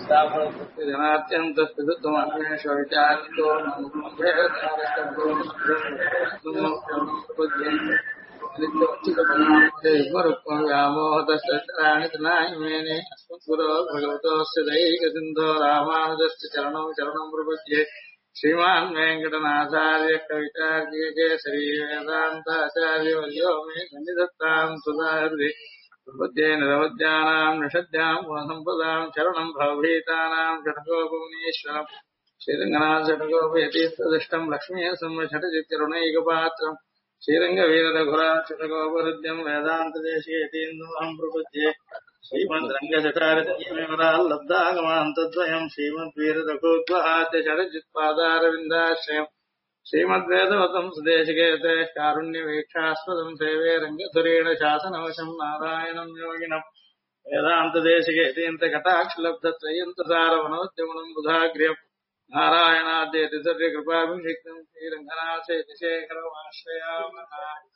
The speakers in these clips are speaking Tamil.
व्यामोहतश्चराणितनायमेने अस्मद्गुरो भगवतोऽस्य दैकसिन्धो रामानुजस्य चरणौ चरणं प्रपद्ये श्रीमान् वेङ्कटनाथार्य कवितार्किकेसरी वेदान्ताचार्यवर्यो मे सन्निधत्तां सुधाहृदि प्रपद्ये निरवद्यानां निषद्यां गुणसम्पदां शरणं भवभीतानां षट्कोपमुनीश्वरम् श्रीरङ्गनाथ षट्कोपयतीर्थदृष्टं लक्ष्मीः संवषटचित्तरुणैकपात्रम् श्रीरङ्गवीररघुराक्षकोपहृद्यम् वेदान्तदेशीयतीन्दुहम् प्रपद्ये श्रीमद्रङ्गचटारितजीवराल्लब्धागमान्तद्वयम् श्रीमद्वीररघुद्वहाद्य शरजित्पादारविन्दाश्रयम् श्रीमद्वेदवतम् सुदेशिकेते कारुण्यवीक्षास्पदम् सेवे रङ्गधुरेण शासनवशम् नारायणम् योगिनम् वेदान्तदेशिकेतीन्तकटाक्षलब्धत्रयन्तसारवनोद्यमनम् बुधाग्र्यम् नारायणाद्यतिसर्यकृपाभिषिक्तम् श्रीरङ्गनाथेतिशेखरमाश्रयामः.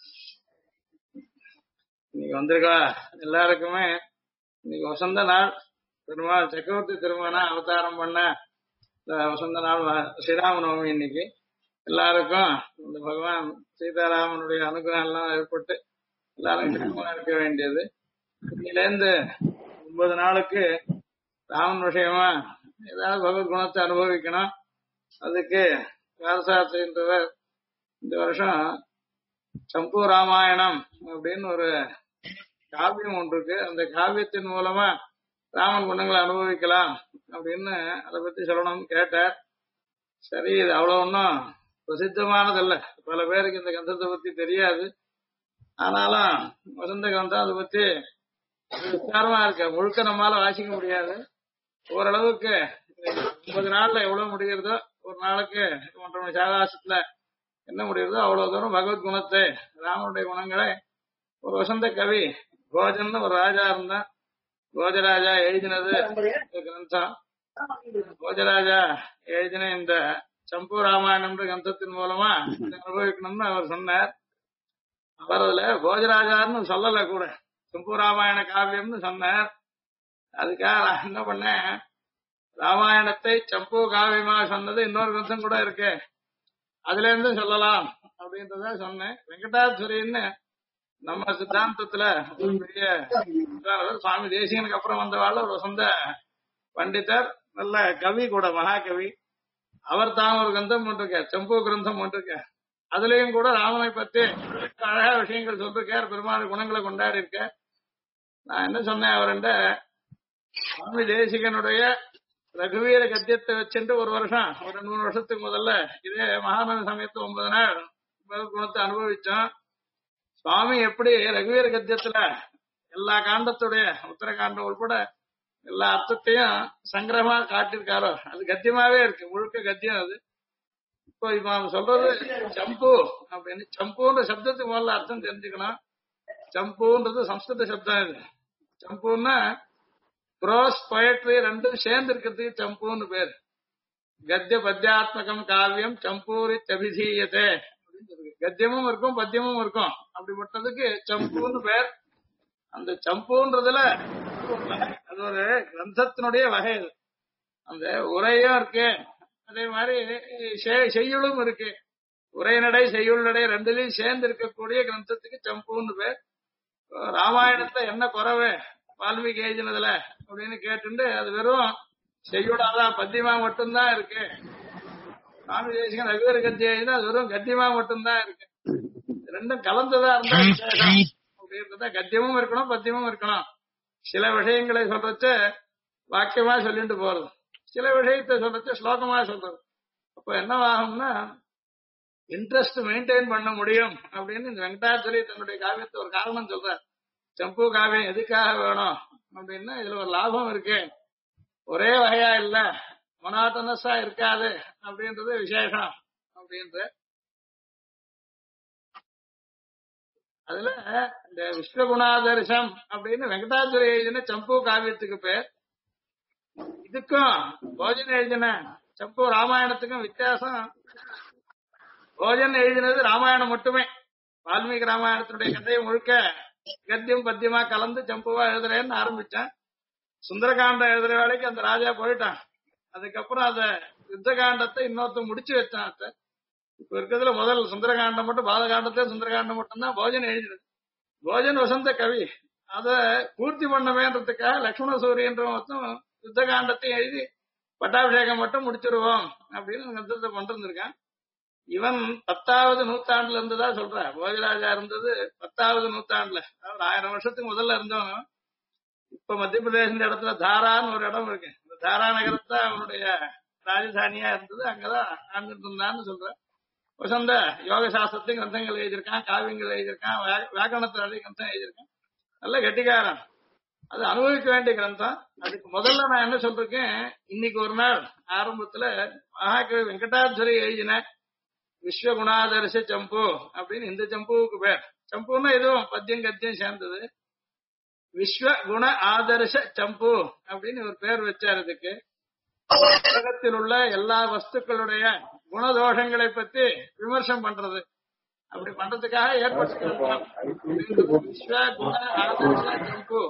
இன்னைக்கு வந்திருக்கா எல்லாருக்குமே இன்னைக்கு வசந்த நாள். பெருமாள் சக்கரவர்த்தி திருமண அவதாரம் பண்ண இந்த வசந்த நாள் ஸ்ரீராமநவமி. இன்னைக்கு எல்லாருக்கும் இந்த பகவான் சீதாராமனுடைய அனுகிரகம் எல்லாம் ஏற்பட்டு எல்லாரும் கிரகமா இருக்க வேண்டியது. இன்னிலேருந்து 9 நாளுக்கு ராமன் விஷயமா ஏதாவது பகவத் குணத்தை அனுபவிக்கணும். அதுக்கு வியாசாஸ்திரின்றவர் இந்த வருஷம் சம்பு ராமாயணம் அப்படின்னு ஒரு காவியம் ஒன்று இருக்கு. அந்த காவியத்தின் மூலமா ராமன் குணங்களை அனுபவிக்கலாம் அப்படின்னு அதை பத்தி சொல்லணும்னு கேட்டார். சரி, இது அவ்வளவு ஒன்றும் பிரசித்தமானதல்ல, பல பேருக்கு இந்த கந்தத்தை பத்தி தெரியாது. ஆனாலும் வசந்த கந்தம் அதை பத்தி விசாரமா இருக்க, முழுக்க நம்மளால வாசிக்க முடியாது. ஓரளவுக்கு 9 நாள்ல எவ்வளவு முடிகிறதோ, ஒரு நாளுக்கு 1.5 மணி சாகாசத்துல என்ன முடிகிறதோ அவ்வளவு தூரம் பகவத் குணத்தை, ராமனுடைய குணங்களை ஒரு வசந்த கவி போஜன் ஒரு ராஜா இருந்தான். போஜராஜா எழுதினது கிரந்தம். போஜராஜா எழுதின இந்த சம்பு ராமாயணம் கிரந்தத்தின் மூலமா அனுபவிக்கணும்னு அவர் சொன்னார். அவர் அதுல போஜராஜான்னு சொல்லல கூட, சம்பு ராமாயண காவியம்னு சொன்னார். அதுக்காக நான் என்ன பண்ணேன், ராமாயணத்தை சம்பு காவியமா சொன்னது இன்னொரு கிரந்தம் கூட இருக்கு, அதுல இருந்து சொல்லலாம் அப்படின்றத சொன்னேன். வெங்கடாசுரின்னு நம்ம சித்தாந்தத்துல ஒரு பெரிய சுவாமி தேசிகனுக்கு அப்புறம் வந்தவாள் ஒரு சொந்த பண்டிதர், நல்ல கவி கூட, மகாகவி. அவர் தான் ஒரு கிரந்தம் போட்டிருக்கார், சம்பு கிரந்தம் போட்டிருக்கார். அதுலயும் கூட ராமனை பத்தி அழகா விஷயங்கள் சொல்லிருக்கார், பெருமாள் குணங்களை கொண்டாடி இருக்கார். நான் என்ன சொன்னேன், அவர்கிட்ட சுவாமி தேசிகனுடைய ரகுவீர கத்தியத்தை வச்சுட்டு ஒரு வருஷம், ஒரு 2-3 வருஷத்துக்கு முதல்ல இதே மகாநவமி சமயத்து 9 நாள் குணத்தை அனுபவிச்சோம். சுவாமி எப்படி ரகுவீர கத்தியத்துல எல்லா காண்டத்துடைய உத்தரகாண்டம் உட்பட எல்லா அர்த்தத்தையும் சங்கிரகமா காட்டியிருக்காரோ, அது கத்தியமாவே இருக்கு, முழுக்க கத்தியம் அது. இப்போ இப்ப அவன் சொல்றது சம்பு அப்படின்னு, சம்புன்ற சப்தத்துக்கு முதல்ல அர்த்தம் தெரிஞ்சுக்கணும். சம்புன்றது சம்ஸ்கிருத சப்தம். இது சம்புன்னா ப்ரோஸ் பொயட்ரி ரெண்டும் சேர்ந்து இருக்கிறதுக்கு சம்புன்னு பேர். கத்திய பத்தியாத்மகம் காவியம் சம்பூரி அபிதீயத்தே அப்படின்னு இருக்கு. கத்தியமும் இருக்கும் பத்தியமும் இருக்கும், அப்படிப்பட்டதுக்கு சம்புன்னு பேர். அந்த சம்புன்றதுல அது ஒரு கிரந்தத்தினுடைய வகை. அது அந்த உரையும் இருக்கு, அதே மாதிரி செய்யுளும் இருக்கு. உரைநடை செய்யுள் நடை ரெண்டுலையும் சேர்ந்து இருக்கக்கூடிய கிரந்தத்துக்கு சம்புன்னு பேர். ராமாயணத்துல என்ன குறவு வால்மீகி எழுதினதுல அப்படின்னு கேட்டுண்டு அது வெறும் செய்யுளாதான் பத்தியமா மட்டும்தான் இருக்கு. சுவாமி தேசிகன் ரகுவீர கத்தியம் எழுதினா அது வெறும் கத்தியமா மட்டும்தான் இருக்கு. ரெண்டும் கலந்துதான் இருந்தா அப்படின்றத, கத்தியமும் இருக்கணும் பத்தியமும் இருக்கணும். சில விஷயங்களை சொல்றச்ச வாக்கியமா சொல்லிட்டு போறது, சில விஷயத்த சொல்றச்ச ஸ்லோகமா சொல்றது. அப்ப என்ன ஆகும்னா இன்ட்ரெஸ்ட் மெயின்டைன் பண்ண முடியும் அப்படின்னு இந்த வெங்கடாச்சலி தன்னுடைய காவியத்தை ஒரு காரணம் சொல்றார். சம்பு காவியம் எதுக்காக வேணும் அப்படின்னா இதுல ஒரு லாபம் இருக்கு, ஒரே வகையா இல்ல, மொனாட்டனஸா இருக்காது அப்படின்றது விசேஷம் அப்படின்ற. அதுல இந்த விஸ்வகுணாதர்சம் அப்படின்னு வெங்கடாச்சலி எழுதின சம்பு காவியத்துக்கு பேர். இதுக்கும் போஜன் எழுதின சம்பு ராமாயணத்துக்கும் வித்தியாசம். போஜன் எழுதினது ராமாயணம் மட்டுமே, வால்மீகி ராமாயணத்தினுடைய கதையை முழுக்க கத்தியம் பத்தியமா கலந்து சம்புவா எழுதுறேன்னு ஆரம்பிச்சேன். சுந்தரகாண்ட எழுதுற வேலைக்கு அந்த ராஜா போயிட்டான். அதுக்கப்புறம் அத யுத்த காண்டத்தை இன்னொருத்த முடிச்சு வச்சான். இப்ப இருக்கிறதுல முதல் சுந்தரகாண்டம் மட்டும், பாலகாண்டத்துல சுந்தரகாண்டம் மட்டும் தான் போஜன் எழுதினது. போஜன் வசந்த கவி. அத பூர்த்தி பண்ணவேன்றதுக்காக லக்ஷ்மண சூரியன்ற மொத்தம் யுத்த காண்டத்தை எழுதி பட்டாபிஷேகம் மட்டும் முடிச்சிருவோம் அப்படின்னு கிரந்தத்தை பண்றிருக்கான். இவன் 10வது நூற்றாண்டுல இருந்ததா சொல்ற. போஜராஜா இருந்தது 10வது நூற்றாண்டுல, அதாவது 1000 வருஷத்துக்கு முதல்ல இருந்தவங்க. இப்ப மத்திய பிரதேச இடத்துல தாரான்னு ஒரு இடம் இருக்கு. இந்த தாரா நகரத்தை அவனுடைய ராஜதானியா இருந்தது. அங்கதான் ஆண்டுட்டு இருந்தான்னு சொல்ற. வசந்த யோக சாஸ்திரத்தையும் கிரந்தங்கள் எழுதியிருக்கான், காவியங்கள் எழுதியிருக்கான், வியாக்கரணத்தை கிரந்தம் எழுதியிருக்கான். நல்ல கெட்டிக்காரன். அது அனுபவிக்க வேண்டிய கிரந்தம். அதுக்கு முதல்ல நான் என்ன சொல்றேன், இன்னைக்கு ஒரு நாள் ஆரம்பத்துல மகாகவி வெங்கடாச்சரி எழுதின விஸ்வகுணாதர்ஷ சம்பு அப்படின்னு இந்த சம்புவுக்கு பேர். சம்புன்னா இதுவும் பத்தியம் கத்தியம் சேர்ந்தது. விஸ்வகுண ஆதர்ஷ சம்பு அப்படின்னு ஒரு பேர் வச்சார். இதுக்கு உலகத்தில் உள்ள எல்லா வஸ்துக்களுடைய குணதோஷங்களை பத்தி விமர்சனம் பண்றது. அப்படி பண்றதுக்காக ஏற்படுத்திருக்கோம். விஸ்வகுண ஆதர்ஷ சம்பு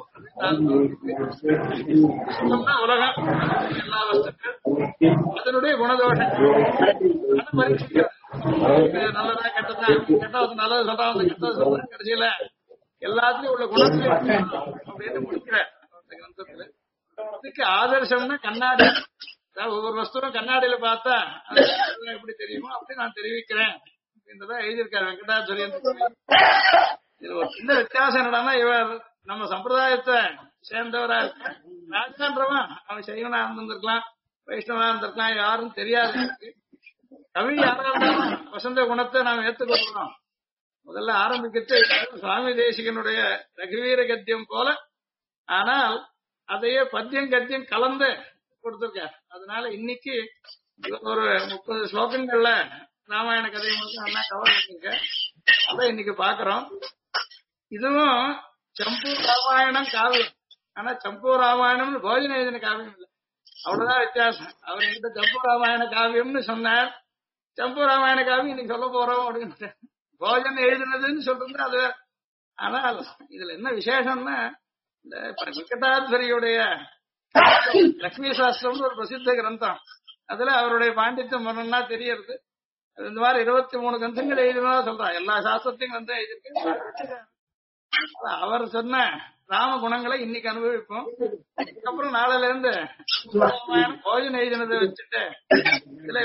உலகம் எல்லா வஸ்துக்கள் அதனுடைய குணதோஷங்கள் பரீட்சிக்கிறது. நல்லதா கெட்டதா, கெட்டது நல்லது சொல்றான், கெட்டது சொல்றான், கடைசியில எல்லாத்துலயும் உள்ள குணத்திலையும் அப்படின்னு முடிக்கிற அந்த கிரந்தத்துல. இதுக்கு ஆதர்சம்னா கண்ணாடி. ஒவ்வொரு வஸ்துவும் கண்ணாடியில பார்த்தா எப்படி தெரியுமோ அப்படி நான் தெரிவிக்கிறேன் அப்படின்றத எழுதியிருக்காரு வெங்கடாச்சரியன். இது ஒரு சின்ன வித்தியாசம் என்னடான்னா, இவர் நம்ம சம்பிரதாயத்தை சேர்ந்தவரா இருக்க. ராஜான்றவன் அவன் சைவனா இருந்திருக்கலாம், வைஷ்ணவனா இருந்திருக்கலாம், யாரும் தெரியாது. கவி யாரா இருந்தாலும் வசந்த குணத்தை நாம் ஏற்றுக்கொள்றோம். முதல்ல ஆரம்பிக்கிறது சுவாமி தேசிகனுடைய ரகுவீர கத்தியம் போல, ஆனால் அதையே பத்தியம் கத்தியம் கலந்து கொடுத்திருக்கார். அதனால இன்னைக்கு ஒரு 30 ஸ்லோகங்கள்ல ராமாயண கதையை மட்டும் நல்லா கவர் பண்ணிருக்க. அதான் இன்னைக்கு பாக்குறோம். இதுவும் சம்பு ராமாயணம் காவியம். ஆனா சம்பு ராமாயணம்னு போஜன எழுதின காவியம் இல்லை, அவ்வளவுதான் வித்தியாசம். அவர் என்கிட்ட சம்பு ராமாயண காவியம்னு சொன்னார். சம்பு ராமாயண காவியம் இன்னைக்கு சொல்ல போறோம் அப்படின்னு போஜன் எழுதுனதுன்னு சொல்றது அது. ஆனால் இதுல என்ன விசேஷம்னா, இந்த வெங்கடாத்வரியுடைய லட்சுமி சாஸ்திரம்னு ஒரு பிரசித்த கிரந்தம், அதுல அவருடைய பாண்டித்யம் மன்னன்னா தெரியறது. இந்த மாதிரி 23 கிரந்தங்கள் எழுதினா சொல்றான். எல்லா சாஸ்திரத்தையும் கிரந்தம் எழுதியிருக்கு. அவர் சொன்ன ராம குணங்களை இன்னைக்கு அனுபவிப்போம். அதுக்கப்புறம் நாளையில இருந்து போஜன் எழுதினதை வச்சுட்டு இதுல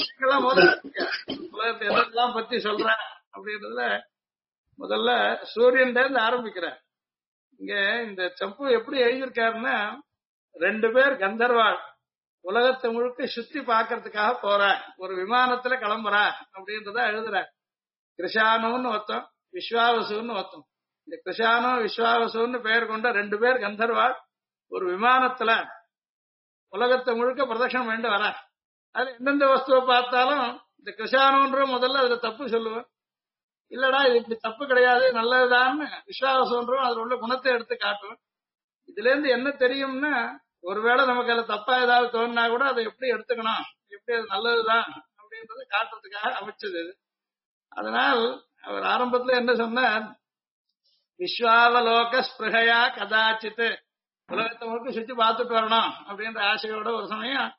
உலகத்தை எதெல்லாம் பத்தி சொல்றேன் அப்படின்றதுல முதல்ல சூரியன் இருந்து ஆரம்பிக்கிறார். இங்க இந்த சம்பு எப்படி எழுதியிருக்காருன்னா, 2 பேர் கந்தர்வாள் உலகத்தை முழுக்க சுத்தி பாக்குறதுக்காக போற ஒரு விமானத்துல கிளம்புறா அப்படின்றத எழுதுற. கிருஷானுன்னு ஒருத்தம், விஸ்வாவசுன்னு ஒருத்தம். இந்த கிருஷானு விஸ்வாவசுன்னு பெயர் கொண்ட 2 பேர் கந்தர்வாள் ஒரு விமானத்துல உலகத்தை முழுக்க பிரதட்சணம் வேண்டு வர. அதுல எந்தெந்த வஸ்துவை பார்த்தாலும் இந்த கிருஷானுன்ற முதல்ல அதுல தப்பு சொல்லுவேன், இல்லடா இது இப்படி தப்பு கிடையாது நல்லதுதான்னு விஸ்வாவசம்ன்றோம் அதுல உள்ள குணத்தை எடுத்து காட்டுவேன். இதுல இருந்து என்ன தெரியும்னா, ஒருவேளை நமக்கு அதுல தப்பா ஏதாவது தோணுனா கூட அதை எப்படி எடுத்துக்கணும், எப்படி அது நல்லதுதான் அப்படின்றத காட்டுறதுக்காக அமைச்சது இது. அதனால் அவர் ஆரம்பத்துல என்ன சொன்னார், விஸ்வாவலோக ஸ்பிருகையா கதாச்சித்து உலகத்தை மட்டும் சுத்தி பார்த்துட்டு வரணும் அப்படின்ற ஆசையோட ஒரு சமயம்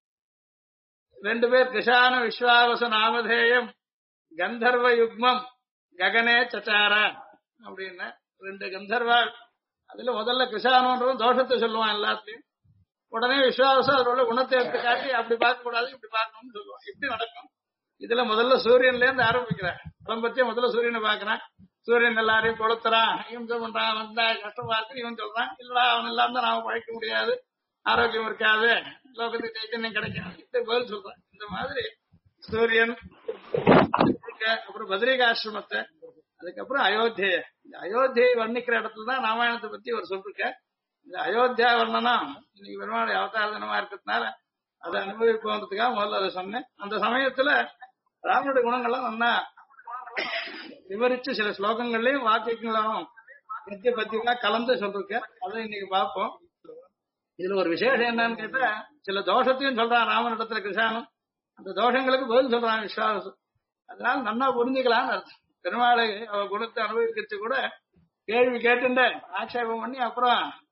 2 பேர் கிருஷான விஸ்வாவச நாமதேயம் கந்தர்வ யுக்மம் ககனே சச்சார அப்படின்னு 2 கந்தர்வாள். அதுல முதல்ல கிருஷானோன்றதும் தோஷத்தை சொல்லுவான் எல்லாத்தையும். உடனே விஸ்வாசம் அதோட குணத்தை எடுத்து காட்டி அப்படி பார்க்க கூடாது இப்படி பார்க்கணும்னு சொல்லுவான். இப்படி நடக்கும். இதுல முதல்ல சூரியன்ல இருந்து ஆரம்பிக்கிறேன். பத்தியே முதல்ல சூரியனை பாக்குறேன். சூரியன் எல்லாரையும் கொளுத்துறான், இவன் பண்றான், வந்தா கஷ்டமா இருக்கு, இவன் சொல்றான் இல்லடா அவன் இல்லாம தான் நாம பழைக்க முடியாது, ஆரோக்கியம் இருக்காது, லோகத்துக்கு சைத்தன்யம் கிடைக்காது, இப்படி பதில் சொல்றான். இந்த மாதிரி சூரியன், அப்புறம் பத்ரிகாசிரமத்தை, அதுக்கப்புறம் அயோத்தியை. இந்த அயோத்தியை வர்ணிக்கிற இடத்துல தான் ராமாயணத்தை பத்தி ஒரு சொல்லிருக்க. இந்த அயோத்தியா வர்ணனம் இன்னைக்கு பெருமாள் அவதார தினமா இருக்கிறதுனால அதை அனுபவிப்போன்றதுக்காக முதல்ல அதை சொன்னேன். அந்த சமயத்துல ராமனுடைய குணங்கள்லாம் நல்லா விவரிச்சு சில ஸ்லோகங்கள்லயும் வாக்கியங்களும் நித்திய பத்தியெல்லாம் கலந்து சொல்லிருக்க. அதை இன்னைக்கு பார்ப்போம். இதுல ஒரு விசேஷம் என்னன்னு கேட்டா, சில தோஷத்தையும் சொல்றான் ராமனிடத்துல கிருஷ்ணனும், அந்த தோஷங்களுக்கு பதில் சொல்றான் விஸ்வாசம். அதனால நன்னா புரிஞ்சுக்கலாம்னு அர்த்தம். பெருமாளை அவ குணத்தை அனுபவிக்கிறது கூட கேள்வி கேட்டுண்ட ஆட்சேபம் பண்ணி அப்புறம்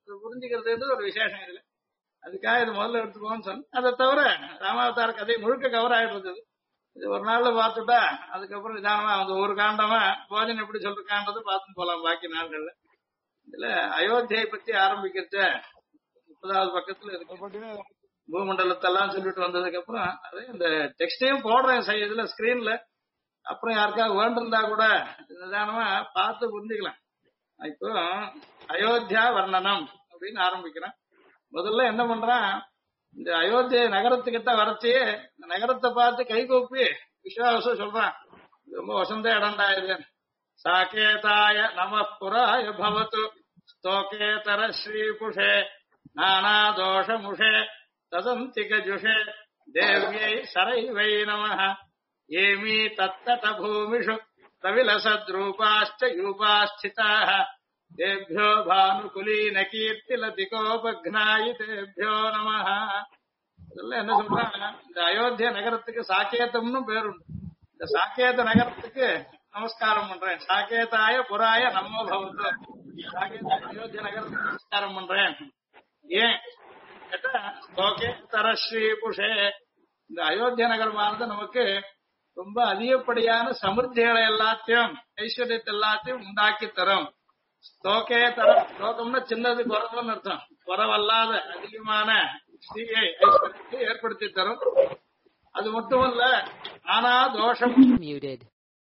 புரிஞ்சுக்கிறதுன்றது ஒரு விசேஷம் இதுல. அதுக்காக இது முதல்ல எடுத்துக்கோன்னு சொன்னேன். அதை தவிர ராமாவதார கதை முழுக்க கவர் ஆயிடுறது இது. இது ஒரு நாள்ல பார்த்துட்டா அதுக்கப்புறம் நிதானமா அந்த ஒரு காண்டமா போஜன் எப்படி சொல்றான்றது பார்த்துட்டு போலாம் பாக்கி நாள்கள்ல. இதுல அயோத்தியை பத்தி ஆரம்பிக்கிறச்ச 30வது பக்கத்துல இருக்கு. பூமண்டலத்தெல்லாம் சொல்லிட்டு வந்ததுக்கு அப்புறம் அது இந்த டெக்ஸ்டையும் போடுறேன் இதுல ஸ்கிரீன்ல. அப்புறம் யாருக்காவது வேண்டிருந்தா கூட நிதானமா பார்த்து புரிஞ்சுக்கலாம். இப்போ அயோத்தியா வர்ணனம் அப்படின்னு ஆரம்பிக்கிறேன். முதல்ல என்ன பண்றான், இந்த அயோத்தியா நகரத்துக்கிட்ட வரச்சு இந்த நகரத்தை பார்த்து கைகூப்பி விஸ்வாசம் சொல்றான், இது ரொம்ப வசந்த இடம்டா இது. சாகேதாய நம புராய பவத்து ஸ்தோகேதர ஸ்ரீபுஷே நானா தோஷமுஷே ததந்திகஜுஷே தேவ்யை சரைவை நமः ஏமி தத்தத பூமிஷு கவிலசத்ரூபாश्च யூபாஸ்சிதாः தேவ்யோ பானுகுலீன கீர்த்திலதிகோபக்னாயிதேभ्यो நமः. இதெல்லாம் என்ன சொல்றாங்க, இந்த அயோத்தியா நகரத்துக்கு சாக்கேதம்னு பேருண்டு. இந்த சாக்கேத நகரத்துக்கு நமஸ்காரம் பண்றேன். சாக்கேதாய புராய நமோ பவத்து. சாக்கேத அயோத்தியா நகரத்துக்கு நமஸ்காரம் பண்றேன். ஏன் கேட்டா ஸ்தோகேதர ஸ்ரீபுஷே, இந்த அயோத்தியா நகரமானது நமக்கு ரொம்ப அதிகப்படியான சமிருத்திகளை எல்லாத்தையும் ஐஸ்வர்யத்தை எல்லாத்தையும் உண்டாக்கி தரும். ஸ்தோகேதரம், ஸ்தோகம்னா சின்னது குறவுன்னு அர்த்தம். குறவல்லாத அதிகமான ஸ்ரீயை ஐஸ்வர்யத்தை ஏற்படுத்தி தரும். அது மட்டுமல்ல, ஆனா தோஷம் Muted.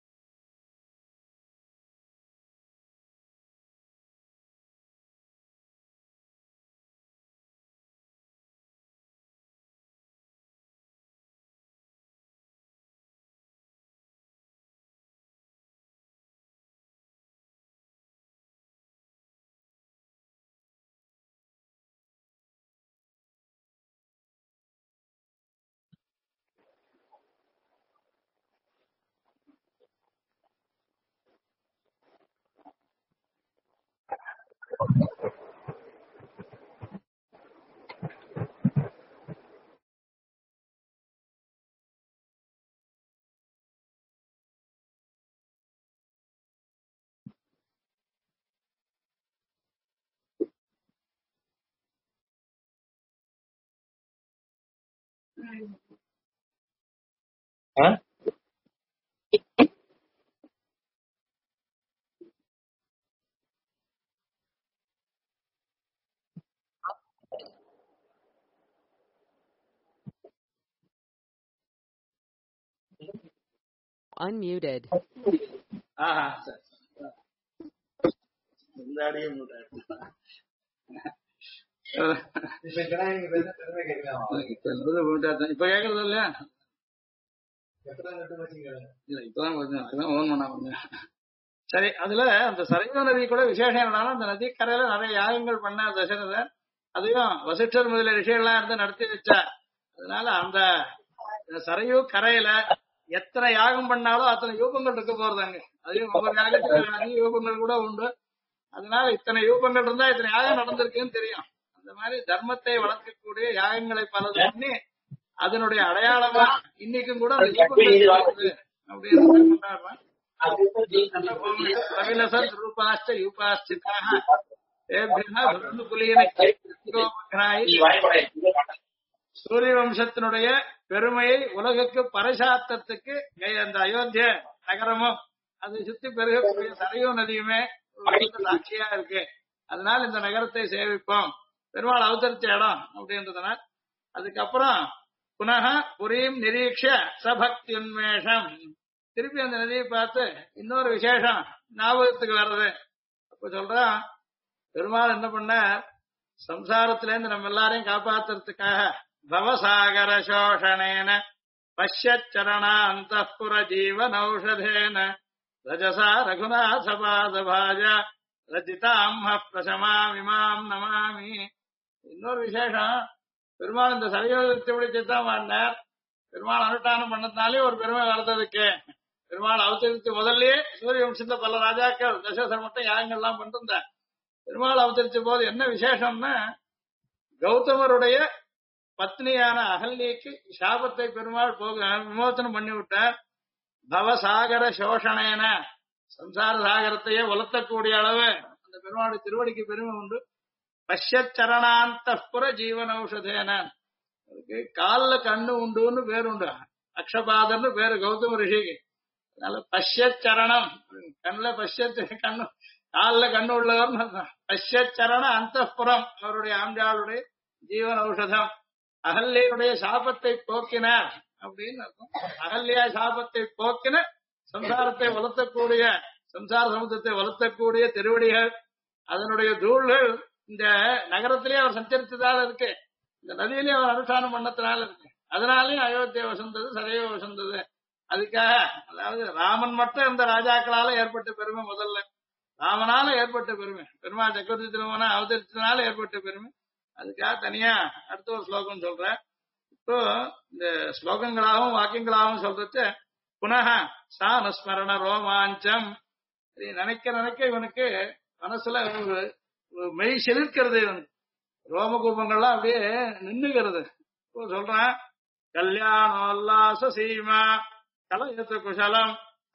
Unmuted. ஆஹா சரி. இந்த அடியே மூட்டை. இப்ப கேக்குறது இல்லையா? இல்ல இப்பதான் கொஞ்சம் ஓன் பண்ணா கொஞ்சம். சரி, அதுல அந்த சரையு நதி கூட விசேஷம் என்னன்னா, அந்த நதி கரையில நிறைய யாகங்கள் பண்ண தசரதர், அதையும் வசிஷ்டர் முதல ரிஷிகள்லாம் இருந்து நடத்தி வச்சா. அதனால அந்த சரையு கரையில எத்தனை யாகம் பண்ணாலும் அத்தனை யூபங்கள் இருக்க போறதாங்க. அதையும் ஒவ்வொரு யாகத்துக்கு அதிக யூபங்கள் கூட உண்டு. அதனால இத்தனை யூபங்கள் இருந்தா இத்தனை யாகம் நடந்திருக்குன்னு தெரியும். அந்த மாதிரி தர்மத்தை வளர்க்கக்கூடிய யாகங்களை பலது பண்ணி அதனுடைய அடையாளமா இன்னைக்கும் கூட அந்த யூபங்கள் இருக்குது அப்படின்னு கொண்டாடுறான். கவிலசத் ரூபாஸ்ச யூபாஸ்சிதாः தேவ்யः பந்துகுலீன கீர்த்திலோபக்னாயிதேभ्यो. சூரிய வம்சத்தினுடைய பெருமையை உலகுக்கு பறைசாத்தத்துக்கு அந்த அயோத்திய நகரமும் அதை சுத்தி பெருகக்கூடிய சரையு நதியுமே சாட்சியா இருக்கு. அதனால இந்த நகரத்தை சேவிப்போம், பெருமாள் அவதரிச்ச இடம் அப்படின்றதுனால. அதுக்கப்புறம் புனக புரீம் நிரீக்ஷ சபக்தி உன்மேஷம், திருப்பி அந்த நதியை பார்த்து இன்னொரு விசேஷம் ஞாபகத்துக்கு வர்றது. அப்ப சொல்றான், பெருமாள் என்ன பண்ண, சம்சாரத்துல இருந்து நம்ம எல்லாரையும் காப்பாத்துறதுக்காக பவசாகர சோஷணேன பஷ்யச்சரணாந்தப்புர ஜீவனௌஷதேன ரஜசா ரகுநாசபாதபாஜ ரஜிதாம்ஹ பிரசமாமிமாம் நமாமி. இன்னொரு விசேஷம், பெருமாள் இந்த சரையோதத்தை பிடிச்சுதான் பண்ணார். பெருமாள் அனுஷ்டானம் பண்ணதுனாலே ஒரு பெருமை வர்றதுக்கு. பெருமாள் அவதரித்து முதல்லயே சூரிய வம்சத்துல பல ராஜாக்கள் தசரதர் மட்டும் யாகங்கள்லாம் பண்ணிருந்தார். பெருமாள் அவதரிச்ச போது என்ன விசேஷம்னா, கௌதமருடைய பத்னியான அகல்யக்கு சாபத்தை பெருமாள் விமோசனம் பண்ணி விட்டார். பவசாகர சோஷணேன, சம்சார சாகரத்தையே உலர்த்தக்கூடிய அளவு அந்த பெருமாளுடைய திருவடிக்கு பெருமை உண்டு. பஷ்யச்சரணாந்தப்புற ஜீவன ஔஷதேன. அதுக்கு கால்ல கண்ணு உண்டுன்னு பேர் உண்டு. அக்ஷபாதன்னு பேரு கௌதம ரிஷிக்கு. அதனால பஷ்யச்சரணம், கண்ணுல பஷ்யத்து கண்ணு, கால்ல கண்ணு உள்ளவர். பஷ்யச்சரண அந்தப்புறம் அவருடைய ஆண்டாளுடைய ஜீவன ஔஷதம். அகல்யனுடைய சாபத்தை போக்கினார் அப்படின்னு அர்த்தம். அகல்யா சாபத்தை போக்கின சம்சாரத்தை வளர்த்தக்கூடிய, சம்சார சமுத்திரத்தை வளர்த்தக்கூடிய திருவடிகள், அதனுடைய தூள்கள் இந்த நகரத்திலேயே அவர் சஞ்சரித்ததால இருக்கு, இந்த நதியிலே அவர் அனுஷ்டானம் பண்ணத்தினால இருக்கு. அதனாலேயும் அயோத்தியை வசந்தது, சதைவ வசந்தது. அதுக்காக, அதாவது ராமன் மட்டும் இந்த ராஜாக்களால ஏற்பட்ட பெருமை, முதல்ல ராமனால ஏற்பட்ட பெருமை, பெருமாள் சக்கரவர்த்தி திருமணம் அவதரிச்சதுனால ஏற்பட்ட பெருமை. அதுக்காக தனியா அடுத்த ஒரு ஸ்லோகம் சொல்றேன். இப்போ இந்த ஸ்லோகங்களாகவும் வாக்கியங்களாகவும் சொல்றது புனக சானுஸ்மரண ரோமாஞ்சம். நினைக்க நினைக்க இவனுக்கு மனசுல ஒரு மெய் செலுக்கிறது, இவனுக்கு ரோமகூபங்கள்லாம் அப்படியே நின்னுகிறது. இப்போ சொல்றான், கல்யாணோல்லாச சீமா கலயத்து குசலம்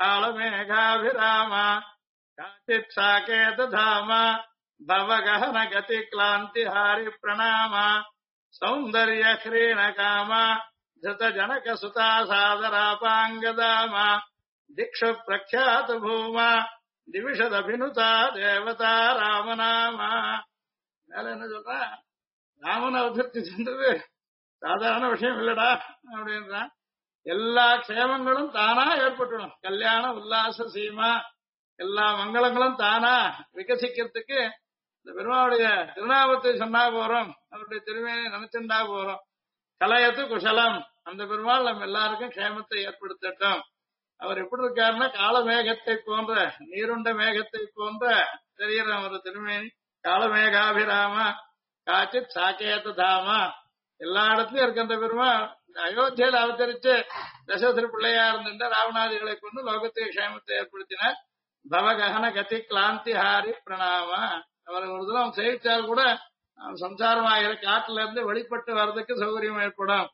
காலமேகாபிராமா காச்சித் சாகேத தாமா பவகஹன கதி கிளாந்தி ஹாரி பிரணாமா சௌந்தர்ய ஹ்ரீண காமா திருத ஜனக சுதா சாதராபாங்கதாமா திக்ஷு பிரக்யாத பூமா திவிஷத் அபினுதா தேவதா ராமநாமா. மேல என்ன சொல்ற, ராமன் அவதரித்து சென்றது சாதாரண விஷயம் இல்லடா அப்படின்றான். எல்லா க்ஷேமங்களும் தானா ஏற்பட்டுடும். கல்யாண உல்லாச சீமா, எல்லா மங்களங்களும் தானா விகசிக்கிறதுக்கு இந்த பெருமாவுடைய திருநாமத்தை சொன்னா போறோம், அவருடைய திருமையை நினைச்சுண்டா போறோம். கலையத்து குசலம், அந்த பெருமாள் நம்ம எல்லாருக்கும் க்ஷேமத்தை ஏற்படுத்தட்டும். அவர் எப்படி இருக்காருன்னா, காலமேகத்தை போன்ற, நீருண்ட மேகத்தை போன்ற தெரிகிற அவர் திருமேனி. காலமேகாபிராமா காச்சித் சாக்கேத தாமா, எல்லா இடத்துலயும் இருக்க அந்த பெருமாள் அயோத்தியில அவதரிச்சு தசரத பிள்ளையா இருந்த ராவணாதிகளை கொண்டு லோகத்துக்கு க்ஷேமத்தை ஏற்படுத்தினார். பவகஹன கதி கிளாந்தி ஹாரி பிரணாமா. அவரை ஒரு தூரம் சேவிச்சால் கூட சம்சாரமாகிற காட்டுல இருந்து வெளிப்பட்டு வர்றதுக்கு சௌகரியம் ஏற்படும்.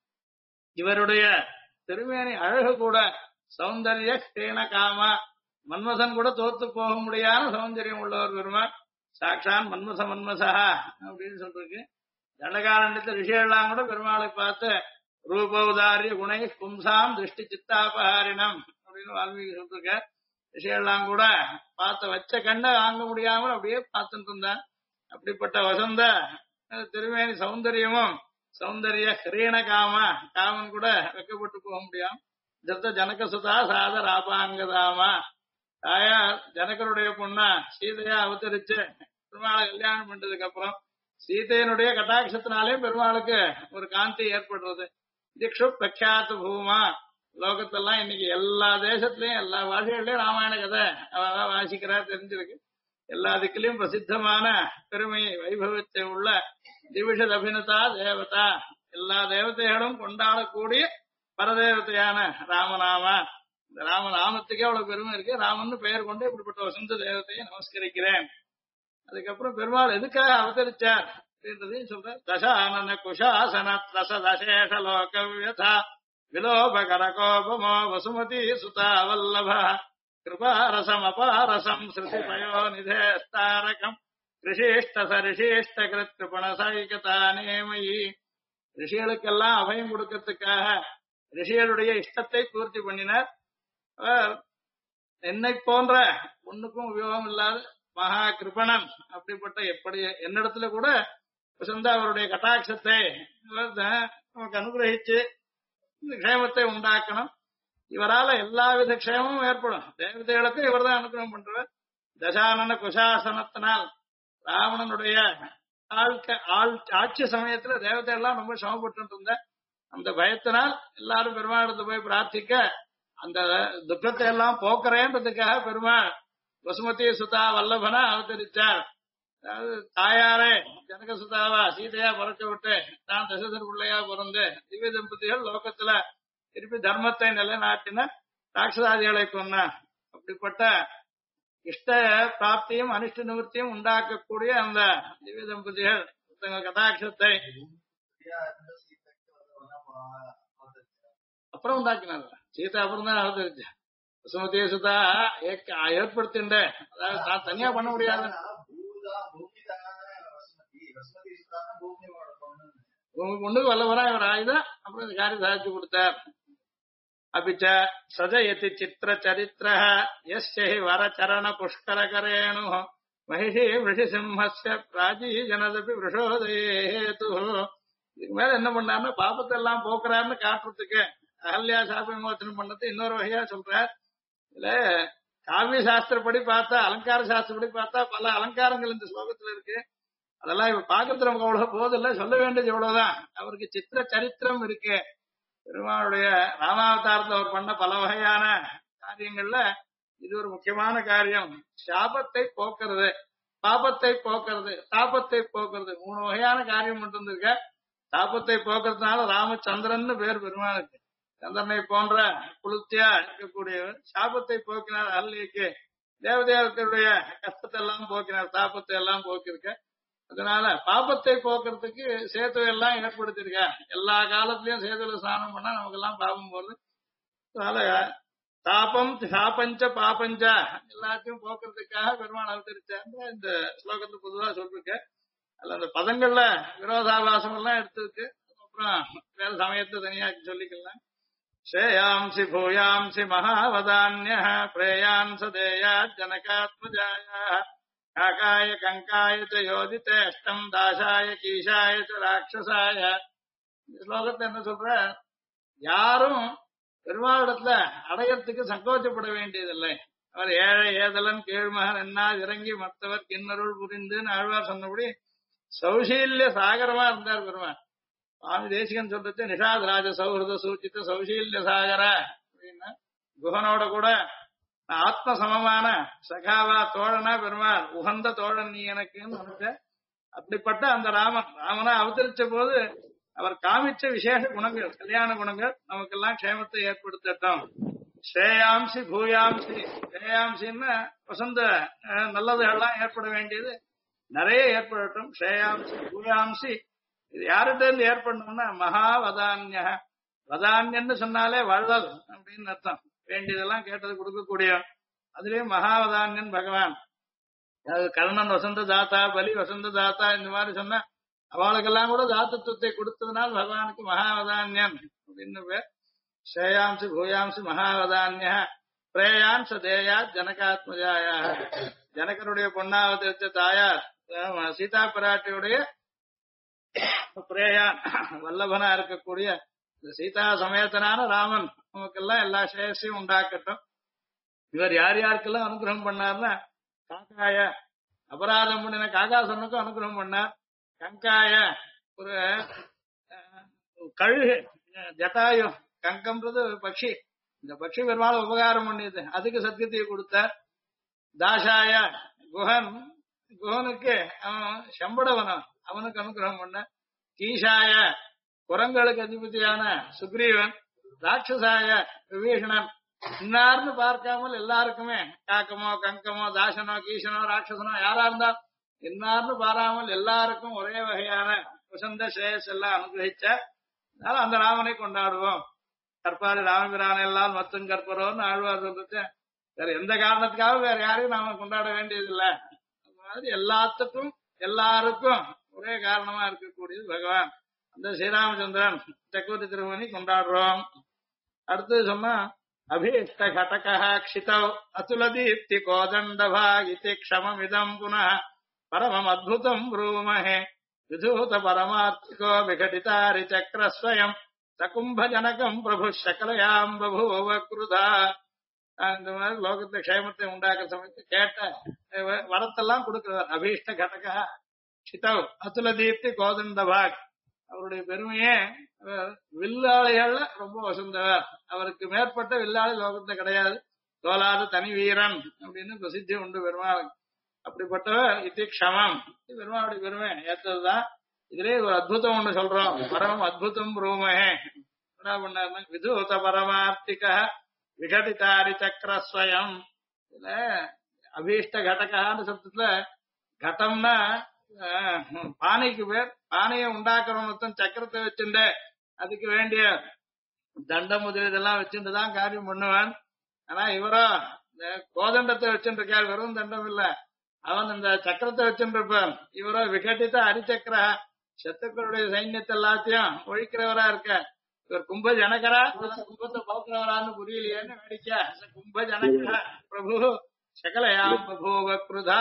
இவருடைய திருமேனி அழகு கூட சௌந்தர்ய ஹ்ரீண காமா, மன்மதன் கூட தோத்து போக முடியாத சௌந்தரியம் உள்ளவர் பெருமாள். சாட்சான் மன்மச மன்மசா அப்படின்னு சொல்றதுக்கு தண்டகாரண்டத்து ரிஷியெல்லாம் கூட பெருமாளை பார்த்து ரூபௌதாரிய குணை பும்சாம் திருஷ்டி சித்தாபஹாரிணம் அப்படின்னு வால்மீகி சொல்லிருக்க. ரிஷியெல்லாம் கூட பார்த்த வச்ச கண்ணை வாங்க முடியாமல் அப்படியே பார்த்துட்டு இருந்தான். அப்படிப்பட்ட வசந்த திருமேனி சௌந்தரியமும் சௌந்தர்ய ஹ்ரீண காமா, காமன் கூட வெக்கப்பட்டு போக முடியாம திருத்த ஜனக சுதா சாதர் ஆபாங்கதாமா, தாயார் ஜனகருடைய பொண்ணா சீதையா அவதரிச்சு பெருமாளை கல்யாணம் பண்றதுக்கு அப்புறம் சீதையனுடைய கட்டாட்சத்தினாலே பெருமாளுக்கு ஒரு காந்தி ஏற்படுறது. திக்ஷு பிரக்யாத் பூமா, லோகத்தெல்லாம் இன்னைக்கு எல்லா தேசத்திலயும் எல்லா பாஷைகள்லயும் ராமாயண கதை வாசிக்கிறா, தெரிஞ்சிருக்கு. எல்லா திக்கிலையும் பிரசித்தமான பெருமை வைபவத்தை உள்ள திவிஷத் அபிநதா தேவதா, எல்லா தேவதைகளும் கொண்டாடக்கூடிய பரதேவதையான ராமநாமா. இந்த ராமநாமத்துக்கே அவ்வளவு பெருமை இருக்கு. ராமன் பெயர் கொண்டு இப்படிப்பட்ட வசந்த தேவதையை நமஸ்கரிக்கிறேன். அதுக்கப்புறம் பெருமாள் எதுக்காக அவதரிச்சார் அப்படின்றதையும் சொல்ற. தசானன குஷாசன தசதசேஷ லோகவியதா விலோபகர கோபமோ வசுமதி சுதா வல்லப கிருபாரசம் அபாரசம் ஸ்ருதி பயோ நிதேஸ்தாரகம் ரிஷிஷ்ட சரிஷிஷ்ட கிருத் கிருபண சைகதா நேமயி. ரிஷிகளுக்கெல்லாம் அபயம் கொடுக்கறதுக்காக ரிஷிகளுடைய இஷ்டத்தை பூர்த்தி பண்ணினார். என்னை போன்ற ஒண்ணுக்கும் உபயோகம் இல்லாத மகா கிருபணன், அப்படிப்பட்ட எப்படி என்னிடத்துல கூட வசந்த அவருடைய கட்டாட்சத்தை நமக்கு அனுகிரகிச்சு இந்த க்ஷேமத்தை உண்டாக்கணும். இவரால எல்லாவித க்ஷேமமும் ஏற்படும். தேவதைகளுக்கும் இவர் தான் அனுகிரகம் பண்றவர். தசானன குஷாசனத்தினால் ராவணனுடைய ஆட்சி சமயத்துல தேவதையெல்லாம் ரொம்ப சிரமப்பட்டு இருந்த அந்த பயத்தினால் எல்லாரும் பெருமாளத்தை போய் பிரார்த்திக்க அந்த துக்கத்தை எல்லாம் போக்குறேன்றதுக்காக பெருமாள் வசுமதி சுதா வல்லபனா அவதரிச்சார். அதாவது தாயாரே ஜனக சுதாவா சீதையா பிறக்க விட்டு தான் தசரதர் பிள்ளையா பிறந்து திவ்ய தம்பதிகள் லோகத்துல திருப்பி தர்மத்தை நிலைநாட்டின, ராட்சசாதிகளை கொன்ன. அப்படிப்பட்ட இஷ்ட பிராப்தியும் அனிஷ்ட நிவர்த்தியும் உண்டாக்கக்கூடிய அந்த திவ்ய தம்பதிகள் தங்கள் கதாட்சத்தை அப்புறம் உண்டாக்கினார். சீதா அப்புறம் தான் அவதரிச்சு வசுமதி சுதா ஏற்படுத்தின்ற, அதாவது தான் தனியா பண்ண முடியாது. உங்க பொண்ணுக்கு வல்லவரா இவர் ஆயுதம் அப்புறம் இந்த காரியம் சாதிச்சு கொடுத்தார். அபிச்ச சஜயதி சித்திர சரித்திர யஸ்ய ஹி வரச்சரண புஷ்கரகரேணு மகிஷி விஷி சிம்ஹஸ்ய பிராஜி ஜனதபி விஷோதயேது. இதுக்கு மேல என்ன பண்ணாருன்னா பாபத்தை எல்லாம் போக்குறாருன்னு காட்டுறதுக்கு அகல்யா சாப விமோச்சனம் பண்ணது இன்னொரு வகையா சொல்றார். இதுல காவிய சாஸ்திரப்படி பார்த்தா அலங்கார சாஸ்திரப்படி பார்த்தா பல அலங்காரங்கள் இந்த ஸ்லோகத்துல இருக்கு. அதெல்லாம் இப்ப பாக்குறது நமக்கு அவ்வளவு போதில்லை, சொல்ல வேண்டியது இவ்வளவுதான். அவருக்கு சித்திர சரித்திரம் இருக்கு. பெருமாளுடைய ராமாவதாரத்துல அவர் பண்ண பல வகையான காரியங்கள்ல இது ஒரு முக்கியமான காரியம். சாபத்தை போக்குறது, பாபத்தை போக்குறது, தாபத்தை போக்குறது, 3 வகையான காரியம் மட்டும் இருக்க. தாபத்தை போக்குறதுனால ராமச்சந்திரன் பேர் பெருமாளுக்கு. சந்திரனை போன்ற குளிர்ச்சியா இருக்கக்கூடியவர். சாபத்தை போக்கினார் அகல்யைக்கு. தேவதேவர்களுடைய கஷ்டத்தை எல்லாம் போக்கினார், தாபத்தை எல்லாம் போக்கிருக்க. அதனால பாபத்தை போக்குறதுக்கு சேத்து எல்லாம் ஏற்படுத்திருக்க. எல்லா காலத்திலயும் சேத்துல ஸ்நானம் பண்ணா நமக்கு எல்லாம் பாபம் போகுது. அதனால தாபம் சாபஞ்ச பாபஞ்ச எல்லாத்தையும் போக்குறதுக்காக பெருமாள் அவதரிச்சார் இந்த ஸ்லோகத்தை பொதுவா சொல்லிருக்க. அதுல அந்த பதங்கள்ல விரோதாபாசம் எல்லாம் எடுத்துருக்கு. அப்புறம் வேற சமயத்தை தனியா சொல்லிக்கலாம். ஸ்ரேயாம்சி பூயாம்சி மகாவதான்ய பிரேயான் சதேயா ஜனகாத்மஜாயா காக்காய கங்காய ச யோதிதேஷ்டம் தாசாய கீஷாய ச ராட்சசாய. இந்த ஸ்லோகத்தை என்ன சொல்ற, யாரும் பெருமாளிடத்துல அடையறதுக்கு சங்கோச்சப்பட வேண்டியதில்லை. அவர் ஏழை ஏதலன் கீழ்மகன் என்ன இறங்கி மற்றவர் கிண்ணருள் புரிந்துன்னு ஆழ்வார் சொன்னபடி சௌசீல்ய சாகரமா இருந்தார் பெருமாள். சுவாமி தேசிகன் சொல்றது நிஷாத் ராஜ சௌஹிருத சூச்சித்த சௌசீல்ய சாகர அப்படின்னா குஹனோட கூட ஆத்ம சமமான சகாவா தோழனா பெருமாள் உகந்த தோழன் நீ எனக்குன்னு நினைச்ச. அப்படிப்பட்ட அந்த ராமனா அவதரிச்ச போது அவர் காமிச்ச விசேஷ குணங்கள், கல்யாண குணங்கள் நமக்கெல்லாம் க்ஷேமத்தை ஏற்படுத்தட்டும். ஸ்ரேயாம்சி பூயாம்சி, ஸ்ரேயாம்சின்னா வசந்த நல்லதுகள்லாம் ஏற்பட வேண்டியது நிறைய ஏற்படட்டும். ஸ்ரேயாம்சி பூயாம்சி இது யார்கிட்ட இருந்து ஏற்படணும்னா மகாவதான்ய. வதான்யன்னு சொன்னாலே வள்ளல் அப்படின்னு அர்த்தம். வேண்டியதெல்லாம் கேட்டது கொடுக்கக்கூடிய. அதுலயும் மகாவதான்யன் பகவான். அதாவது கர்ணன் வசந்த தாத்தா, பலி வசந்த தாத்தா, இந்த மாதிரி சொன்னா அவளுக்கெல்லாம் கூட தாத்தத்துவத்தை கொடுத்ததுனால் பகவானுக்கு மகாவதான்யன் அப்படின்னு பேர். ஸ்ரேயாம்சி பூயாம்சி மகாவதான்ய பிரேயான் சதேயா ஜனகாத்மஜாய. ஜனகருடைய பொன்னாவதரித்த தாயார் சீதா பிராட்டியுடைய பிரேயான் வல்லபனா இருக்கக்கூடிய சீதா சமேதனான ராமன் நமக்கெல்லாம் எல்லா சேஷையும் உண்டாக்கட்டும். இவர் யார் யாருக்கெல்லாம் அனுகிரகம் பண்ணார்னா காக்காய அபராதம் பண்ணின காகாசனுக்கும் அனுகிரகம் பண்ணார். கங்காய ஒரு கழுகு ஜட்டாயு, கங்கம்ன்றது பட்சி, இந்த பட்சி பெருமாள் உபகாரம் பண்ணியது, அதுக்கு சத்கதியை கொடுத்தார். தாசாய குஹனுக்கு அவன் செம்படவனம், அவனுக்கு அனுகிரகம் பண்ண. கீஷாய குரங்களுக்கு அதிபதியான சுக்ரீவன். ராட்சசாய விபீஷணன். இன்னார்னு பார்க்காமல் எல்லாருக்குமே காக்கமோ கங்கமோ தாசனோ கீசனோ ராட்சசனோ யாரா இருந்தால் இன்னார்னு பாராமல் எல்லாருக்கும் ஒரே வகையான வசந்த ஸ்ரேயஸ் எல்லாம் அனுகிரகிச்ச. அதனால அந்த ராமனை கொண்டாடுவோம். கற்பாரி ராமபிரான எல்லாம் மத்தும் கற்பரோன்னு ஆழ்வார் சொல்றது. வேற எந்த காரணத்துக்காக வேற யாரையும் நாம கொண்டாட வேண்டியதில்லை. அந்த மாதிரி எல்லாத்துக்கும் எல்லாருக்கும் ஒரே காரணமா இருக்கக்கூடியது பகவான். அந்த ஸ்ரீராமச்சந்திரன் சக்கரவர்த்தி திருமணி கொண்டாடுறோம். அடுத்தது சொன்னா அபீஷ்ட கடக க்ஷிதௌ அதுல தீப்தி கோதண்டபா இதி க்ஷமமிதம் புனः பரமம் அத்புதம் ப்ரூமஹே விதூத பரமார்த்திகோ விகடிதாரி சக்கரஸ்வயம் சகும்பஜனகம் பிரபு சகலயாம் பபூவ கிருதா. இந்த மாதிரி லோகத்தை க்ஷேமத்தை உண்டாக்குற சமயத்தை கேட்ட வரத்தெல்லாம் கொடுக்கிறவர். அபீஷ்ட கடக க்ஷிதௌ அதுல தீப்தி கோதண்டபாக். அவருடைய பெருமையே வில்லாளிகள்ல ரொம்ப வசந்தவர். அவருக்கு மேற்பட்ட வில்லாளி லோகத்துல கிடையாது. தோலாது தனி வீரன் அப்படின்னு பிரசித்தி உண்டு பெருமாளுக்கு. அப்படிப்பட்டவர் இது க்ஷமம். பெருமாளுடைய பெருமை ஏற்றதுதான். இதுலயே ஒரு அத்புதம் ஒண்ணு சொல்றோம். பரமம் அத்புதம் ரூமஹே. என்ன பண்ணாருன்னா விதூத பரமார்த்திக விகடிதாரி சக்கரஸ்வயம். இதுல அபீஷ்ட கடகான்னு சப்தத்துல கடம்னா பானைக்கு பேர். பானையை உண்டாக்குறவன் சக்கரத்தை வச்சுட்டு அதுக்கு வேண்டிய தண்டம் முதல் இதெல்லாம் வச்சுட்டுதான் காரியம் பண்ணுவான். ஆனா இவரோ இந்த கோதண்டத்தை வச்சுட்டு இருக்கார். வெறும் தண்டம் இல்ல, அவன் இந்த சக்கரத்தை வச்சுட்டு இருப்பான். இவரோ விகட்டித்த அரிச்சக்கர சத்துக்களுடைய சைன்யத்தை எல்லாத்தையும் ஒழிக்கிறவரா இருக்க இவர் கும்ப ஜனகரா கும்பத்தை போக்குறவரான்னு புரியலையேன்னு வேடிக்கை கும்ப ஜனகரா பிரபு சகலயாம் பபூவ கிருதா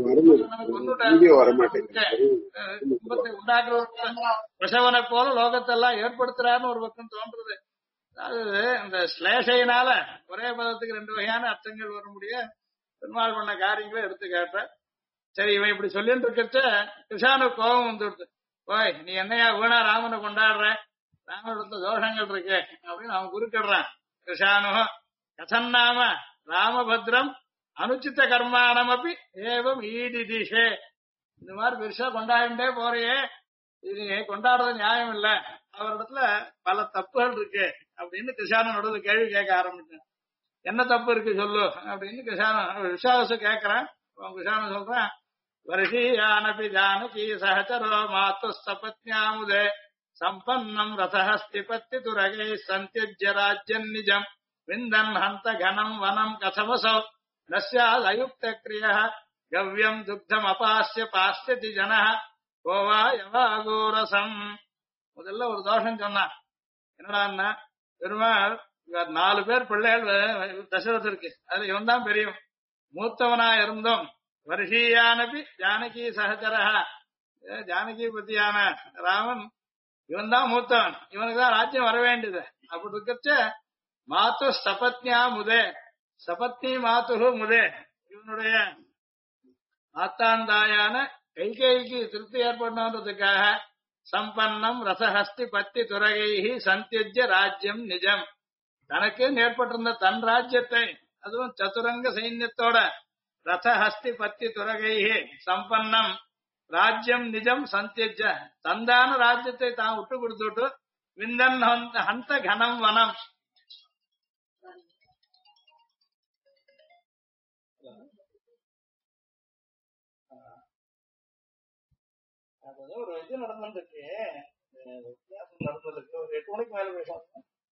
கும்பத்தை உண்டாக்குறவங்க பிரசவனை போல லோகத்தெல்லாம் ஏற்படுத்துறாருன்னு ஒரு பக்கம் தோன்றுது. அதாவது இந்த ஸ்லேஷையினால ஒரே பதத்துக்கு ரெண்டு வகையான அர்த்தங்கள் வர முடிய பெருமாள் பண்ண காரியங்களை எடுத்து கேட்ட. சரி இவன் இப்படி சொல்லிட்டு இருக்கிறச்ச கிருஷ்ணனு கோபம் வந்துடுது. ஓய் நீ என்னையா வீணா ராமனை கொண்டாடுற, ராமனிடத்துல தோஷங்கள் இருக்கு அப்படின்னு அவன் குறுக்கிடுறான். கிருஷ்ணனு கதன்னாம ராமபத்ரம் அனுச்சித்த கர்மாணம் அப்படி ஏவம் ஈடி திஷே, இந்த மாதிரி பெருசா கொண்டாடிட்டே போறியே, இது கொண்டாடுறது நியாயம் இல்ல, அவரிடத்துல பல தப்புகள் இருக்கு அப்படின்னு கிருஷ்ணனோட கேள்வி கேட்க ஆரம்பிச்சேன். என்ன தப்பு இருக்கு சொல்லு அப்படின்னு கிருஷ்ணன் விஸ்வாச கேட்கறான். கிருஷ்ணன் சொல்றான், வருஷீயானபி ஜானகி சஹச்சரோ மாத்து சபத்யாமுதே சம்பன்னம் ரதஹஸ்தி பத்தி துரகை சந்தியஜ்ய ராஜ்யம் நிஜம் விந்தன் ஹந்த கனம் வனம் கதமசோ நஸ்யாத் அயுக்த கிரிய கவ்யம் துக்தம் அபாஸ்ய பாஸ்யதி ஜன கோவா யவாகோரசம். முதல்ல ஒரு தோஷம் சொன்னான். என்னடான்னா, பெருமாள் 4 பேர் பிள்ளைகள் தசரதற்கு, அதுல இவன் தான் பெரியவன். மூத்தவனா இருந்தும் வருஷீயானபி ஜானகி சகச்சரஹா, ஜானகி பத்தியான ராமன் இவன் தான் மூத்தவன், இவனுக்கு தான் ராஜ்யம் வர வேண்டியது. அப்படி இருக்கச்ச மாத்து சபத்யா முதே, சபத்னி மாத்து முதே, இவனுடைய ஆத்தாந்தாயான கைகைக்கு திருப்தி ஏற்படணுன்றதுக்காக சம்பன்னம் ரசஹஸ்தி பத்தி துரகைஹி சந்தியஜ்ய ராஜ்யம் நிஜம், தனக்கு ஏற்பட்டிருந்த தன் ராஜ்யத்தை அதுவும் சதுரங்க சைன்யத்தோட ரசஹஸ்தி பத்தி துரகைஹி சம்பன்னம் ராஜ்யம் நிஜம் சந்தியஜ்ய, தந்தான ராஜ்யத்தை தான் விட்டு கொடுத்துட்டு விந்தன் ஹந்த கனம் வனம், ஒரு இது நடந்திருக்கு, வித்தியாசம் நடந்திருக்கு. ஒரு 8 மணிக்கு மேல பேசணும்.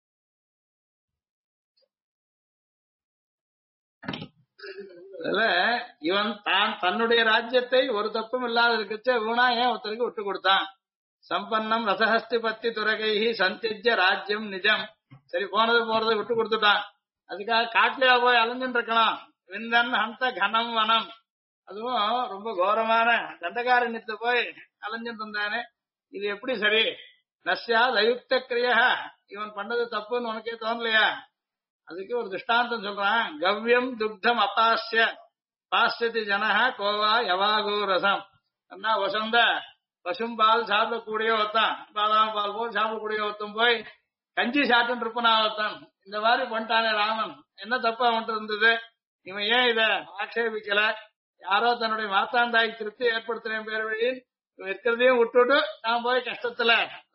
அதுல இவன் தான் தன்னுடைய ராஜ்யத்தை ஒரு தப்பும் இல்லாத இருக்கச்ச வீணா ஏன் ஒருத்தருக்கு விட்டு கொடுத்தான். சம்பன்னம் ரசஹஸ்தி பத்தி துரகைஹி சந்தியஜ்ய ராஜ்யம் நிஜம், சரி போறது விட்டு கொடுத்துட்டான். அதுக்காக காட்டுலயா போய் அலைஞ்சுட்டு இருக்கலாம். விந்தன் ஹந்த கனம் வனம், அதுவும் ரொம்ப கோரமான தண்டகாரண்யத்தை போய் அலைஞ்சுட்டு இருந்தானே, இது எப்படி சரி? நஸ்யா அயுக்த கிரியா, இவன் பண்ணது தப்புன்னு உனக்கே தோணலையா? அதுக்கு ஒரு திருஷ்டாந்தம் சொல்றான். கவ்யம் துக்தம் அபாஸ்ய பாஸ்யதி ஜனஹ கோவா யவாகோ ரசம். அண்ணா வசந்த பசும்பால் சாப்பிடக்கூடிய ஒருத்தன், பாதாம் பால் போல் சாப்பிடக்கூடிய ஒருத்தன் போய் கஞ்சி சாப்பிட்டு இருப்பனா ஒருத்தன், இந்த மாதிரி பண்ணிட்டானே ராமன், என்ன தப்பு அவன்ட்டு இருந்தது? இவன் ஏன் இத ஆட்சேபிக்கல? யாரோ தன்னுடைய மாத்தாந்தாய் திருப்தி ஏற்படுத்துறேன் பேர் வழியில் இருக்கிறதையும் விட்டுட்டு நான் போய் கஷ்டத்துல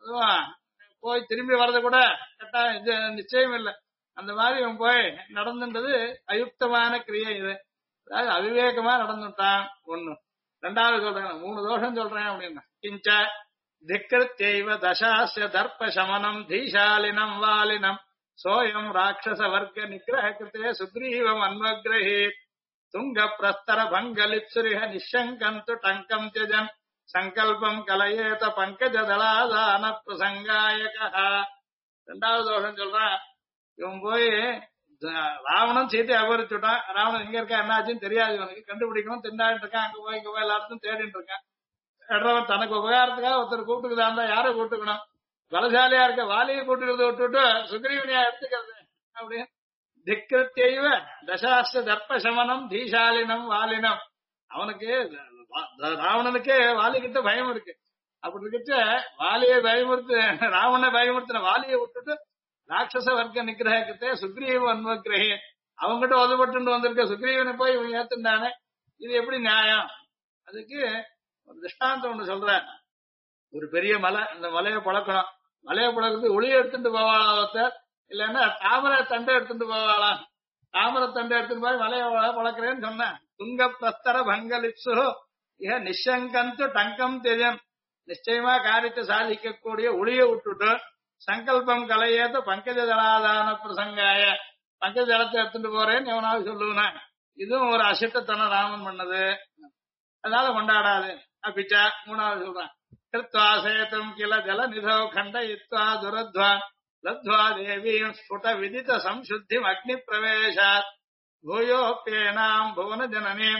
போய் திரும்பி வர்றது கூட கட்டாயம் நிச்சயம் இல்லை. அந்த மாதிரி இவன் போய் நடந்துன்றது அயுக்தமான கிரியை. இது அதாவது அவிவேகமா நடந்துட்டான். ஒண்ணு. ரெண்டாவது சொல்றேன், 3 தோஷம் சொல்றேன் அப்படின்னா, கிஞ்ச திக்ருத்யைவ தசாஸ்ய தர்ப்ப சமனம் தீசாலினம் வாலினம் சோயம் ராட்சச வர்க்க நிகிரஹ கிருதே சுக்ரீவம் அன்வக்ரஹீத் துங்க பிரஸ்தர பங்கலிப்சுரிஹ நிஷங்கந்து டங்கம் தியஜன் சங்கல்பம் கலயேத பங்கஜ தலாதான பிரசங்காயக. ரெண்டாவது தோஷம் சொல்றான். இவன் போய் ராவணன் சீத்தை அபகரிச்சுட்டான். ராவணன் எங்க இருக்கா என்னாச்சுன்னு தெரியாது, இவனுக்கு கண்டுபிடிக்கணும். திண்டாடிட்டு இருக்கான், அங்க போய் இங்க போய் எல்லாத்தையும் தேடிட்டு இருக்கான். எடவன் தனக்கு உபகாரத்துக்காக ஒருத்தர் கூப்பிட்டுக்குதா இருந்தா யாரை கூப்பிட்டுக்கணும்? பலசாலியா இருக்க வாலியை கூட்டுக்கிறத விட்டுட்டு சுக்ரீவனியா எடுத்துக்கிறது அப்படின்னு. திக்ருத்யைவ தசாஸ்ய தர்ப்ப சமனம் தீசாலினம் வாலினம், அவனுக்கு ராவணனுக்கே வாலி கிட்ட பயம் இருக்கு. அப்படி இருக்க வாலியை பயமுறுத்து ராவணனை பயமுறுத்தின வாலியை விட்டுட்டு ராட்சச வர்க்க நிகிரகத்தை சுக்ரீவ அன்வகிரகே, அவங்ககிட்ட உதவப்பட்டு வந்திருக்க சுக்ரீவனை போய் இவன் ஏத்துட்டானே, இது எப்படி நியாயம்? அதுக்கு ஒரு திருஷ்டாந்தம் ஒண்ணு சொல்ற. ஒரு பெரிய மலை, அந்த மலையை பழக்கணும். மலையை பழக்கிறது ஒளியை எடுத்துட்டு போவாளா ஒருத்தர், இல்லன்னா தாமரை தண்டை எடுத்துட்டு போவாளாம். தாமரை தண்டை எடுத்துட்டு போய் மலையை பழக்கிறேன்னு சொன்னேன். துங்க பிரஸ்தர பங்கலிப்சு இக நிஷங்கந்து டங்கம் தெரியும், நிச்சயமா காரியத்தை சாதிக்கக்கூடிய ஒளியை விட்டுட்டு சங்கல்பம் கலையேத பங்கஜ ஜலாதான பிரசங்காய, பங்கஜ ஜலத்தை எடுத்துட்டு போறேன்னு எவனாவது சொல்லுவேன். இதுவும் ஒரு அசிட்டத்தனம் ராமன் பண்ணது, அதனால கொண்டாடாது. அப்பிச்சா மூணாவது சொல்றான். கிருத்வா சேதும் கில ஜல நிதோ கண்டயித்வா துரத்வா லத்வா தேவீம் ஸ்புட விதித சம்சுத்திம் அக்னி பிரவேசாத் பூயோப்யேனாம் புவன ஜனனீம்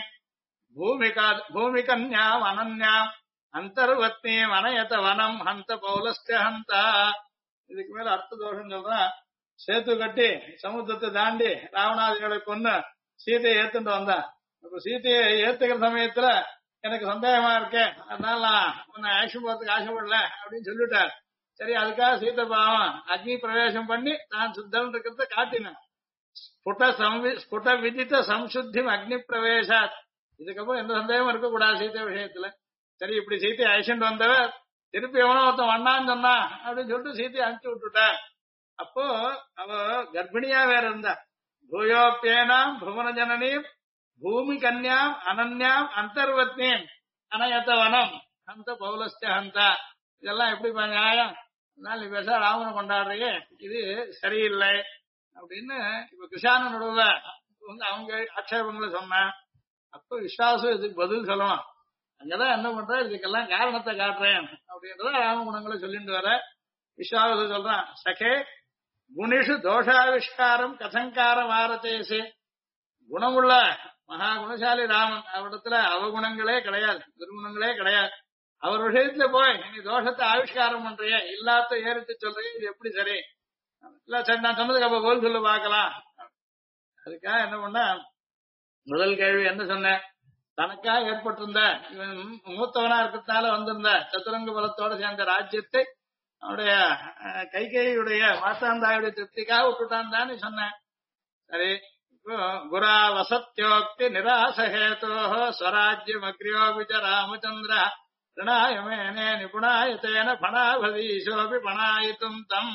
பூமிகன்யாம் அனன்யாம் அந்தர்வத்னீம் அனயத வனம் ஹந்த பௌலஸ்ய ஹந்தா. இதுக்கு மேல அர்த்த தோஷம் சொல்றான். சேத்து கட்டி சமுத்திரத்தை தாண்டி ராவணாதிகளை கொன்னு சீதையை ஏத்துட்டு வந்தான். அப்ப சீதையை ஏத்துக்கிற சமயத்துல எனக்கு சந்தேகமா இருக்கேன், அதனால நான் உன்னை ஆக்ஷன் போறதுக்கு ஆசைப்படல அப்படின்னு சொல்லிட்டார். சரி, அதுக்காக சீதை பாவம் அக்னி பிரவேசம் பண்ணி தான் சுத்தம் இருக்கிறத காட்டினேன். ஸ்புட விதித்த சம்சுத்தி அக்னி பிரவேசாத். இதுக்கப்புறம் எந்த சந்தேகமும் இருக்கக்கூடாது சீதை விஷயத்துல. சரி, இப்படி சீத்தை அழிச்சுட்டு வந்தவர் திருப்பி எவனோ ஒருத்தன் வண்ணான்னு சொன்னா அப்படின்னு சொல்லிட்டு சீத்தையை அனுப்பிச்சு விட்டுட்டார். அப்போ அவ கர்ப்பிணியா வேற இருந்தா. பூயோப்பியனாம் புவன ஜனனீம் பூமி கன்யாம் அனன்யாம் அந்தர்வத்னீம் அனயத வனம் அந்த பௌலஸ்ய ஹந்தா. இதெல்லாம் எப்படி நியாயம்? அதனால நீ பேச ராமனை கொண்டாடுறீங்க, இது சரியில்லை அப்படின்னு இப்ப கிருஷ்ண நடுவுல வந்து அவங்க ஆட்சேபங்களை சொன்ன. அப்ப விஸ்வாசம் இதுக்கு பதில் சொல்லணும். அங்கதான் என்ன பண்ற, இதுக்கெல்லாம் காரணத்தை காட்டுறேன் அப்படின்றத ராமகுணங்களை சொல்லிட்டு வர விஸ்வாசம் சொல்றான். சகே குணிஷு தோஷாவிஷ்காரம் கதங்கார வாரதேசே. குணமுள்ள மகா குணசாலி ராமன், அவரிடத்துல அவகுணங்களே கிடையாது, துர்குணங்களே கிடையாது. அவர் விஷயத்துல போய் நீ தோஷத்தை ஆவிஷ்காரம் பண்றிய, இல்லாத ஏறிட்டு சொல்றீங்க, இது எப்படி சரி? இல்ல சரி, நான் சொன்னதுக்கு அப்ப கோல் சொல்லு பார்க்கலாம். அதுக்காக என்ன பண்ண, முதல் கேள்வி என்ன சொன்னேன், தனக்காக ஏற்பட்டிருந்த இவன் மூத்தவனா இருக்கிறதுனால வந்திருந்த சதுரங்க பலத்தோட சேர்ந்த ராஜ்யத்தை அவனுடைய கைகையுடைய மாசாந்தாயுடைய திருப்திக்காக விட்டுட்டான் தான் சொன்னேன். சரி, இப்போ குரா வசத்யோக்தி நிராசஹேதோ ஸ்வராஜ்யம் அக்ரியோபிச்ச ராமச்சந்திர ரிணாயமேனே நிபுணாயத்தேன பணாபதீஷோபி பணாயித்தும் தம்.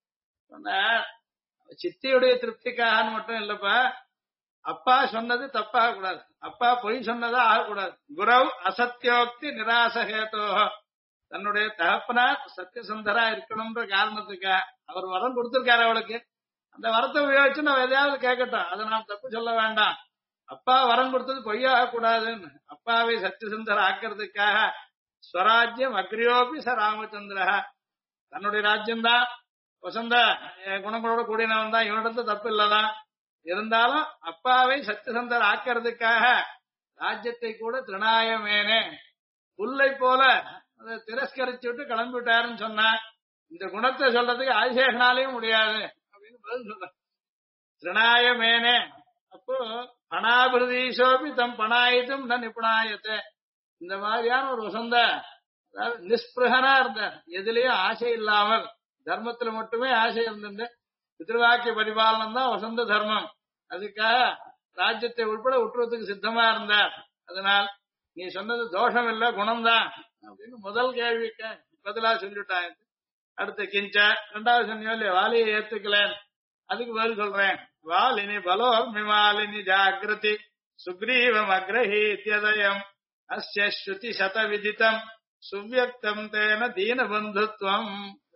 சித்தியுடைய திருப்திக்காக மட்டும் இல்லப்பா, அப்பா சொன்னது தப்பாக கூடாது, அப்பா பொய் சொன்னதா ஆகக்கூடாது. குரவ் அசத்தியோக்தி நிராசஹேதோ, தன்னுடைய தகப்பனார் சத்தியசுந்தரா இருக்கணும்ன்ற காரணத்துக்கா அவர் வரம் கொடுத்திருக்காரு அவளுக்கு. அந்த வரத்தை உபயோகிச்சு நம்ம எதையாவது கேட்கட்டும், அதை நாம் தப்பு சொல்ல வேண்டாம். அப்பா வரம் கொடுத்தது பொய்யாக கூடாதுன்னு அப்பாவை சத்தியசுந்தர ஆக்கிறதுக்காக ஸ்வராஜ்யம் அக்ரியோபி ச ராமச்சந்திர, தன்னுடைய ராஜ்யம்தான் வசந்த குணங்களோட கூடினவன் தான், இவனிடத்து தப்பு இல்லதான். இருந்தாலும் அப்பாவை சத்தியசுந்தர ஆக்கிறதுக்காக ராஜ்யத்தை கூட திருநாயமேனே புல்லை போல அதை திரஸ்கரிச்சு விட்டு கிளம்பிவிட்டாருன்னு சொன்ன. இந்த குணத்தை சொல்றதுக்கு ஆதிசேஷனாலையும் முடியாது அப்படின்னு பதில் சொல்ற. திருநாயமேனே, அப்போ பணாபிரதீஷோபி தம் பணாயித்தும் ந நிபுணாயத்தை. இந்த மாதிரியான ஒரு வசந்த, அதாவது நிஸ்பிருகனா இருந்தார், எதுலயும் ஆசை இல்லாமல் தர்மத்துல மட்டுமே ஆசை இருந்திருந்த. பித்ருவாக்கிய பரிபாலனம் தான் வசந்த தர்மம். அதுக்காக ராஜ்யத்தை உட்பட உற்றுவத்துக்கு சித்தமா இருந்தார். அதனால் நீ சொன்னது தோஷம் இல்ல, குணம்தான் அப்படின்னு முதல் கேள்விக்கு பதிலா சொல்லிவிட்டாங்க. அடுத்த கிஞ்ச ரெண்டாவது சொன்னியோ இல்லையா, வாலியை ஏத்துக்கலேன், அதுக்கு பதில் சொல்றேன். வாலினி பலோர்மிமாலினி ஜாகிருதி சுக்ரீவம் அக்ரஹீத்யதயம் அஸ்ய ஸ்ருதி சத விதிதம் சுவ்யக்தம் தேன தீன பந்துத்வம்.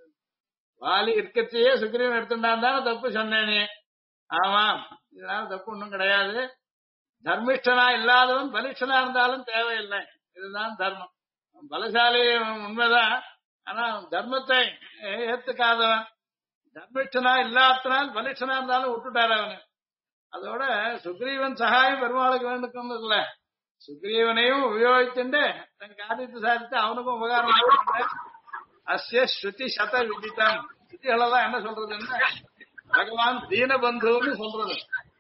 வாலி இருக்கத்தையே சுக்ரீவன் எடுத்துட்டான் தானே தப்பு சொன்னேனே. ஆமா, இதனால தப்பு ஒண்ணும் கிடையாது. தர்மிஷ்டனா இல்லாதவன் பலிஷ்டனா இருந்தாலும் தேவையில்லை, இதுதான் தர்மம். பலசாலி உண்மைதான், ஆனா தர்மத்தை ஏத்துக்காதவன் தர்மிஷ்டனா இல்லாதனால் பலிஷ்டனா இருந்தாலும் விட்டுட்டாரு அவனு. அதோட சுக்ரீவன் சகாயம் பெருமாளுக்கு வேண்டுக்கொண்டதுல சுக்ரீவனையும் உபயோகிச்சுட்டு தன் காரியத்தை சாதித்து அவனுக்கும் உபகாரம். அஸ்ய ஸ்ருதி சத விதித்தம், ஸ்ருதிகளெல்லாம் என்ன சொல்றதுன்னா பகவான் தீனபந்துன்னு சொல்றது.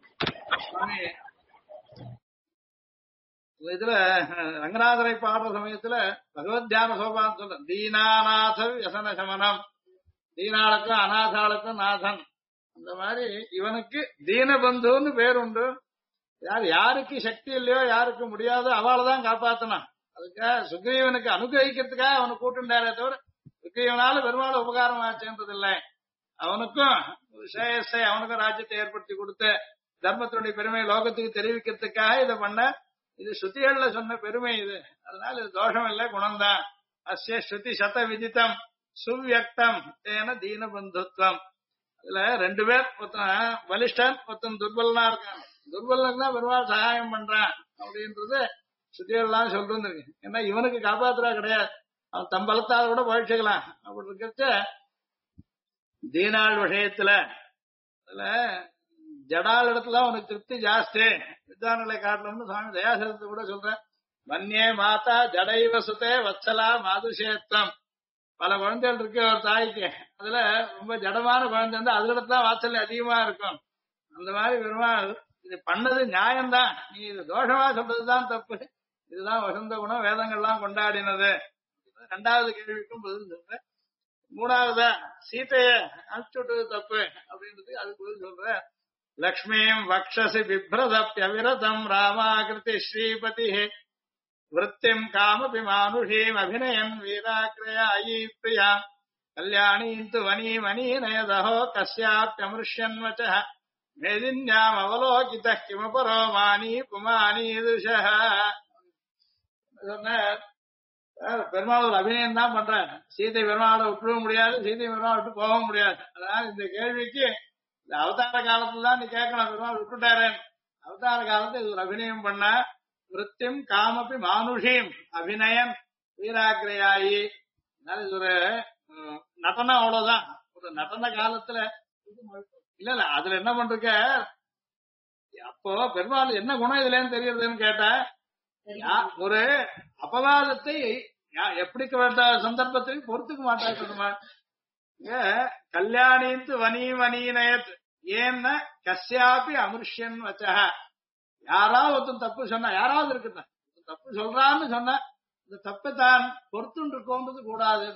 இதுல ரங்கநாதரை பாடுற சமயத்துல பகவத் தியான சோபான்னு சொல்ற. தீனாநாத வியசன சமனம், தீனாளுக்கும் அநாதாளுக்கும் நாதன். அந்த மாதிரி இவனுக்கு தீனபந்துன்னு பேர் உண்டு. யாருக்கு சக்தி இல்லையோ, யாருக்கு முடியாதோ அவளைதான் காப்பாத்தணும். அதுக்காக சுக்ரீவனுக்கு அனுகிரகிக்கிறதுக்காக அவனை கூட்டுண்டாரே தவிர சுக்ரீவனால பெருமாள் உபகாரம் ஆச்சுன்றதில்லை. அவனுக்கும் ஸ்ரேயஸை, அவனுக்கும் ராஜ்யத்தை ஏற்படுத்தி கொடுத்து தர்மத்தினுடைய பெருமையை லோகத்துக்கு தெரிவிக்கிறதுக்காக இதை பண்ண. இது ஸ்ருதிகள்ல சொன்ன பெருமை இது. அதனால இது தோஷம் இல்லை, குணம்தான். அஸ்ய ஸ்ருதி சத விதித்தம் சுவ்யக்தம் தேன தீன பந்துத்வம். இதுல ரெண்டு பேர், ஒருத்தன் பலிஷ்டன், ஒருத்தன் துர்பலனா இருக்கான். துர்பலனுக்கு தான் பெருமாள் சகாயம் பண்றான் அப்படின்றது ஸ்ருதிகள்லாம் சொல்றது. ஏன்னா இவனுக்கு காப்பாத்துறா கிடையாது, அவன் தம்பலத்தால் கூட பழிச்சுக்கலாம். அப்படி இருக்கிறச்ச தீனாள் விஷயத்துல அதுல ஜடால் இடத்துல அவனுக்கு திருப்தி ஜாஸ்தி வித்வான்களை காட்டணும்னு சுவாமி தயாசரத்தை கூட சொல்றேன். மன்யே மாதா ஜடைவ சுதே வத்சலா மாதுஷேத்தம். பல குழந்தைகள் இருக்கு ஒரு தாய்க்கு, அதுல ரொம்ப ஜடமான குழந்தை வந்து அதுல தான் வாத்சல்யம் அதிகமா இருக்கும். அந்த மாதிரி பெருமாள் இது பண்ணது நியாயம்தான், நீ இது தோஷமா சொல்றதுதான் தப்பு, இதுதான் வசந்த குணம் வேதங்கள்லாம் கொண்டாடினது. ரெண்டாவது கேள்விக்கும் பதில் சொல்றேன். மூணாவதா சீதைய அனுப்பிச்சு விட்டது தப்பு அப்படின்றது அதுக்கு பதில் சொல்ற. லக்ஷ்மீம் வக்ஷசி பிப்ரதப்யவிரதம் ராமாகிருதி ஸ்ரீபதி விருத்திம் காமபி மானுஷீம் அபிநயன் வீராக்ரயாயி பிரியா கல்யாணீம் து வனீமணீநயதஹோ கஸ்யாப்யமృష్యన్వచః மேதின்யாம் அவலோகிதः கிமபரோ மானி புமானீதுஷः. பெருமாள் ஒரு அபிநயம் தான் பண்றாரு. சீதை பெருமாளை விட்டுவும் முடியாது, சீதை பெருமாள் விட்டு போகவும் முடியாது. அதனால இந்த கேள்விக்கு இந்த அவதார காலத்துல தான் நீ கேட்கணும், பெருமாள் விட்டுட்டாரு. அவதார காலத்துல இது ஒரு அபிநயம் பண்ண விருத்திம் காமப்பி மானுஷீம் அபிநயன் வீராக்கிரையாயி. அதனால இது ஒரு நடனம், அவ்வளவுதான். ஒரு நடன காலத்துல இல்ல இல்ல அதுல என்ன பண்றீங்க, அப்போ பெருமாள் என்ன குணம் இதுலன்னு தெரியுதுன்னு கேட்டா, ஒரு அபவாதத்தை எப்படி சந்தர்ப்பத்தையும் பொறுத்துக்க மாட்டாங்க. கல்யாணித்து வனீமணீநயத் ஏன்னா கஸ்யாபி அமிருஷ்யன் வச்சா, யாராவது ஒருத்தன் தப்பு சொன்னா, யாராவது இருக்குதான் தப்பு சொல்றான்னு சொன்ன இந்த தப்பை தான் பொறுத்துன்னு இருக்கோன்றது கூடாது.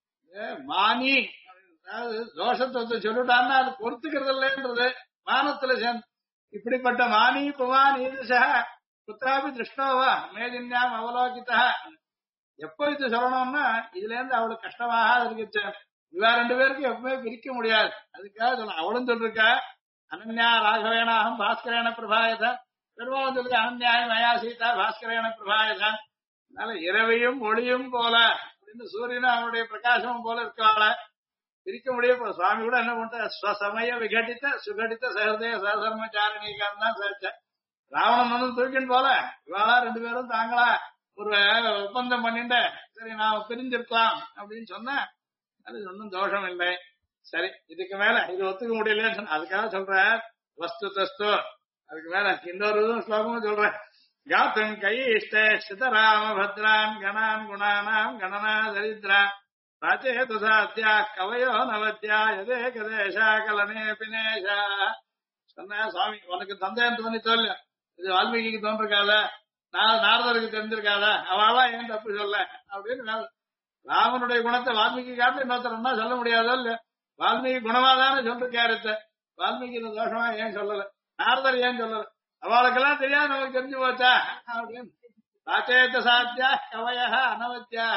மானி அதாவது தோஷத்தை சொல்லிட்டான்னா அது பொறுத்துக்கிறது இல்லைன்றது மானத்துல சேர்ந்து. இப்படிப்பட்ட மானி புமான் ஈதுஷா குத்தாபி திருஷ்ணோவா மேதின்யாம் அவலோகிதா. எப்போ இது சொல்லணும்னா இதுல இருந்து அவளுக்கு கஷ்டமாக இருக்குச்சு. இவா ரெண்டு பேருக்கும் எப்பவுமே பிரிக்க முடியாது. அதுக்காக சொல்ல அவளும் சொல்லிருக்கா அனன்யா ராகவேனாகம் பாஸ்கரேன பிரபாயதா. பெருமாள் சொல்லுங்க அனன்யாயம் மயா சீதா பாஸ்கரேன பிரபாயதா. அதனால இரவையும் ஒளியும் போல அப்படின்னு சூரியனும் அவனுடைய பிரகாசமும் போல இருக்காள பிரிக்க முடியும். சுவாமி கூட என்ன பண்ற ஸ்வசமய விகடித்த சுகடித்த சஹதய சஹதர்மச்சாரணிகான் தான் சேர்ச்ச. ராவணன் வந்து தூக்கின் போல இவாளா ரெண்டு பேரும் தாங்களா ஒரு ஒப்பந்தம் பண்ணிட்டு சரி நான் பிரிஞ்சிருக்கலாம் அப்படின்னு சொன்ன அது ஒன்றும் தோஷம் இல்லை. சரி இதுக்கு மேல இது ஒத்துக்க முடியலன்னு சொன்ன அதுக்காக சொல்ற வஸ்து தஸ்து. அதுக்கு மேல இன்னொரு ஸ்லோகமும் சொல்றேன். காத்தும் கை இஷ்ட சிதராம பத்ரான் கணான் குணானாம் கணனா தரித்ரா ராச்சேது சாத்தியா கவயோ நவத்யா எதே கதேஷா கலனே பினேஷா. சொன்ன சுவாமி உனக்கு சந்தேகம் தோணி சொல்ல, இது வால்மீகிக்கு தோன்றிருக்காத, நாரதருக்கு தெரிஞ்சிருக்காத, அவளா ஏன் தப்பு சொல்ல அப்படின்னு. ராமனுடைய குணத்தை வால்மீகி காட்டு இன்னொருத்தரம்னா சொல்ல முடியாதோ இல்ல, வால்மீகி குணமாதானே சொல்லிருக்காரு. வால்மீகி இந்த தோஷமா ஏன் சொல்லல, நாரதர் ஏன் சொல்லல, அவளுக்கெல்லாம் தெரியாது நமக்கு தெரிஞ்சு போச்சா அப்படின்னு. ராச்சேத்த சாத்தியா கவயா அனவத்தியாக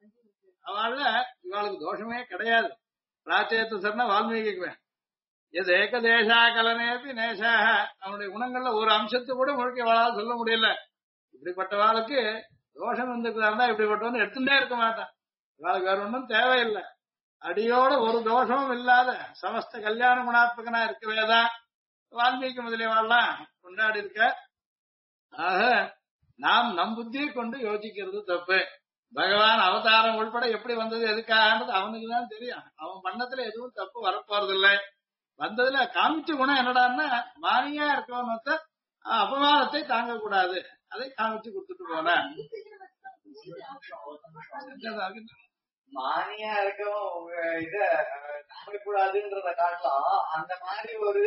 அவள இவாளுக்கு தோஷமே கிடையாது. ராச்சேத்த சொன்னா வால்மீகிக்கு எது ஏகதேசா கலனேபி நேசாக அவனுடைய குணங்கள்ல ஒரு அம்சத்தை கூட முழுக்க வாழாது சொல்ல முடியல. இப்படிப்பட்டவாளுக்கு தோஷம் வந்துருக்குதா இப்படிப்பட்டவன்னு எடுத்துட்டே இருக்க மாட்டான். இவாளுக்கு வேற ஒன்றும் தேவையில்லை. அடியோட ஒரு தோஷமும் இல்லாத சமஸ்த கல்யாண குணாத்மகனா இருக்கவேதான் வால்மீகி முதலியவாள்லாம் கொண்டாடி இருக்க. ஆக நாம் நம் புத்தியை கொண்டு யோசிக்கிறது தப்பு. பகவான் அவதாரம் உள்பட எப்படி வந்தது எதுக்காகன்றது அவனுக்கு தான் தெரியும். அவன் பண்ணத்துல எதுவும் தப்பு வரப்போறதில்லை. வந்ததுல காமிச்ச குணம் என்னடான்னா மானியா இருக்கவனத்த அபமானத்தை தாங்க கூடாது, அதை காமிச்சு கொடுத்துட்டு போன. மானியா இருக்கவும் இத தாங்க கூடாதுன்றத காட்டலாம். அந்த மாதிரி ஒரு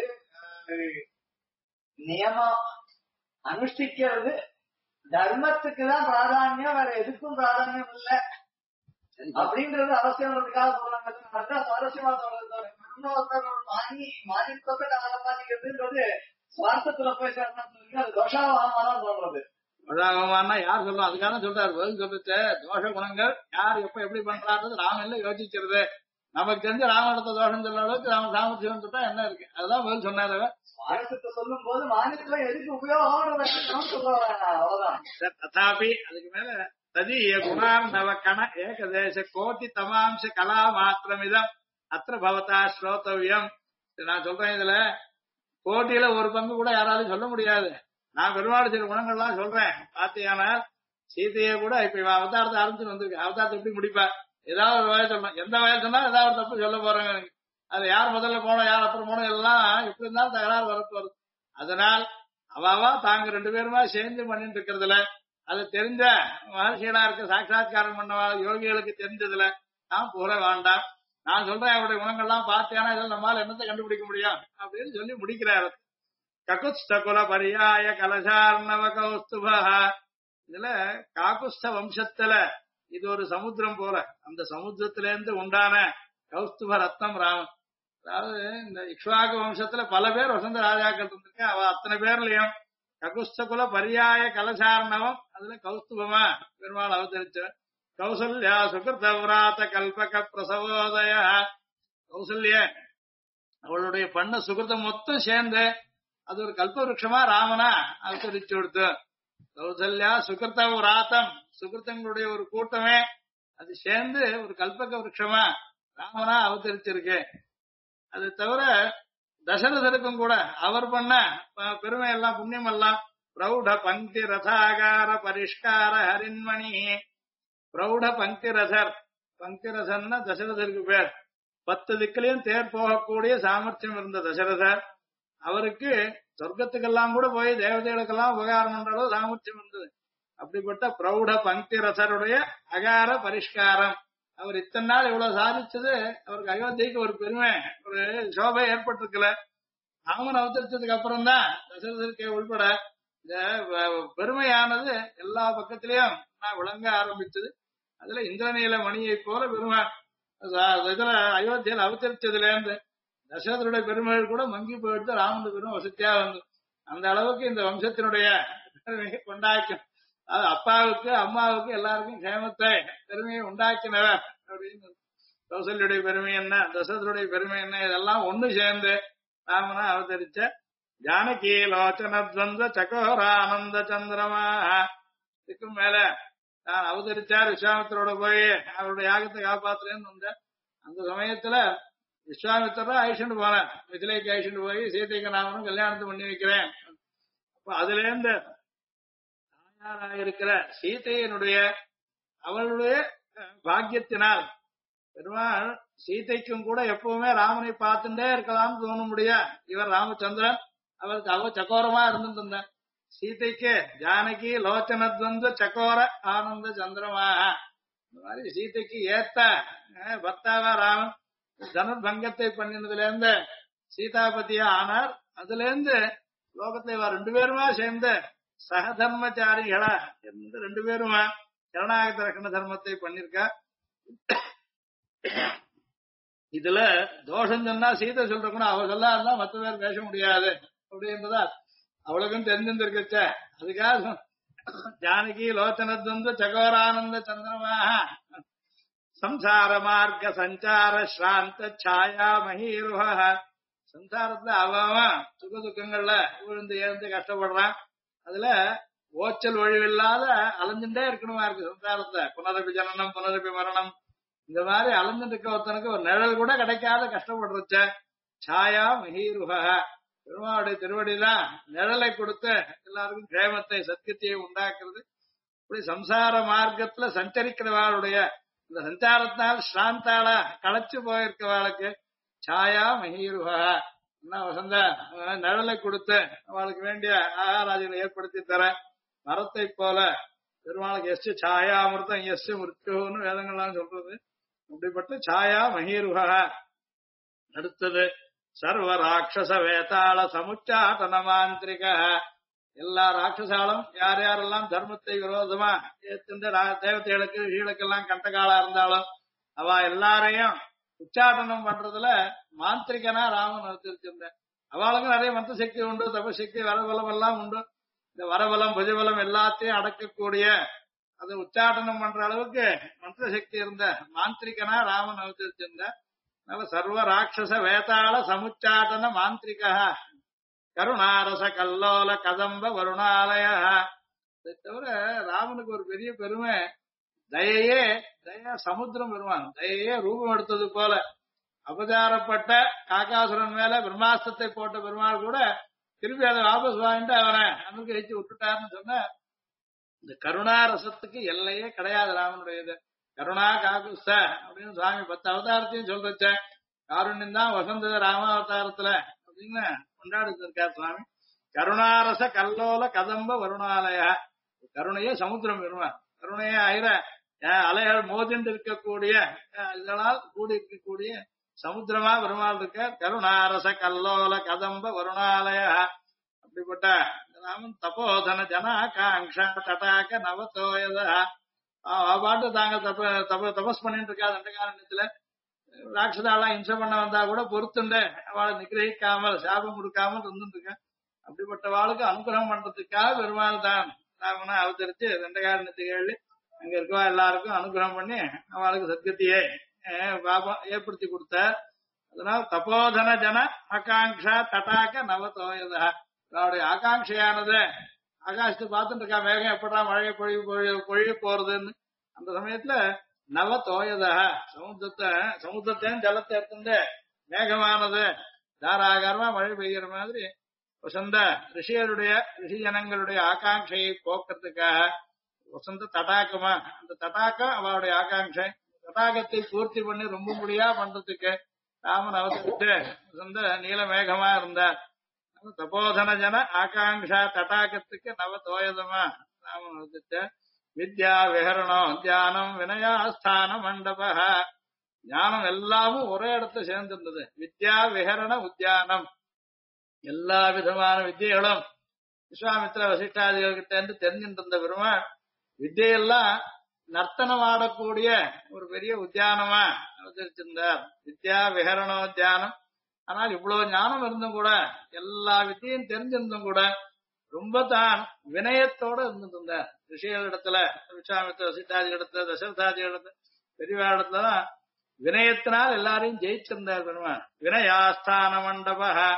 நியமம் அனுஷ்டிக்கிறது தர்மத்துக்கு தான் பிராதானியம், வேற எதுக்கும் பிராதானியம் இல்ல அப்படின்றது அவசியம்ன்றதுக்காக சொல்றாங்க. அடுத்த சுவாரஸ்யமா சொல்றது மானியத்தோட காப்பாத்திக்கிறதுன்றது சுவார்த்தத்துல போய் சேர்ந்து அது தோஷாவாகமாதான் சொல்றது. தோஷாகமானா யார் சொல்றோம் அதுக்காக சொல்றாரு. பதில் சொல்லிச்சு தோஷ குணங்கள் யார் எப்ப எப்படி பண்றாரு ராம எல்லாம் யோசிக்கிறது. நமக்கு தெரிஞ்ச ராமனத்தை தோஷம் சொல்ற அளவுக்கு ராம சாமர்த்தியம் சொல்லிட்டா என்ன இருக்கு, அதுதான் பதில் சொன்னாரு. சுவாரஸ்யத்தை சொல்லும் போது மானியத்துல எதுக்கு உபயோகம் சொல்லுவாங்க அவ்வளவுதான். ததாபி அதுக்கு மேல ததீய குணான் நவ கண ஏகதேச கோட்டி தமாம்ச கலா மாத்திரமிதம் அத்திர பவதா ஸ்ரோதவியம். நான் சொல்றேன் இதுல கோட்டியில ஒரு பங்கு கூட யாராலும் சொல்ல முடியாது. நான் பெருமாள் சில குணங்கள்லாம் சொல்றேன். பாத்தீங்கன்னா சீதையை கூட இப்ப இவன் அவதாரத்தை ஆரம்பிச்சு வந்திருக்கு, அவதாரத்தை எப்படி முடிப்பா? ஏதாவது ஒரு வயசு சொல்லணும், எந்த வயசு சொன்னா ஏதாவது ஒரு தப்பு சொல்ல போறாங்க எனக்கு. அது யார் முதல்ல போனோம் யார் அப்புறம் போனோம் எல்லாம் எப்படி இருந்தாலும் தகராறு வரப்பு வருது. அதனால் அவாவா தாங்க ரெண்டு பேருமா சேர்ந்து பண்ணிட்டு இருக்கிறதுல அது தெரிஞ்ச மகர்ஷிகளா இருக்க சாட்சாத்காரம் பண்ணவா யோகிகளுக்கு தெரிஞ்சதுல நான் புற வேண்டாம். நான் சொல்றேன் அவருடைய குணங்கள்லாம் பார்த்தேன்னா இதில் நம்மளால என்னத்தை கண்டுபிடிக்க முடியும் அப்படின்னு சொல்லி முடிக்கிறாரு. ககுஸ்தகுல பரியாய கலசார்ணவ கௌஸ்துபா. இதுல காகுஸ்த வம்சத்துல இது ஒரு சமுத்திரம் போல, அந்த சமுத்திரத்தில இருந்து உண்டான கௌஸ்துப ரத்னம் ராமன். அதாவது இந்த இக்ஷ்வாகு வம்சத்துல பல பேர் வசந்த ராஜாக்கள் இருந்திருக்க, அவ அத்தனை பேர்லயும் ககுஸ்தகுல பரியாய கலசார்ணவம் அதுல கௌஸ்துபமா பெருமாள் அவதரிச்ச. கௌசல்யா சுகிருத விராத கல்பக பிரசவோதய. கௌசல்ய அவளுடைய பண்ண சுகிருதம் மொத்தம் சேர்ந்து அது ஒரு கல்பவருஷமா ராமனா அவதரிச்சு கொடுத்து. கௌசல்யா சுகிருத விராத்தம், சுகிருத்தங்களுடைய ஒரு கூட்டமே அது சேர்ந்து ஒரு கல்பக விருட்சமா ராமனா அவதரிச்சிருக்கு. அது தவிர தசரதருக்கும் கூட அவர் பண்ண பெருமை எல்லாம் புண்ணியம் எல்லாம் பிரௌಢ பங்கி ரசாகார பரிஷ்கார ஹரின்மணி. பிரௌಢ பங்கி ரசர், பங்கி ரசன்னா தசரதருக்கு பேர். 10 திக்கிலையும் தேர் போகக்கூடிய சாமர்த்தியம் இருந்த தசரதர், அவருக்கு சொர்க்கத்துக்கெல்லாம் கூட போய் தேவதைகளுக்கெல்லாம் உபகாரம் பண்ற அளவு சாமர்த்தியம் இருந்தது. அப்படிப்பட்ட பிரௌಢ பங்கி ரசருடைய அகார பரிஷ்காரம். அவர் இத்தனை நாள் இவ்வளவு சாதிச்சது அவருக்கு அயோத்திக்கு ஒரு பெருமை ஒரு சோபை ஏற்பட்டிருக்கல. ராமன் அவதரிச்சதுக்கு அப்புறம் தான் தசரதருக்கு உள்பட இந்த பெருமையானது எல்லா பக்கத்திலையும் நான் விளங்க ஆரம்பிச்சது. அதுல இந்திரநீல மணியை போல பெருமை இதுல அயோத்தியில் அவதரிச்சதுல இருந்து தசரதனுடைய பெருமைகள் கூட மங்கி போயிட்டு ராமனுடைய பெருமை வசதியா வந்து அந்த அளவுக்கு இந்த வம்சத்தினுடைய பெருமையை கொண்டாக்கும். அது அப்பாவுக்கு அம்மாவுக்கு எல்லாருக்கும் கேமத்தை பெருமையை உண்டாக்கினவர் அப்படின்னு. கௌசல்யுடைய பெருமை என்ன, தசரதனுடைய பெருமை என்ன, இதெல்லாம் ஒண்ணு சேர்ந்து ராமனா அவதரிச்ச. ஜானகி லோச்சனத்வந்த சகோரானந்த சந்திரமா. இதுக்கும் மேல நான் அவதரிச்சார் விஸ்வாமித்தரோட போய் அவருடைய யாகத்தை காப்பாத்துறேன்னு வந்தேன். அந்த சமயத்துல விஸ்வாமித்தர அழிச்சுட்டு போனேன், மிதிலைக்கு அழிச்சுட்டு போய் சீதைக்கு நாமனும் கல்யாணத்தை பண்ணி வைக்கிறேன். அப்ப அதுல இருந்து இருக்கிற சீதையினுடைய அவளுடைய பாக்கியத்தினால் பெருமாள் சீதைக்கும் கூட எப்பவுமே ராமனை பார்த்துட்டே இருக்கலாம்னு தோண முடியா. இவர் ராமச்சந்திரன், அவருக்கு அவ சக்கோரமா இருந்துட்டு இருந்தான். சீதைக்கு ஜானகி லோச்சனத்வந்த சக்கோர ஆனந்த சந்திரமாக. இந்த மாதிரி சீதைக்கு ஏத்த பர்த்தாவா ராமன் தனுர்பங்கத்தை பண்ணினதுல இருந்து சீதாபதியா ஆனார். அதுல இருந்து லோகத்துல இவ ரெண்டு பேருமா சேர்ந்து சகதர்மச்சாரிகளா இருந்து ரெண்டு பேருமா சரணாகத ரகண தர்மத்தை பண்ணிருக்கா. இதுல தோஷம் சொன்னா சீதை சொல்ற கூட அவ சொல்லா இருந்தா மத்த பேர் பேச முடியாது அப்படின்றதா அவளுக்கும் தெரிஞ்சிருந்துருக்கச்ச. அதுக்காக ஜானகி லோச்சனத்வந்த சகோரானந்த சந்திரமாக சம்சார மார்க்க சஞ்சார ஸ்ராந்த சாயா மகீருஹ. சம்சாரத்துல அவன் சுக துக்கங்கள்ல விழுந்து எழுந்து கஷ்டப்படுறான். அதுல ஓச்சல் ஒழிவில்லாத அலைஞ்சுட்டே இருக்கணுமா இருக்கு சம்சாரத்துல. புனரபி ஜனனம் புனரபி மரணம் இந்த மாதிரி அலைஞ்சுட்டு இருக்க ஒருத்தனுக்கு ஒரு நிழல் கூட கிடைக்காத கஷ்டப்படுறச்ச. சாயா மகீருஹ. பெருமாவுடைய திருவடிதான் நிழலை கொடுத்து எல்லாருக்கும் கேமத்தை சத்தியத்தையை உண்டாக்குறது. இப்படி சம்சார மார்க்கத்துல சஞ்சரிக்கிறவாளுடைய இந்த சஞ்சாரத்தினால் ஸ்ராந்தால களைச்சு போயிருக்கவாளுக்கு சாயா மகீருஹா என்ன வசந்த நிழலை கொடுத்து அவளுக்கு வேண்டிய ஆகாராஜனை ஏற்படுத்தி தர. மரத்தை போல பெருமாளுக்கு எஸ் சாயா அமிர்தம் எஸ் மிருத்யுன்னு வேதங்கள்லாம் சொல்றது. அப்படிப்பட்ட சாயா மகீருஹா. அடுத்தது சர்வ ராட்சச வேதாள சமுச்சாட்டன மாந்திரிக. எல்லா ராட்சசாலும் யார் யாரெல்லாம் தர்மத்தை விரோதமா ஏத்துண்டு தேவதைகளுக்கு ஈழக்கெல்லாம் கண்டகாலா இருந்தாலும் அவ எல்லாரையும் உச்சாட்டனம் பண்றதுல மாந்திரிகனா ராமன் வச்சிருந்த. அவளுக்கும் நிறைய மந்த சக்தி உண்டு, தபசக்தி வரபலம் எல்லாம் உண்டு. இந்த வரபலம் புஜபலம் எல்லாத்தையும் அடக்கக்கூடிய அது உச்சாட்டனம் பண்ற அளவுக்கு மந்திர சக்தி இருந்த மாந்திரிகனா ராமன் அவதரிச்சிருந்த. அதனால சர்வ ராட்சச வேதாள சமுச்சாட்டன மாந்திரிகா கருணாரச கல்லோல கதம்ப வருணாலய. இதை தவிர ராமனுக்கு ஒரு பெரிய பெருமை தயையே தயா சமுத்திரம் பெருமான் தயையே ரூபம் எடுத்தது போல. அபச்சாரப்பட்ட காக்காசுரன் மேல பிரம்மாஸ்திரத்தை போட்ட பெருமாள் கூட திருப்பி அதை வாபஸ் வாங்கிட்டு அவனை அனுகிரகிச்சு விட்டுட்டாருன்னு சொன்ன இந்த கருணா ரசத்துக்கு எல்லையே கிடையாது ராமனுடையது. கருணா காகுஸ்த அப்படின்னு சுவாமி 10 அவதாரத்தையும் சொல்றச்ச காருண்யம் தான் வசந்தது ராமாவதாரத்துல அப்படின்னு கொண்டாடிட்டு இருக்கார் சுவாமி. கருணாரச கல்லோல கதம்ப வருணாலய, கருணையே சமுத்திரம் பெறுவார். கருணையே ஆயிர அலைகள் மோதிண்டு இருக்கக்கூடிய இதனால் கூடி இருக்கக்கூடிய சமுத்திரமா பெருமாள் இருக்க. கருணாரச கல்லோல கதம்ப வருணாலய, அப்படிப்பட்ட ராமன் தபோதன ஜனாகாங்ஷா தடாக நவதோயத பாட்டு தாங்க தபஸ் பண்ணிட்டு இருக்காது. அந்த காரணத்துல ராட்சதாலாம் இம்சை பண்ண வந்தா கூட பொறுத்துண்டு அவளை நிகிரகிக்காமல் சாபம் கொடுக்காமல் இருந்துட்டு இருக்க. அப்படிப்பட்ட வாளுக்கு அனுகிரகம் பண்றதுக்காக பெருமாள் தான் ராமனை அவதரிச்சு தண்டகாரண்யத்துக்கு அங்க இருக்கவா எல்லாருக்கும் அனுகிரகம் பண்ணி அவளுக்கு சத்கத்தியை பாபம் ஏற்படுத்தி கொடுத்தார். அதனால தபோதன ஜன ஆகாங்ஷா தடாக நவதோயதா, அவருடைய ஆகாங்கையானது ஆகாசத்தை பார்த்துட்டு இருக்கா, மேகம் எப்படா மழையை பொழிய போறதுன்னு. அந்த சமயத்துல நவ தோயதா, சமுத்திரத்தையும் ஜலத்தை எடுத்துட்டு மேகமானது தாராகாரமா மழை பெய்கிற மாதிரி வசந்த ரிஷி ஜனங்களுடைய ஆகாங்கையை போக்குறதுக்காக வசந்த தடாகமா, அந்த தடாகம் அவளுடைய ஆகாங்கை தடாகத்தை பூர்த்தி பண்ணி ரொம்ப முடியா பண்றதுக்கு ராமன் அவதரித்து வசந்த நீல மேகமா இருந்தார். தபோதன ஜன ஆகாங்ஷா தடாகத்துக்கு நவ தோயதமா ராமன் அவதரித்த. வித்யா விஹரணம் தியானம் வினயாஸ்தான மண்டப, ஞானம் எல்லாமும் ஒரே இடத்துல சேர்ந்திருந்தது. வித்யா விஹரண உத்தியானம், எல்லா விதமான வித்தியைகளும் விஸ்வாமித்திர வசிஷ்டாதிகள் கிட்ட இருந்து தெரிஞ்சுட்டு இருந்த பெருமாள் வித்தியெல்லாம் நர்த்தனம் ஆடக்கூடிய ஒரு பெரிய உத்தியானமா அவதரிச்சிருந்தார். வித்யா விஹரணோத்தியானம். ஆனால் இவ்வளவு ஞானம் இருந்தும் கூட, எல்லா வித்தியும் தெரிஞ்சிருந்தும் கூட ரொம்ப தான் வினயத்தோட இருந்துட்டு இருந்தார். ரிஷிகளிடத்துல விஸ்வாமித்திர வசிஷ்டாதி இடத்துல தசரதாதி இடத்துல பெரியவா இடத்துலதான் வினயத்தினால் எல்லாரையும் ஜெயிச்சிருந்தார் பெருமாள். வினயாஸ்தான மண்டப,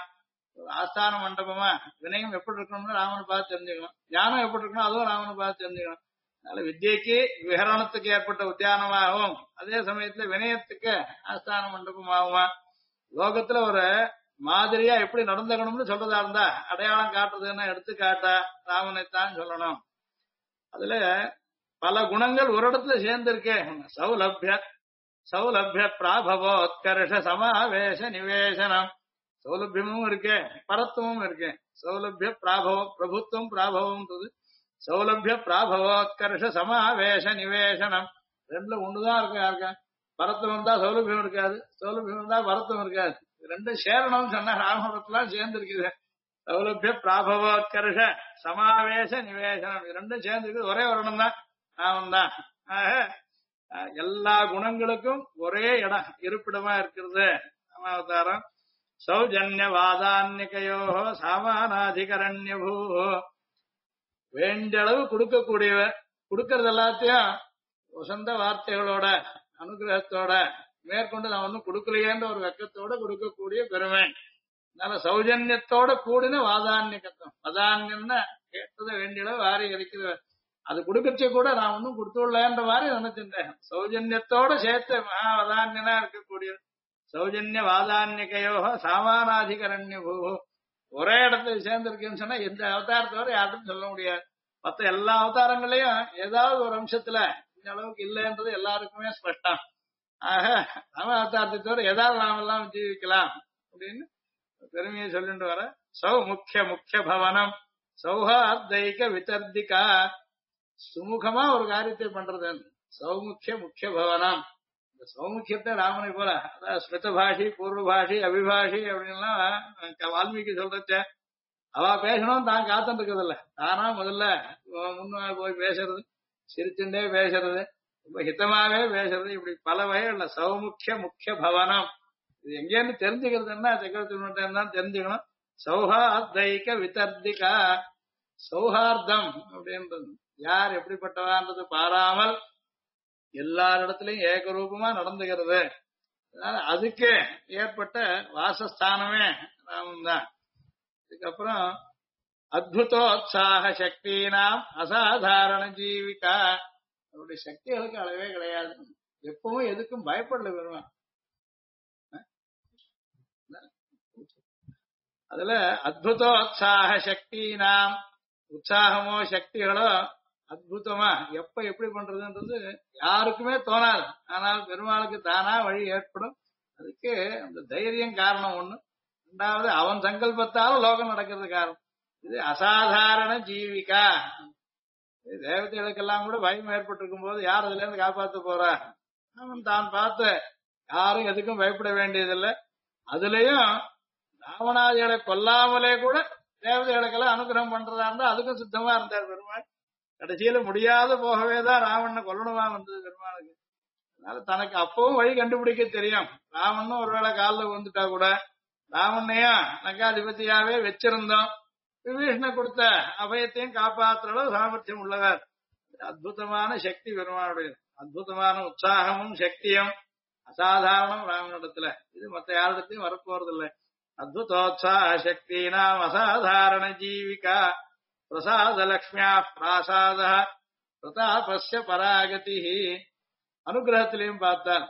ஆஸ்தான மண்டபமா வினயம் எப்படி இருக்கணும்னு ராமனை பார்த்து தெரிஞ்சுக்கணும், ஞானம் எப்படி இருக்கணும் அதுவும் ராமனை பார்த்து தெரிஞ்சுக்கணும். அதனால வித்யக்கு விஹரணத்துக்கு ஏற்பட்ட உத்தியானமாகவும் அதே சமயத்துல வினயத்துக்கு ஆஸ்தான மண்டபமாகுமா. லோகத்துல ஒரு மாதிரியா எப்படி நடந்துக்கணும்னு சொல்றதா இருந்தா அடையாளம் காட்டுறதுன்னா எடுத்துக்காட்டா ராமனைத்தான் சொல்லணும். அதுல பல குணங்கள் ஒரு இடத்துல சேர்ந்திருக்கே. சௌலபிய பிராபவோத்கர்ஷ சமாவேச நிவேசனம், சௌலபியமும் இருக்கு பரத்துவமும் இருக்கு. சௌலபிய பிராபவம் பிரபுத்துவம் பிராபவம்ன்றது. சௌலபிய பிராபவோத்கர்ஷ சமாவேச நிவேசனம் ரெண்டுல ஒண்ணுதான் இருக்கு. யாருக்கா பரத்துவம் தான் சௌலபியம் இருக்காது, சௌலபியம் தான் பரத்துவம் இருக்காது. ரெண்டும் சேரணும்னு சொன்னா ராமபுரத்துலாம் சேர்ந்து இருக்குது. சௌலபிய பிராபவோத்கர்ஷ சமாவேச நிவேசனம் ரெண்டும் சேர்ந்து இருக்குது. ஒரே வருடம் தான் ராமன் தான். ஆக எல்லா குணங்களுக்கும் ஒரே இடம் இருப்பிடமா இருக்கிறது ராமாவதாரம். சௌஜன்யவாதான்யகையோ சாமானாதிகரண்யபூ, வேண்டிய அளவு கொடுக்கக்கூடியவர், கொடுக்கறது எல்லாத்தையும் வசந்த வார்த்தைகளோட அனுகிரகத்தோட மேற்கொண்டு நான் ஒன்னும் கொடுக்கலையேன்ற ஒரு வெக்கத்தோட கொடுக்கக்கூடிய பெருமை. அதனால சௌஜன்யத்தோட கூடின வாதான்யகத்தம். வாதான்யம்னா கேட்டதை வேண்டிய அளவு வாரி கிடைக்கிறது, அது கொடுக்கச்சே கூட நான் ஒன்னும் கொடுத்துள்ளேன்ற மாதிரி நினைச்சிருந்தேன். சௌஜன்யத்தோட சேர்த்து மகாவதான்யனா இருக்கக்கூடிய சௌஜன்ய வாதான்யகையோ சாமானாதிகரண்ய பூ, ஒரே இடத்துல சேர்ந்திருக்குன்னு சொன்னா எந்த அவதாரத்தோட யாருக்கும் சொல்ல முடியாது. மற்ற எல்லா அவதாரங்களையும் ஏதாவது ஒரு அம்சத்துல இந்த அளவுக்கு இல்லைன்றது எல்லாருக்குமே ஸ்பஷ்டம். ஆக ராம அவதாரத்தை தவிர ஏதாவது நாம எல்லாம் ஜீவிக்கலாம் அப்படின்னு பெருமையை சொல்லிட்டு வர. முக்கிய பவனம் சௌஹார்தைக விதர்திகா, சுமுகமா ஒரு காரியத்தை பண்றது முக்கிய பவனம். இந்த சௌமுக்கியத்தை ராமனை போல, அதாவது ஸ்மிருத பாஷி பூர்வ பாஷி அபிபாஷி அப்படின்லாம் வால்மீகி சொல்றச்ச அவ பேசணும் தான் காத்துட்டு இருக்கிறதில்ல, தானா முதல்ல முன்ன போய் பேசுறது, சிரிச்சுட்டே பேசுறது, ரொம்ப ஹிதமாவே பேசுறது, இப்படி பல வகைகள்ல முக்கிய பவனம். இது எங்கேன்னு தெரிஞ்சுக்கிறதுன்னா சக்கரவர்த்தி தான் தெரிஞ்சுக்கணும். சௌஹார்தைக விதர்திகா, சௌஹார்தம் அப்படின்றது யார் எப்படிப்பட்டவான்றது பாராமல் எல்லாரிடத்திலையும் ஏகரூபமா நடந்துகிறது. அதனால அதுக்கு ஏற்பட்ட வாசஸ்தானமே ராமன் தான். இதுக்கப்புறம் அத்புதோத்சாக சக்தினாம் அசாதாரண ஜீவிகா, அவருடைய சக்திகளுக்கு அளவே கிடையாது. எப்பவும் எதுக்கும் பயப்படல பெருமான். அதுல அத்புதோத்சாக சக்தினாம், உற்சாகமோ சக்திகளோ அற்புதமா எப்ப எப்படி பண்றதுன்றது யாருக்குமே தோணாது. ஆனால் பெருமாளுக்கு தானா வழி ஏற்படும். அதுக்கு அந்த தைரியம் காரணம் ஒண்ணு. ரெண்டாவது அவன் சங்கல்பத்தாலும் லோகம் நடக்கிறது காரணம். இது அசாதாரண ஜீவிகா. இது தேவதைகளுக்கெல்லாம் கூட பயம் ஏற்பட்டிருக்கும் போது யார் அதுல இருந்து காப்பாத்த போறா? அவன் தான் பார்த்து யாரும் எதுக்கும் பயப்பட வேண்டியதில்லை. அதுலயும் ராவணாதிகளை கொல்லாமலே கூட தேவதைகளுக்கெல்லாம் அனுகிரகம் பண்றதா இருந்தா அதுக்கும் சித்தமா இருந்தார் பெருமாள். கடைசியில முடியாத போகவே தான் ராவணனை கொல்லணுமா வந்தது பெருமாளுக்கு. அதனால தனக்கு அப்பவும் வழி கண்டுபிடிக்க தெரியும். ராவணனும் ஒருவேளை காலில் விழுந்துட்டா கூட ராவணையும் நகாதிபதியாவே வச்சிருந்தோம். விபீஷண கொடுத்த அபயத்தையும் காப்பாற்றுற அளவு சாமர்த்தியம் உள்ளவர். அற்புதமான சக்தி பெருமாளுடைய அற்புதமான உற்சாகமும் சக்தியும் அசாதாரணம் ராமனிடத்துல. இது மத்த யாரிடத்தையும் வரப்போறதில்லை. அத்புதோத்சாக சக்தி நாம் அசாதாரண ஜீவிகா பிரசாத லக்ஷ்மியா பிராசாத பிரதாபஸ்ய பராகதி. அனுகிரகத்திலையும் பார்த்தார்.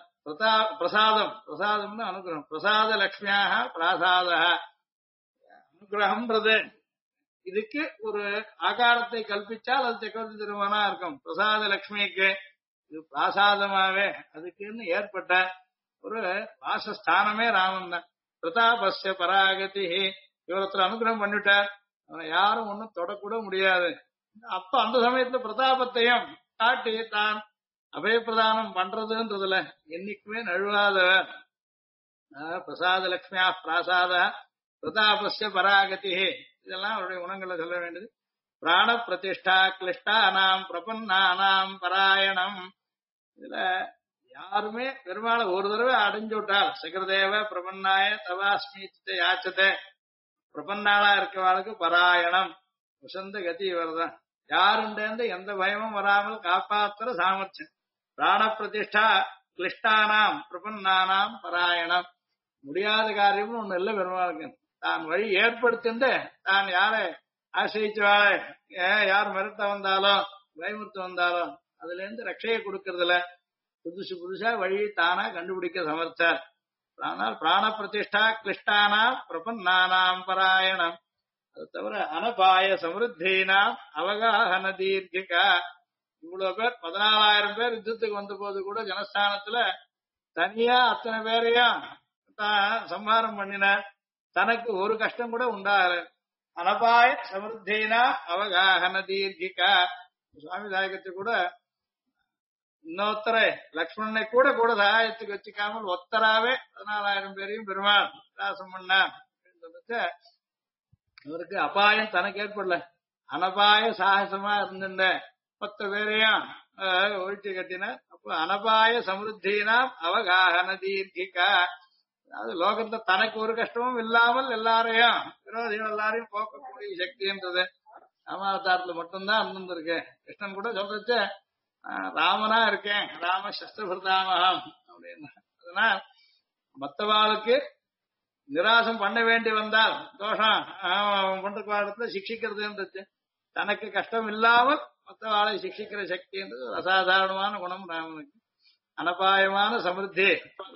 பிரசாதம்னு அனுகிரகம். பிரசாத லக்ஷ்மியாக பிராசாத அனுகிரகம்ன்றது இதுக்கு ஒரு ஆகாரத்தை கல்பிச்சால் அது சக்கரவர்த்தி திருமணா இருக்கும். பிரசாத லட்சுமிக்கு இது பிராசாதமாவே அதுக்குன்னு ஏற்பட்ட ஒரு வாசஸ்தானமே ராமன் தான். பிரதாபஸ்ய பராகதி. இவரத்துல அனுகிரகம் பண்ணிட்டார். அவனை யாரும் ஒன்னும் தொடக்கூட முடியாது. அப்ப அந்த சமயத்துல பிரதாபத்தையும் காட்டி தான் அபயப்பிரதானம் பண்றதுன்றதுல என்னைக்குமே நழுவாதவர். பிரசாத லட்சுமியா பிராசாத பிரதாபஸ்ய பராகதி. இதெல்லாம் அவருடைய குணங்களை சொல்ல வேண்டியது. பிராண பிரதிஷ்டா கிளிஷ்டானாம் பிரபன்னானாம் பராயணம். இதுல யாருமே பெருமாளை ஒரு தடவை அடைஞ்சு விட்டால் சகரதேவ பிரபன்னாய தவாஸ்மி யாச்சதே. பிரபன்னாளா இருக்கவாளுக்கு பராயணம் உசந்த கதி இவர்தான். யாருண்டேந்து எந்த பயமும் வராமல் காப்பாத்துற சாமர்த்தியம். பிராண பிரதிஷ்டா கிளிஷ்டானாம் பிரபன்னானாம் பராயணம். முடியாத காரியம்னு ஒண்ணு இல்லை பெருமாளுக்கு. தான் வழி ஏற்படுத்திண்டு தான் யாரை ஆசிரிச்சுவாளே யார் மிரட்ட வந்தாலும் பயமுறுத்த வந்தாலும் அதுல இருந்து ரட்சையை கொடுக்கறதுல புதுசா வழி தானா கண்டுபிடிக்க சமர்த்தார். ஆனால் பிராண பிரதிஷ்டா கிளிஷ்டானாம் பிரபன்னானாம் பராயணம். அது தவிர அனபாய சமிருத்தீனாம் அவகாஹன தீர்க்கிகா. இவ்வளவு பேர் 14,000 பேர் யுத்தத்துக்கு வந்த போது கூட ஜனஸ்தானத்துல தனியா அத்தனை பேரையும் சம்ஹாரம் பண்ணினார். தனக்கு ஒரு கஷ்டம் கூட உண்டாகல. அனபாய சமிருத்தீனா அவகாஹன தீர்க்கிகா. சுவாமி தாயகத்தை கூட இன்னொருத்தரை லக்ஷ்மணனை கூட கூட சகாயத்துக்கு வச்சுக்காமல் ஒத்தராவே 14,000 பேரையும் பெருமாள் ராசம் பண்ணார். இவருக்கு அபாயம் தனக்கு ஏற்படல. அனபாய சாகசமா இருந்த 10 பேரையும் ஒழிச்சு கட்டினார். அப்போ அனபாய சமிருத்தினா அவகாஹன தீர்க்கிகா. அது லோகத்துல தனக்கு ஒரு கஷ்டமும் இல்லாமல் எல்லாரையும் விரோதிகள் எல்லாரையும் போக்கக்கூடிய சக்தின்றது ராமாவதாரத்துல மட்டும்தான் இருந்திருக்கு. கிருஷ்ணன் கூட சொல்றச்சு ராமனா இருக்கேன், ராம சஸ்திரபிரதாமகம் அப்படின்னு. அதனால் மற்றவாளுக்கு நிராசம் பண்ண வேண்டி வந்தால் தோஷம் பண்றத்துல சிக்ஷிக்கிறதுன்றது தனக்கு கஷ்டம் இல்லாமல் மற்றவாளை சிக்ஷிக்கிற சக்தின்றது அசாதாரணமான குணம் ராமனுக்கு. அனபாயமான சமிருத்தி.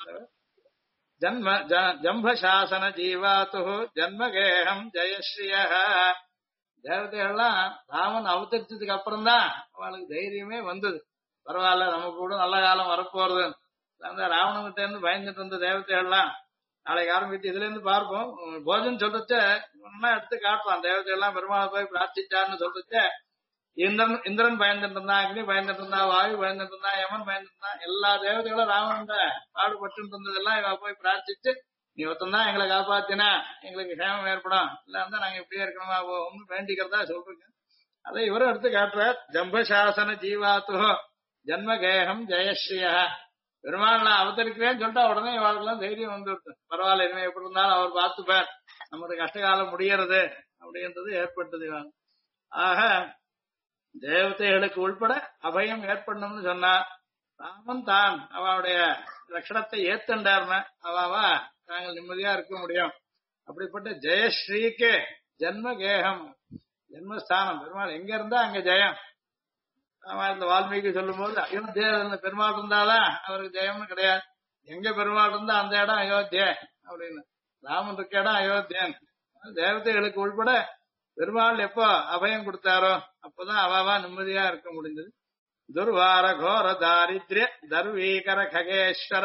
ஜம்பசாசன ஜீவாத்து ஜன்மகேகம் ஜெயஸ்ரீய. தேவதைகள்லாம் ராமன் அவதரிச்சதுக்கு அப்புறம் தான் அவளுக்கு தைரியமே வந்தது. பரவாயில்ல நமக்கு கூட நல்ல காலம் வரப்போறது. அந்த ராவணங்கிட்ட இருந்து பயந்துட்டு இருந்த தேவதைகள்லாம் நாளைக்கு ஆரம்பித்து இதுல இருந்து பார்ப்போம். போஜன் சொல்றச்ச எடுத்து காட்டலாம். தேவதைகள்லாம் பெருமாளை போய் பிரார்த்திச்சார்னு சொல்றச்ச இந்திரன் பயந்துட்டு இருந்தான், அக்னி பயந்துட்டு இருந்தா, வாயு பயந்துட்டு இருந்தான், யமன் பயந்துட்டு இருந்தான். எல்லா தேவதைகளும் ராவணன் பாடுபட்டு இருந்ததெல்லாம் இவ போய் பிரார்த்திச்சு நீ ஒருத்தந்தான் எங்களை காப்பாத்தினா எங்களுக்கு சேமம் ஏற்படும், இல்லாம நாங்க இப்படியே இருக்கணுமா ஒன்னும் வேண்டிக்கிறதா சொல்றீங்க. அதை இவரும் எடுத்து காட்டுறார். ஜம்பசாசன ஜீவாத்து ஜன்மகேகம் ஜெயஸ்ரீயா. பெருமாள் நான் அவதரிக்கிறேன்னு சொல்லிட்டா உடனே இவாளுக்கெல்லாம் தைரியம் வந்துவிட்டு பரவாயில்ல இனிமே எப்படி இருந்தாலும் அவர் பார்த்துப்பார், நமது கஷ்டகாலம் முடியறது அப்படின்றது ஏற்பட்டது இவன். ஆக தேவதைகளுக்கு உள்பட அபயம் ஏற்படணும்னு சொன்னா ராமன் தான் அவளுடைய லட்சணத்தை ஏத்துண்டார்னா அவாவா நாங்கள் நிம்மதியா இருக்க முடியும். அப்படிப்பட்ட ஜெயஸ்ரீக்கு ஜன்மகேகம் ஜென்மஸ்தானம். பெருமாள் எங்க இருந்தா அங்க ஜெயம். இந்த வால்மீகி சொல்லும் போது அயோத்தியா பெருமாள் இருந்தாதான் அவருக்கு ஜெயம்னு கிடையாது. எங்க பெருமாள் இருந்தா அந்த இடம் அயோத்தியா அப்படின்னு. ராமன் இருக்க இடம் அயோத்தியன். தேவதைகளுக்கு உள்பட பெருமாள் எப்போ அபயம் கொடுத்தாரோ அப்பதான் அவாவா நிம்மதியா இருக்க முடிஞ்சது. துர்வார கோர தாரித்ய தர்வீகர ககேஸ்வர.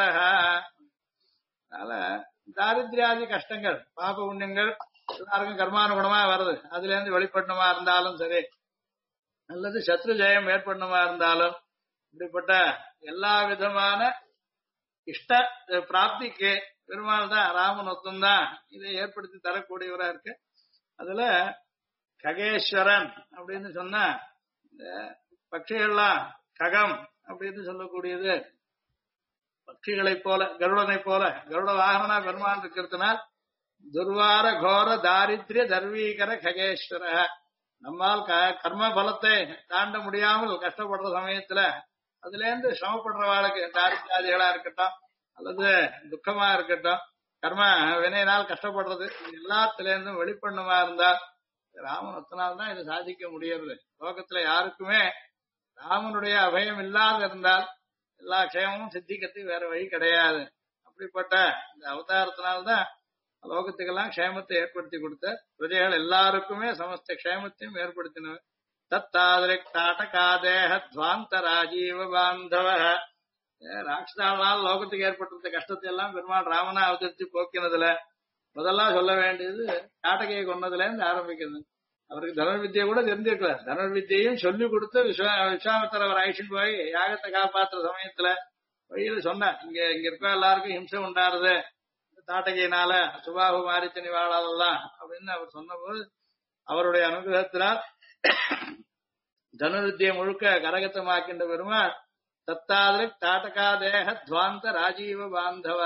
அதனால தாரித்ரியாதி கஷ்டங்கள் பாப புண்ணியங்கள் எல்லாருக்கும் கர்மானுகுணமா வருது. அதுல இருந்து வெளிப்படணுமா இருந்தாலும் சரி, அல்லது சத்ரு ஜெயம் ஏற்படணுமா இருந்தாலும், இப்படிப்பட்ட எல்லா விதமான இஷ்ட பிராப்திக்கு பெருமாள் தான், ராமன் ஒத்தம்தான் இதை ஏற்படுத்தி தரக்கூடியவரா இருக்கு. அதுல ககேஸ்வரன் அப்படின்னு சொன்னா இந்த பட்சிகள்லாம் ககம் அப்படின்னு சொல்லக்கூடியது பட்சிகளை போல கருடனை போல கருட வாகனா பெருமாள் இருக்கிறதுனால் துர்வார கோர தாரித்ய தர்வீகர ககேஸ்வர. நம்மால் கர்ம பலத்தை தாண்ட முடியாமல் கஷ்டப்படுற சமயத்துல அதுல இருந்து சிரமப்படுறவாளுக்கு தாரித்யாதிகளா இருக்கட்டும் அல்லது துக்கமா இருக்கட்டும், கர்ம வினையினால் கஷ்டப்படுறது எல்லாத்துல இருந்தும் வெளிப்பண்ணுமா இருந்தால் ராமன் ஒத்தனால் தான் இதை சாதிக்க முடியறது. லோகத்துல யாருக்குமே ராமனுடைய அபயம் இல்லாத இருந்தால் எல்லா க்ஷேமமும் சித்திக்கிறதுக்கு வேற வழி கிடையாது. அப்படிப்பட்ட இந்த அவதாரத்தினால்தான் லோகத்துக்கெல்லாம் க்ஷேமத்தை ஏற்படுத்தி கொடுத்த பிரஜைகள் எல்லாருக்குமே சமஸ்த க்ஷேமத்தையும் ஏற்படுத்தினவர். தத்தாதிரிக்தாட்டகாதேஹ துவாந்த ராஜீவ பாந்தவ. ராட்சதானால் லோகத்துக்கு ஏற்பட்டிருந்த கஷ்டத்தை எல்லாம் பெருமாள் ராமனா அவதரித்து போக்கினதுல முதல்ல சொல்ல வேண்டியது காட்டகையை கொன்னதுல இருந்து ஆரம்பிக்கிறது. அவருக்கு தனுர்வித்தியை கூட தெரிஞ்சிருக்கல. தனுர்வித்தியையும் சொல்லி கொடுத்து விஸ்வாமித்திரர் அவர் ஐஷன் போய் யாகத்தை காப்பாற்றுற சமயத்துல வழியில சொன்னார், இங்க இருக்க எல்லாருக்கும் ஹிம்சை உண்டாருது தாட்டகையினால, சுபாபு மாரிச்சனி வாழாதெல்லாம் அப்படின்னு அவர் சொன்னபோது அவருடைய அனுகிரகத்தினால் தனுர்வித்தியை முழுக்க கரகத்தமாக்கின்ற பெருமாள் தத்தாதிரிக் தாட்டகாதேக துவாந்த ராஜீவ பாந்தவ.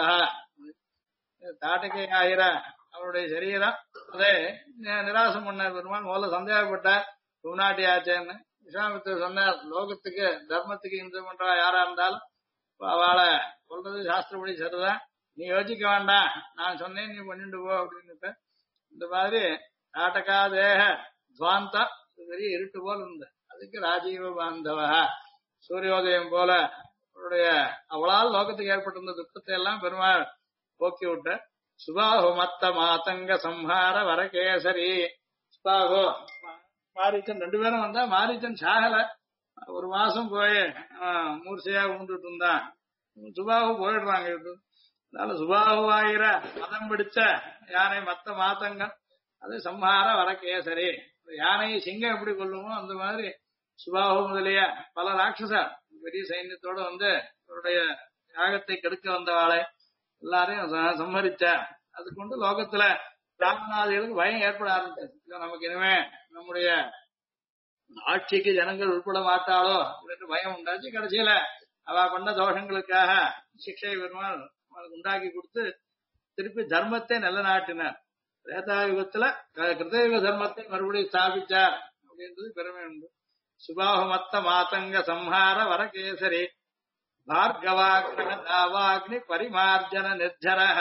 தாட்டகை ஆகிற அவருடைய சரீரம் அதை நிராசம் பண்ணார் பெருமாள். முதல்ல சந்தேகப்பட்டார் பூநாட்டி ஆச்சேன்னு. விஸ்வாமித்திரர் சொன்னார், லோகத்துக்கு தர்மத்துக்கு இந்து பண்றா யாரா இருந்தாலும் அவளை சொல்றது சாஸ்திரப்படி சரிதான், நீ யோசிக்க வேண்டாம், நான் சொன்னேன் நீ பண்ணிட்டு போ அப்படின்னு. இந்த மாதிரி தாட்டகாதேக துவாந்தா பெரிய இருட்டு போல இருந்த அதுக்கு ராஜீவ பாந்தவ, சூரியோதயம் போல அவருடைய அவளால் லோகத்துக்கு ஏற்பட்டிருந்த துக்கத்தை எல்லாம் பெருமாள் போக்கி விட்ட. சுபாஹு மத்த மாதங்க சம்ஹார வரகேசரி. சுபாஹோ மாரீச்சன் ரெண்டு பேரும் வந்தா மாரீச்சன் சாகல, ஒரு மாசம் போய் மூர்ச்சையா உண்டுட்டு இருந்தான். சுபாஹு போயிடுறாங்க. அதனால சுபாஹுவாகிற மதம் பிடிச்ச யானை மத்த மாத்தங்கள் அது சம்ஹார வரகேசரி. யானையை சிங்கம் எப்படி கொள்ளுமோ அந்த மாதிரி சுபாஹு முதலிய பல ராட்சச பெரிய சைன்யத்தோட வந்து அவருடைய யாகத்தை கெடுக்க வந்தவாளை எல்லாரையும் சம்ஹரிச்ச. அது கொண்டு லோகத்துல பிராமணாதிகளுக்கு பயம் ஏற்பட ஆரம்பிச்சது. நமக்கு இனிமே நம்முடைய ஆட்சிக்கு ஜனங்கள் உட்பட மாட்டாளோ அப்படின்னு பயம் உண்டாச்சு. கடைசியில அவ பண்ண தோஷங்களுக்காக சிக்ஷை பெருமாள் உண்டாக்கி கொடுத்து திருப்பி தர்மத்தை நிலநாட்டினார். திரேதாயுகத்துல கிருதயுக தர்மத்தை மறுபடியும் ஸ்தாபிச்சார் அப்படின்றது பெருமை உண்டு. சுபாஹமத்த மாதங்க சம்ஹார வரகேசரி பார்கவாக்ரக தாவாக்னி பரிமார்ஜன நிர்ஜரஹ.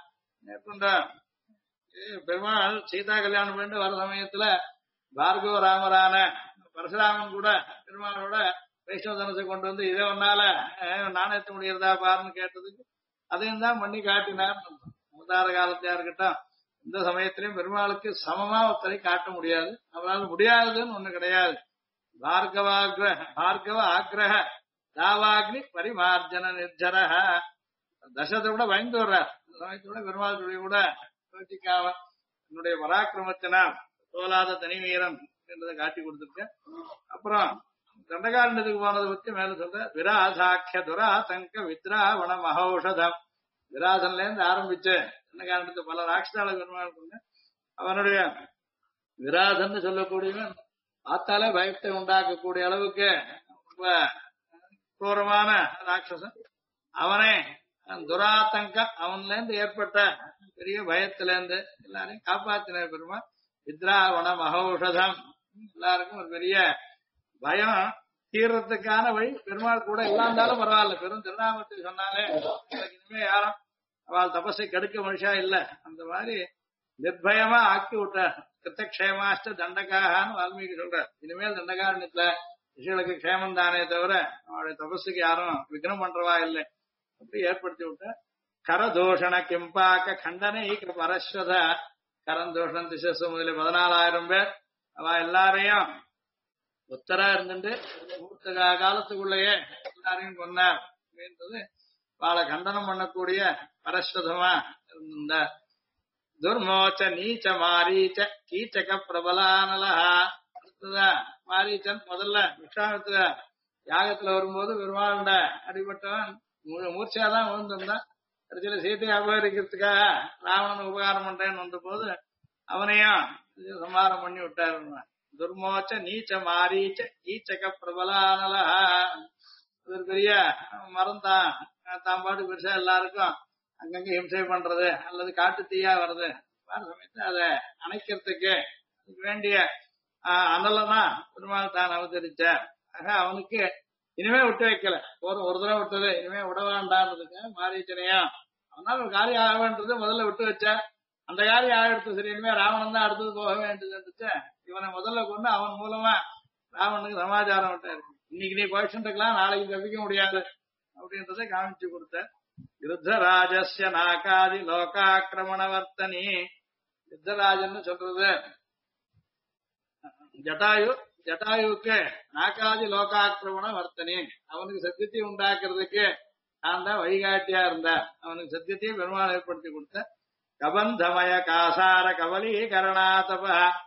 பெருமாள் சீதா கல்யாணம் பண்ணிட்டு வர சமயத்துல பார்கவ ராமரான பரசுராமன் கூட பெருமாளோட வைஷ்ணவ தனுசை கொண்டு வந்து இதை ஒன்னால நாணயத்த முடியறதா பாருன்னு கேட்டதுக்கு அதையும் தான் பண்ணி காட்டினார். அவதார காலத்தையா இருக்கட்டும் இந்த சமயத்திலையும் பெருமாளுக்கு சமமா ஒருத்தரை காட்ட முடியாது. அவரால் முடியாதுன்னு ஒண்ணு கிடையாது. பார்கவ ஆக்ரஹ தாவாக்னி பரிமார்ஜன நிர்ஜரஹ. தசத்தை கூட பயந்து வர்றார். இந்த சமயத்தோட பெருமாளுடைய கூட யோசிக்காம என்னுடைய பராக்கிரமத்தினால் தோலாத தனி வீரன் என்றதை காட்டி கொடுத்துருக்க. அப்புறம் தண்டகாரண்டத்துக்கு போனதை பத்தி மேல சொல்ற விராசாக்கிய துராசங்க வித்ராவண மகௌஷதம். விராசன்ல இருந்து ஆரம்பிச்சு தண்டகாரண்டத்து பல ராட்சதால பெருமாள் கொண்டு அவனுடைய விராசன் சொல்லக்கூடியவன் பார்த்தாலே பயத்தை உண்டாக்கக்கூடிய அளவுக்கு ரொம்ப கோரமான ராட்சசன். அவனே துராத்தங்கம் அவன்ல இருந்து ஏற்பட்ட பெரிய பயத்துல இருந்து எல்லாரையும் காப்பாத்தின பெருமாள். வித்ராவண மகௌஷதம் எல்லாருக்கும் ஒரு பெரிய பயம் தீர்றதுக்கான வழி பெருமாள் கூட இல்லாந்தாலும் பரவாயில்ல. பெரும் திருநாமத்துக்கு சொன்னாலே இனிமே யாரும் அவள் தபஸை கெடுக்க மனுஷா இல்ல. அந்த மாதிரி நிர்பயமா ஆக்கி விட்ட கிருத்தக்ஷேமாஷ்ட தண்டகான்னு வால்மீகி சொல்ற. இனிமேல் தண்டகாரண்யத்துல ரிஷிகளுக்கு க்ஷேமம் தானே தவிர அவளுடைய தபஸுக்கு யாரும் விக்னம் பண்றவா இல்லை. அப்படி ஏற்படுத்தி விட்ட. கரதூஷண கிம்பாக்க கண்டனை பரஸ்வத. கரந்தூஷணம் திசஸ் முதலில் 14,000 பேர் அவ எல்லாரையும் ஒத்தரா இருந்துட்டு மூத்த காலத்துக்குள்ளேயே எல்லாரையும் கொண்டார் அப்படின்றது அவளை கண்டனம் பண்ணக்கூடிய பரஸ்வதமா இருந்தார். துர்மோச்ச நீச்ச மாரீச்ச கீச்சக பிரபலானலஹா. அடுத்ததான் மாரீச்சன் முதல்ல விஸ்வாமித்திர யாகத்துல வரும்போது பெருமாண்ட அடிபட்டவன் மூர்ச்சையாதான் விழுந்திருந்தான். கடைசியில சீத்தையை அபகரிக்கிறதுக்காக ராவணன் உபகாரம் பண்றேன்னு வந்த போது அவனையும் சம்ஹாரம் பண்ணி விட்டாரு. துர்மோச்ச நீச்ச மாரீச்ச கீச்சக பிரபலானலஹா. ஒரு பெரிய மரம் தான் பாட்டு பெருசா எல்லாருக்கும் அங்கங்க ஹிம்சை பண்றது அல்லது காட்டு தீயா வருது சமயத்துல அதை அணைக்கிறதுக்கு வேண்டிய அனலதான் பெருமாள் தான் அவதரிச்சார். ஆக அவனுக்கு இனிமே விட்டு வைக்கல. ஒரு தடவை விட்டது இனிமே விட வேண்டான்றதுக்கு மாரீச்சனையா அதனால ஒரு காரியம் ஆக வேண்டியது முதல்ல விட்டு வச்சா அந்த காரியம் ஆகிடுத்து. சரி இனிமே ராவணன் தான் அடுத்தது போக வேண்டியது. இவனை முதல்ல கொண்டு அவன் மூலமா ராவணனுக்கு சமாச்சாரம் விட்டாரு. இன்னைக்கு நீ போயிட்டு இருக்கலாம், நாளைக்கு தப்பிக்க முடியாது அப்படின்றத காமிச்சு கொடுத்த. யுத்தராஜஸ்ய நாகாதி லோகாக்கிரமணவர்த்தனி. யுத்தராஜன்னு சொல்றது ஜட்டாயுக்கு நாகாதி லோகாக்கிரமண வர்த்தனி. அவனுக்கு சத்தியத்தை உண்டாக்குறதுக்கு நான் தான் வழிகாட்டியா இருந்தார். அவனுக்கு சத்தியத்தையும் பெருமாள் ஏற்படுத்தி கொடுத்த. கபந்தமய காசார கவலீகரணாதப.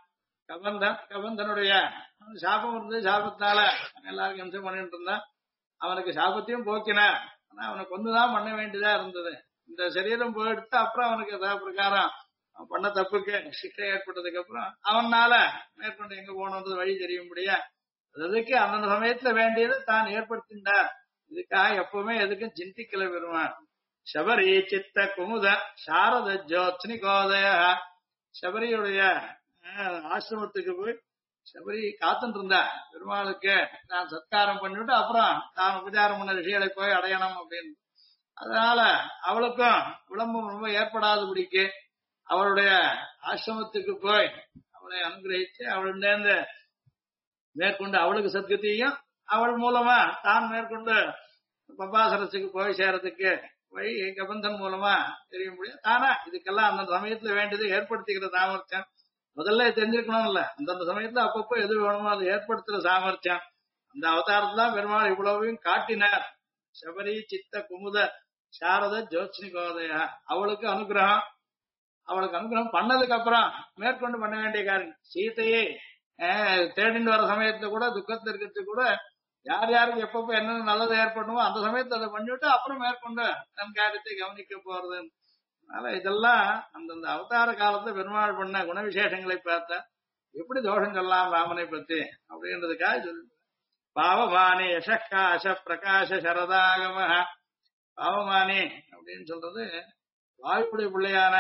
கபந்தனுடைய சாபம் இருந்தது. சாபத்தால எல்லாருக்கும் ஹிம்சம் பண்ணிட்டு இருந்தான். அவனுக்கு சாபத்தையும் போக்கினார். ஆனா அவனை கொண்டுதான் பண்ண வேண்டியதா இருந்தது. இந்த சரீரம் போயிடுத்து அப்புறம் அவனுக்கு பிரகாரம் அவன் பண்ண தப்புக்கு சிக்ஷை ஏற்பட்டதுக்கு அப்புறம் அவனால மேற்கொண்டு எங்க போகணுன்றது வழி தெரியும்படியா அதுக்கு அந்த சமயத்துல வேண்டியது தான் ஏற்படுத்தின்றார். இதுக்காக எப்பவுமே எதுக்கும் சிந்திக்கல பெருமான். சபரி சித்த குமுத சாரத ஜோத்னி கோதய. சபரியுடைய ஆசிரமத்துக்கு போய் சபரி காத்துட்டு இருந்தா பெருமாளுக்கு நான் சத்காரம் பண்ணிவிட்டு அப்புறம் தான் உபச்சாரம் பண்ண ரிஷிகளை போய் அடையணும் அப்படின்னு. அதனால அவளுக்கும் விளம்பரம் ரொம்ப ஏற்படாதபடிக்கு அவளுடைய ஆசிரமத்துக்கு போய் அவளை அனுகிரகிச்சு அவளிருந்து மேற்கொண்டு அவளுக்கு சத்கதியையும் அவள் மூலமா தான் மேற்கொண்டு பப்பாசரசுக்கு போய் சேரத்துக்கு வழி கபந்தன் மூலமா தெரிய முடியும். தானா இதுக்கெல்லாம் அந்த சமயத்துல வேண்டியது ஏற்படுத்திக்கிற சாமர்த்தியம் முதல்ல தெரிஞ்சிருக்கணும் இல்ல. அந்தந்த சமயத்துல அப்பப்போ எது வேணுமோ அதை ஏற்படுத்துற சாமர்த்தியம் அந்த அவதாரத்துல பெருமாள் இவ்வளவையும் காட்டினார். சபரி சித்த குமுத சாரத ஜோத்ஸ்னி கோதயா. அவளுக்கு அனுகிரகம் பண்ணதுக்கு அப்புறம் மேற்கொண்டு பண்ண வேண்டிய காரியம். சீத்தையை தேடிட்டு வர சமயத்துல கூட துக்கத்துல இருக்கிறது கூட யார் யாருக்கு எப்பப்ப என்னென்ன நல்லது ஏற்படணுமோ அந்த சமயத்தை அதை பண்ணிவிட்டு அப்புறம் மேற்கொண்டு தன் காரியத்தை கவனிக்க போறது. அதனால இதெல்லாம் அந்தந்த அவதார காலத்துல பெருமாள் பண்ண குணவிசேஷங்களை பார்த்தா எப்படி தோஷம் சொல்லலாம் ராமனை பத்தி அப்படின்றதுக்காக சொல்லு. பாவமானி யசக்காச பிரகாச சரதாகம. பாவமானி அப்படின்னு சொல்றது வாயுடைய பிள்ளையான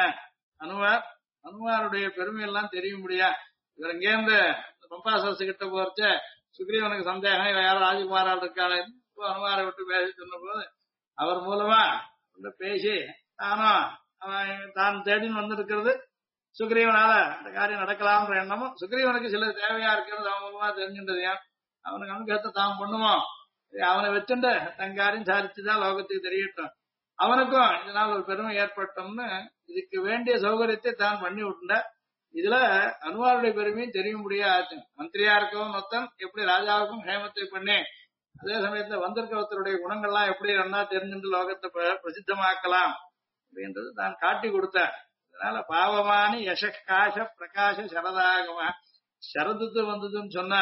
அனுமாருடைய பெருமையெல்லாம் தெரிய முடியா. இவர் இங்கேருந்து பம்பாசரசு கிட்ட போறச்ச சுக்ரீவனுக்கு சந்தேகம் இவ யாரும் ராஜகுமாரால் இருக்காளே அனுமாரை விட்டு பேசி சொன்ன போது அவர் மூலமா பேசி தான் தேடின்னு வந்திருக்கிறது சுக்ரீவனால அந்த காரியம் நடக்கலாம்ன்ற எண்ணமும் சுக்ரீவனுக்கு சில தேவையா இருக்கிறது அவன் மூலமா தெரிஞ்சின்றது. ஏன் அவனுக்கு அனுகிரகத்தை தான் பண்ணுவோம் அவனை வச்சுட்டு தன் காரியம் சாதிச்சுதான் லோகத்துக்கு தெரியட்டும் அவனுக்கும் இதனால் ஒரு பெருமை ஏற்பட்டோம்னு இதுக்கு வேண்டிய சௌகரியத்தை தான் பண்ணி விட்டுண்ட. இதுல அனுமாருடைய பெருமையும் தெரிய முடியாது. மந்திரியா இருக்கவும் மொத்தம் எப்படி ராஜாவுக்கும் ஹேமத்தை பண்ணி அதே சமயத்துல வந்திருக்க ஒருத்தருடைய குணங்கள்லாம் எப்படி நல்லா தெரிஞ்சுட்டு லோகத்தை பிரசித்தமாக்கலாம் அப்படின்றது தான் காட்டி கொடுத்தார். அதனால பாவமானி யசக்காச பிரகாச சரதாகமா. சரதுத்து வந்ததுன்னு சொன்னா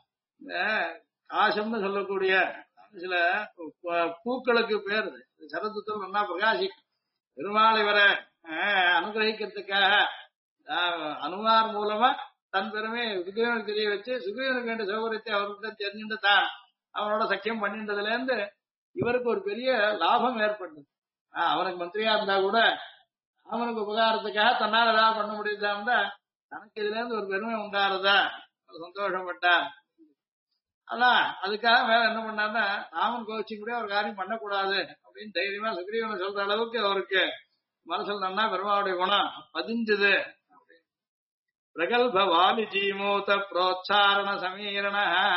காசம்னு சொல்லக்கூடிய சில பூக்களுக்கு பேரு சரதுத்து நல்லா பிரகாசிக்கும். பெருமாள் இவரை அனுகிரகிக்கிறதுக்காக அனுமார் மூலமா தன் பெருமையை சுக்ரீவனுக்கு தெரிய வச்சு சுக்ரீவனுக்கு வேண்டிய சௌகரியத்தை அவர்கிட்ட தெரிஞ்சுட்டு தான் அவனோட சக்கியம் பண்ணின்றதுல இருந்து இவருக்கு ஒரு பெரிய லாபம் ஏற்பட்டது. அவனுக்கு மந்திரியா இருந்தா கூட அவனுக்கு உபகாரத்துக்காக தன்னால் ஏதாவது பண்ண முடியுதா இருந்தா தனக்கு இதுல இருந்து ஒரு பெருமை உண்டாருதா சந்தோஷப்பட்டா. அதான் அதுக்காக வேற என்ன பண்ணாருன்னா ராமன் கோவிச்சு கூட ஒரு காரியம் பண்ணக்கூடாது அப்படின்னு தைரியமா சுக்ரீவனை சொல்ற அளவுக்கு அவருக்கு மனசுல நன்னா பெருமாவுடைய குணம் பதிஞ்சது. பிரகல்ப வாலி ஜீமூத புரோச்சாரண சமீரண.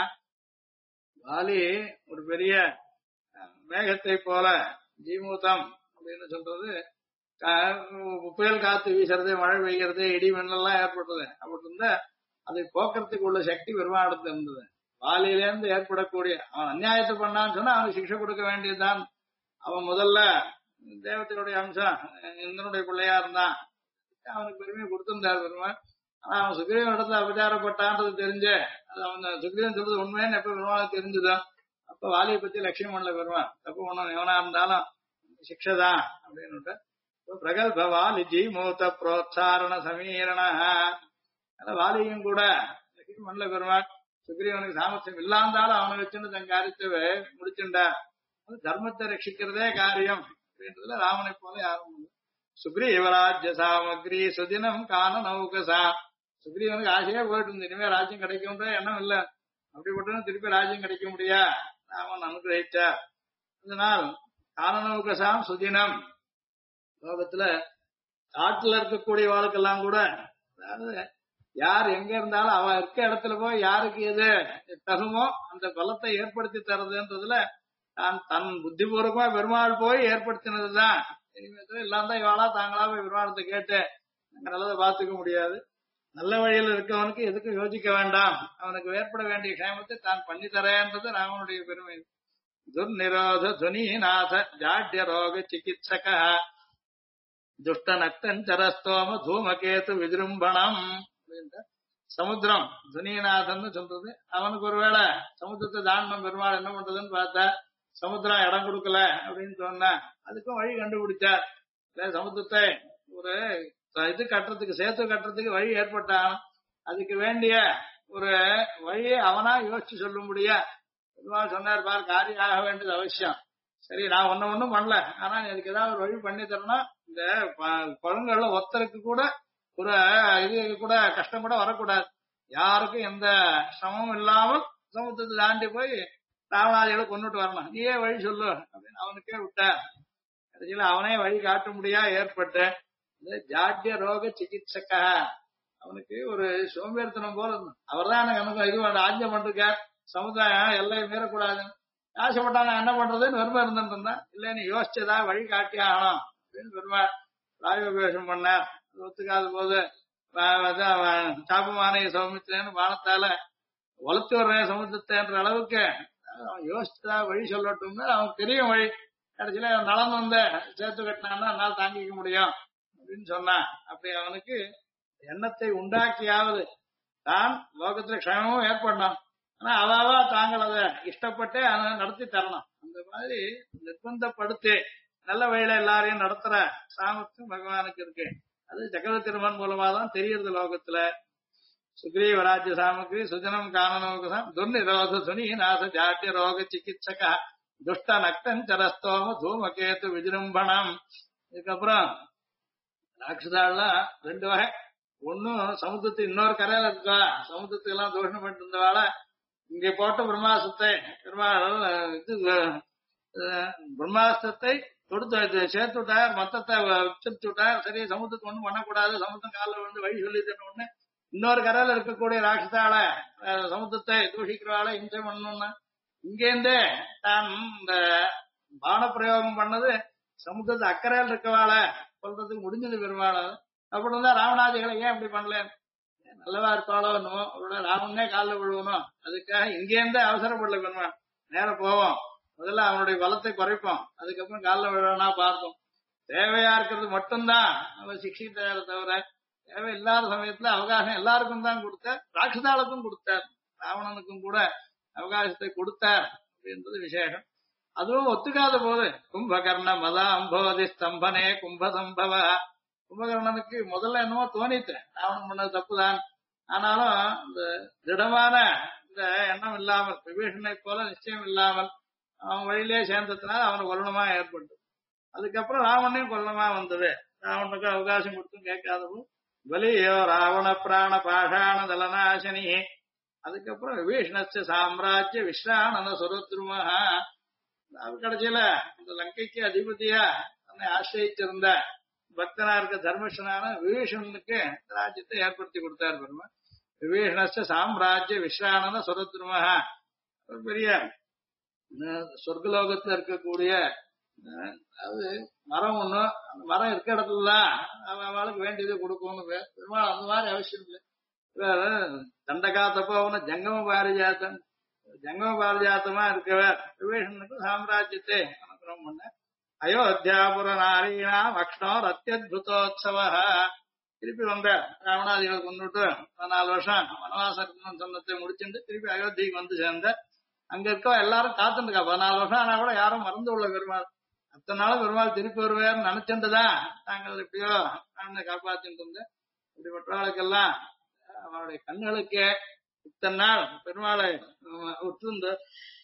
வாலி ஒரு பெரிய மேகத்தை போல ஜீமூதம் அப்படின்னு சொல்றது புயல் காத்து வீசுறது மழை பெய்கிறது இடி மின்னல்லாம் ஏற்பட்டது. அப்படி இருந்த அதை போக்குறதுக்கு உள்ள சக்தி பெருமாடத்து இருந்தது. வாலியிலேருந்து ஏற்படக்கூடிய அவன் அநியாயத்தை பண்ணான்னு சொன்னா அவனுக்கு சிக்ஷை கொடுக்க வேண்டியதுதான். அவன் முதல்ல தேவத்தையுடைய அம்சம் இந்திரனுடைய பிள்ளையா இருந்தான், அவனுக்கு பெருமையை கொடுத்திருந்தார் பெருமாள். ஆனா அவன் சுக்ரீவன் இடத்துல அபச்சாரப்பட்டான்றது தெரிஞ்சு அது அவன் சுக்ரீவன் சொல்றது உண்மைன்னு எப்ப பெருமாளுக்கு தெரிஞ்சுதான் அப்ப வாலியை பத்தி லட்சியம் பண்ணல பெருமாள். தப்பு பண்ணணும் எவனா இருந்தாலும் சிக்ஷதான் அப்படின்னு பிரகல்ப வாலி ஜீமூத்த புரோத்சாரண சமீரண. வாலியும் கூட லட்சியம் பண்ணல பெருமாள். சுக்ரீவனுக்கு சாமர்த்தியம் இல்லாந்தாலும் அவனை வச்சுன்னு தன் காரியத்தை முடிச்சுண்டா. அது தர்மத்தை ரட்சிக்கிறதே காரியம் அப்படின்றதுல ராமனை போல யாரும் இல்லை. சுக்ரீவராஜ்ய சாமகிரி சுதினம் காண நௌகசா. சுக்ரீவனுக்கு ஆசையே போயிட்டு இருந்து இனிமே ராஜ்யம் கிடைக்கும்ன்ற எண்ணம் இல்ல. அப்படிப்பட்ட திருப்பி ராஜ்யம் கிடைக்க முடியா, ராமன் அனுகிரகிச்சார். அதனால் காண நௌகசாம் சுதினம். லோகத்துல காட்டுல இருக்கக்கூடிய வாழ்க்கெல்லாம் கூட அதாவது யார் எங்க இருந்தாலும் அவ இருக்க இடத்துல போய் யாருக்கு எது தகுமோ அந்த பலத்தை ஏற்படுத்தி தர்றதுன்றதுல தான் தன் புத்திபூர்வமா பெருமாள் போய் ஏற்படுத்தினதுதான். இனிமே இல்லாம இவாளா தாங்களா போய் பெருமாளத்தை கேட்டு நல்லதை பார்த்துக்க முடியாது. நல்ல வழியில் இருக்கவனுக்கு எதுக்கும் யோசிக்க வேண்டாம், அவனுக்கு ஏற்பட வேண்டிய க்ஷேமத்தை தான் பண்ணி தரேன்றது ராமனுடைய பெருமை. துர்நிரோத துனீநாத ஜாட்ய ரோக சிகிச்சக துஷ்ட நக்தரஸ்தோம தூமகேது விஜృంభணம். சமுத்திரம் துனீநாதன் சொல்றது. அவனுக்கு ஒருவேளை சமுத்திரத்தை தாண்டனம் பெருமாள் என்ன பண்றதுன்னு பார்த்தா சமுத்திரம் இடம் கொடுக்கல அப்படின்னு சொன்னா அதுக்கும் வழி கண்டுபிடிச்சார். சமுத்திரத்தை ஒரு இது கட்டுறதுக்கு சேத்து கட்டுறதுக்கு வழி ஏற்பட்டான். அதுக்கு வேண்டிய ஒரு வழியை அவனா யோசிச்சு சொல்ல முடியா. பெருமாள் சொன்னார், பார் காரியம் ஆக வேண்டியது அவசியம். சரி நான் ஒண்ணும் பண்ணல, ஆனா எனக்கு ஏதாவது ஒரு வழி பண்ணி தரணும். இந்த குழந்தைகள்ல ஒருத்தருக்கு கூட ஒரு இது கூட கஷ்டம் கூட வரக்கூடாது. யாருக்கும் எந்த சிரமமும் இல்லாமல் சமுத்திரத்தை தாண்டி போய் ராவணாதிகளை கொண்டுட்டு வரணும், நீயே வழி சொல்லு அப்படின்னு அவனுக்கே விட்டார். கடைசியில அவனே வழி காட்ட முடியா ஏற்பட்டு இந்த ஜாட்ய ரோக சிகிச்சக்க. அவனுக்கு ஒரு சோம்பேறித்தனம் போல இருந்தது. அவர் தான் எனக்கு இது ஆஜ்யம் பண்ணிருக்கார், சமுதாயம் எல்லையை மீறக்கூடாது ஆசைப்பட்டாங்க, என்ன பண்றதுன்னு வெறுமை இருந்துட்டு இருந்தான். இல்ல நீ யோசிச்சதா வழி காட்டி ஆகணும் அப்படின்னு பெருமாள் ராயோபேஷம் பண்ணார். ஒத்துக்காத போது சாபமான சௌமித்திரன்னு பானத்தால வளர்த்து வர்றேன் சமுத்திரத்தைன்ற அளவுக்கு அவன் யோசிச்சதா வழி சொல்லட்டும்னு அவனுக்கு தெரியும் வழி. கடைசியில நலன் வந்த சேர்த்து கட்டினான்னா என்னால் தாங்கிக்க முடியும் அப்படின்னு சொன்னான். அப்படி அவனுக்கு எண்ணத்தை உண்டாக்கியாவது தான் லோகத்துல க்ஷேமமும் ஏற்படணும். ஆனா அவாவா தாங்கள் அதை இஷ்டப்பட்டு அதை நடத்தி தரணும். அந்த மாதிரி நிர்பந்தப்படுத்தி நல்ல வழியில எல்லாரையும் நடத்துற சாமர்த்தியம் பகவானுக்கு இருக்கு. அது சக்கரவர்த்தி திருமன் மூலமா தான் தெரியுது லோகத்துல. சுக்ரீவராஜ்ய சாமகிரி சுஜனம் காணனோகம் துர்நிரோத துனீநாத ஜாட்ய ரோக சிகிச்சக துஷ்ட நக்தரஸ்தோம தூமகேது விஜృంభணம். இதுக்கப்புறம் ராட்சதாள்லாம் ரெண்டு வகை. ஒன்னும் சமுத்திரத்து இன்னொரு கரையில இருக்கா, சமுத்திரத்துக்கு எல்லாம் தோஷம் பண்ணிட்டு இருந்தவாள இங்க போட்ட பிரம்மாஸ்திரத்தை பிரம்மாஸ்திரத்தை கொடுத்து சேர்த்து விட்டார், மொத்தத்தை உச்சரிச்சு விட்டார். சரி சமுத்திரத்துக்கு ஒண்ணும் பண்ணக்கூடாது, சமுத்திரம் காலில் வந்து வழி சொல்லிட்டு ஒண்ணு இன்னொரு கரையில இருக்கக்கூடிய ராட்சதால சமுத்திரத்தை தூஷிக்கிறவாள இம்சை பண்ணணும்னா இங்கேருந்தே தான் இந்த பான பிரயோகம் பண்ணது சமுத்திரத்து அக்கறையில் இருக்கவாள சொல்றதுக்கு முடிஞ்சது பெருமாள். அப்படி இருந்தா ராவணாதிகளை ஏன் இப்படி பண்ணல, நல்லவா இருக்காளோ என்னமோ அவரோட ராவணனே காலில் விழுவணும், அதுக்காக இங்கேருந்தே அவசரப்படல பெருமாள். நேரம் போவோம், முதல்ல அவனுடைய பலத்தை குறைப்போம், அதுக்கப்புறம் காலில் விழனா பார்ப்போம். தேவையா இருக்கிறது மட்டும்தான் அவன் சிக்ஷித்தார தவிர தேவை இல்லாத சமயத்துல அவகாசம் எல்லாருக்கும் தான் கொடுத்தார், ராட்சதாளுக்கும் கொடுத்தார், ராவணனுக்கும் கூட அவகாசத்தை கொடுத்தார் அப்படின்றது விசேஷம். அதுவும் ஒத்துக்காத போது கும்பகர்ண மத அம்போதி ஸ்தம்பனே கும்ப சம்பவ. கும்பகர்ணனுக்கு முதல்ல என்னமோ தோணித்து ராவணன் பண்ணது தப்புதான், ஆனாலும் இந்த திடமான இந்த எண்ணம் இல்லாமல் விபீஷனை போல நிச்சயம் இல்லாமல் அவன் வழியிலே சேர்ந்ததுனால அவனுக்கு கொல்லணுமா ஏற்பட்டது. அதுக்கப்புறம் ராவணையும் கொல்லணுமா வந்தது. ராவனுக்கு அவகாசம் கொடுத்தும் கேட்காதவும் பலியோ ராவண பிராண பாஷாண தலநாசனி. அதுக்கப்புறம் விபீஷணஸ்ய சாம்ராஜ்ய விஸ்ரானந்த சுரத்ருமஹா. கடைசியில இந்த லங்கைக்கு அதிபதியா தன்னை ஆசிரியிருந்த பக்தனா இருக்க தர்மேஷனான விபீஷணனுக்கு ராஜ்யத்தை ஏற்படுத்தி கொடுத்தார் பெருமா. விபீஷணஸ்ய சாம்ராஜ்ய விஸ்ரானந்த சுரத்ருமஹா. ஒரு பெரிய சொர்க்கலோகத்துல இருக்கக்கூடிய அது மரம் ஒண்ணு, அந்த மரம் இருக்க இடத்துலதான் அவளுக்கு வேண்டியது கொடுக்கணும் பெருமாள். அந்த மாதிரி அவசியம் இல்லை, தண்டகா தப்போவன ஜங்கம பாரிஜாத்தம் ஜங்கம பாரிஜாத்தமா இருக்கவர் விபீஷணனுக்கு சாம்ராஜ்யத்தை அனுகிரகம் பண்ண அயோத்தியாபுர நாரீணாம் அக்ஷ்ணோர் அத்தியுதோத்சவ திருப்பி வந்த ராவணாதிகளை கொண்டுட்டு 14 வருஷம் வனவாசம் சொன்னத்தை முடிச்சுட்டு திருப்பி அயோத்திக்கு வந்து சேர்ந்த அங்க இருக்க எல்லாரும் காத்துருக்கா 14 வருஷம் ஆனா கூட யாரும் மறந்து உள்ள பெருமாள் அத்தனை நாளும் பெருமாள் திருப்பி வருவார்னு நினைச்சிட்டுதான் தாங்கள் எப்படியோ நான் காப்பாத்திட்டு இருந்தேன் இப்படிப்பட்டவர்களுக்கெல்லாம் அவனுடைய கண்களுக்கு இத்தனை நாள் பெருமாளை உற்றிருந்து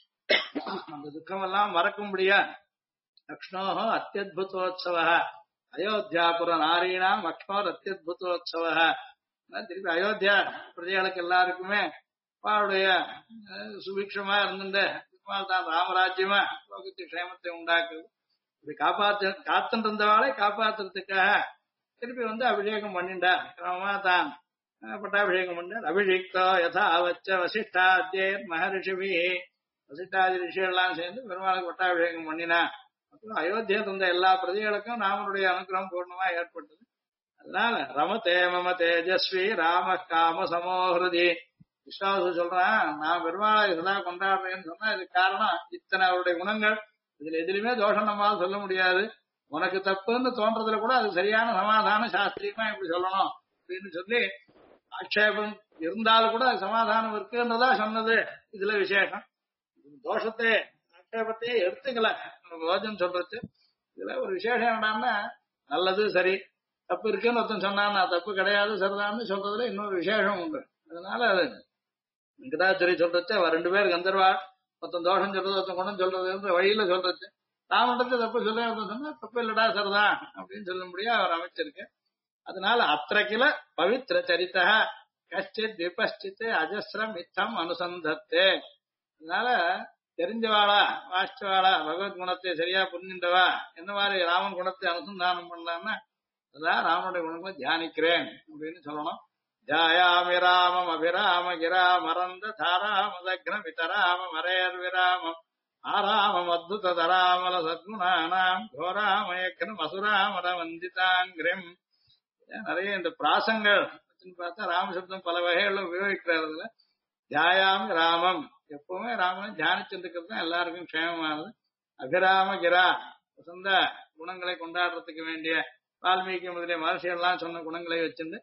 அந்த துக்கம் எல்லாம் மறக்கும்படியா லக்ஷ்ணோஹோ அத்தியுதோத்சவ அயோத்தியாபுர நாரீணாம் லக்ஷ்மோர் அத்தியுதோத்சவ திருப்பி அயோத்தியா பிரஜைகளுக்கு எல்லாருக்குமே அவருடைய சுபிக்ஷமா இருந்துட்டு தான் ராமராஜ்யமா லோகத்து க்ஷேமத்தை உண்டாக்குது இப்படி காத்துட்டு இருந்தவாளை காப்பாத்துறதுக்காக திருப்பி வந்து அபிஷேகம் பண்ணிண்டா கிரமமா தான் பட்டாபிஷேகம் பண்ணார் அபிஷேக்தோ யதா வச்ச வசிஷ்டாத்தியர் மகரிஷிபி வசிஷ்டாதி ரிஷிகள்லாம் சேர்ந்து பெருமாளுக்கு பட்டாபிஷேகம் பண்ணினா அப்புறம் அயோத்தியா தந்த எல்லா பிரஜைகளுக்கும் ராமனுடைய அனுகிரகம் பூர்ணமா ஏற்பட்டது அதனால ரமதே மம தேஜஸ்வி ராம காம சமோஹிருதி விஸ்வாசு சொல்றான் நான் பெருமாளை இதெல்லாம் கொண்டாடுறேன்னு சொன்னா இதுக்கு காரணம் இத்தனை அவருடைய குணங்கள் இதுல எதுலையுமே தோஷம் நம்மளால சொல்ல முடியாது உனக்கு தப்புன்னு தோன்றதுல கூட அது சரியான சமாதானம் சாஸ்திரியமா இப்படி சொல்லணும் அப்படின்னு சொல்லி ஆட்சேபம் இருந்தாலும் கூட சமாதானம் இருக்குன்றதா சொன்னது இதுல விசேஷம் தோஷத்தை ஆட்சேபத்தையே எடுத்துக்கல போஜன் சொல்றது இதுல ஒரு விசேஷம் என்னடான்னா நல்லது சரி தப்பு இருக்குன்னு ஒருத்தன் சொன்னான்னா தப்பு கிடையாது சரிதான்னு சொல்றதுல இன்னொரு விசேஷம் உண்டு அதனால அது வெங்கடாச்சரி சொல்றது அவ 2 பேர் கந்தர்வா ஒருத்தன் தோஷம் சொல்றது ஒருத்தன் குணம் சொல்றது வழியில சொல்றது ராமண்டத்தை தப்பு சொல்ல சொன்னா தப்பு இல்லடா சரிதான் அப்படின்னு சொல்ல முடியாது அவர் அமைச்சிருக்கு அதனால அத்திரக்கில பவித்ர சரித்த கஷ்டித் விபஷ்டித் அஜஸ்ரம் இத்தம் அனுசந்தத்தே அதனால தெரிஞ்சவாளா வாசிச்சவாளா பகவத் குணத்தை சரியா புரிஞ்சின்றவா என்ன மாதிரி ராமன் குணத்தை அனுசந்தானம் பண்ணலான்னா அதான் ராமனுடைய குணங்களை தியானிக்கிறேன் அப்படின்னு சொல்லணும் ஜாயாமி ராமம் அபிராம கிரா மறந்த தாராமதக்னம் விதராம மரேர் விராமம் ஆராமம் அத்புத தராமல சத்குணானாம் கோராமயக்னம் அசுராமர வந்திதாங்கிரம் நிறைய இந்த பிராசங்கள் பார்த்தா ராமசப்தம் பல வகைகள்ல உபயோகிக்கிறதுல தியாயாமி ராமம் எப்பவுமே ராமனை தியானிச்சிருக்கிறது தான் எல்லாருக்கும் க்ஷேமமானது அபிராம கிரா சொந்த குணங்களை கொண்டாடுறதுக்கு வேண்டிய வால்மீகி முதலிய மகர்ஷியெல்லாம் சொன்ன குணங்களை வச்சிருந்து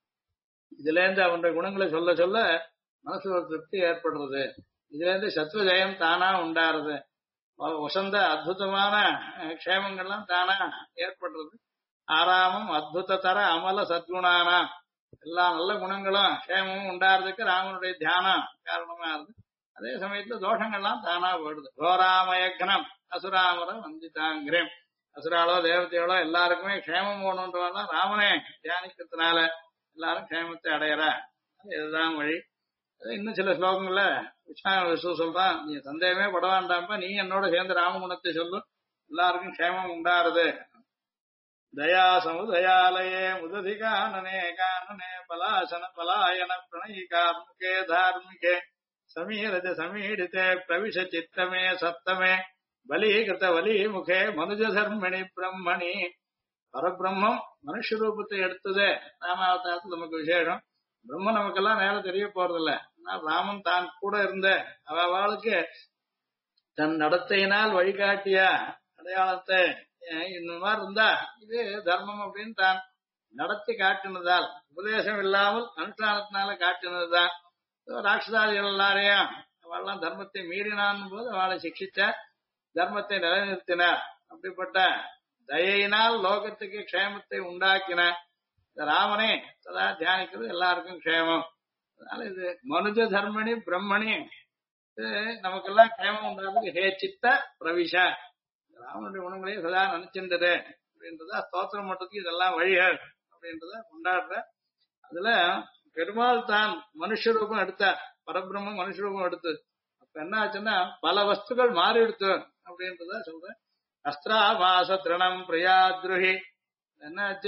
இதுல இருந்து அவனுடைய குணங்களை சொல்ல சொல்ல மனசு ஒரு திருப்தி ஏற்படுறது இதுல இருந்து சத்வ ஜெயம் தானா உண்டாருது வசந்த அற்புதமான க்ஷேமங்கள்லாம் தானா ஏற்படுறது ஆராமம் அத்புத தர அமல சத்குணானா எல்லா நல்ல குணங்களும் க்ஷேமமும் உண்டாறதுக்கு ராமனுடைய தியானம் காரணமா இருந்து அதே சமயத்துல தோஷங்கள்லாம் தானா போயிடுது கோராமயக்னம் அசுராமர வந்திதாங்கிரம் அசுராளோ தேவதையோளோ எல்லாருக்குமே க்ஷேமம் போகணுன்றவெல்லாம் ராமனே தியானிக்கிறதுனால எல்லாரும் க்ஷேமத்தை அடையறா இதுதான் வழி இன்னும் சில ஸ்லோகங்கள்ல விஷ்ணு சொல்றான் நீ சந்தேகமே பட வேண்டாம்ப்பா நீ என்னோட சேர்ந்து ராமகுணத்தை சொல்லும் எல்லாருக்கும் க்ஷேமம் உண்டாருது தயா சமுதயாலயே முததி கானனே கானனே பலாசன பலாயன பிரணயி கார்முகே தார்மிகே சமீரஜ சமீடிதே பிரவிஷ சித்தமே சத்தமே பலீகிருத வலி முகே மனுஜ தர்மிணி பிரம்மணி பரபிரம்மம் மனுஷ ரூபத்தை எடுத்ததே ராமாவதாரத்தில் நமக்கு விசேஷம் பிரம்ம நமக்கெல்லாம் நேரம் தெரிய போறதில்ல ராமன் தான் கூட இருந்த அவளுக்கு தன் நடத்தையினால் வழிகாட்டிய அடையாளத்தை இந்த மாதிரி இருந்தா இது தர்மம் அப்படின்னு தான் நடத்தி காட்டினதால் உபதேசம் இல்லாமல் அனுஷ்டானத்தினால காட்டினதுதான் ராட்சதாதிகள் எல்லாரையும் அவெல்லாம் தர்மத்தை மீறினான் போது அவளை சிக்ஷிச்சார் தர்மத்தை நிலைநிறுத்தினார் அப்படிப்பட்ட தயையினால் லோகத்துக்கு க்ஷேமத்தை உண்டாக்கின ராமனே சதா தியானிக்கிறது எல்லாருக்கும் க்ஷேமம் அதனால இது மனுஜ தர்மணி பிரம்மணி நமக்கெல்லாம் க்ஷேமம் உண்டாக்குது ஹே சித்த பிரவிஷ ராமனுடைய குணங்களையும் சதா நினைச்சின்றது அப்படின்றதா ஸ்தோத்திரம் மட்டத்துக்கு இதெல்லாம் வழிகள் அப்படின்றத கொண்டாடுற அதுல பெருமாள் தான் மனுஷ ரூபம் எடுத்தார் பரபிரம்மம் மனுஷ ரூபம் எடுத்து அப்ப என்ன ஆச்சுன்னா பல வஸ்துக்கள் மாறி எடுத்து அப்படின்றத சொல்றேன் அஸ்திராமாச திருணம் பிரியாத்ருஹி என்னாச்சு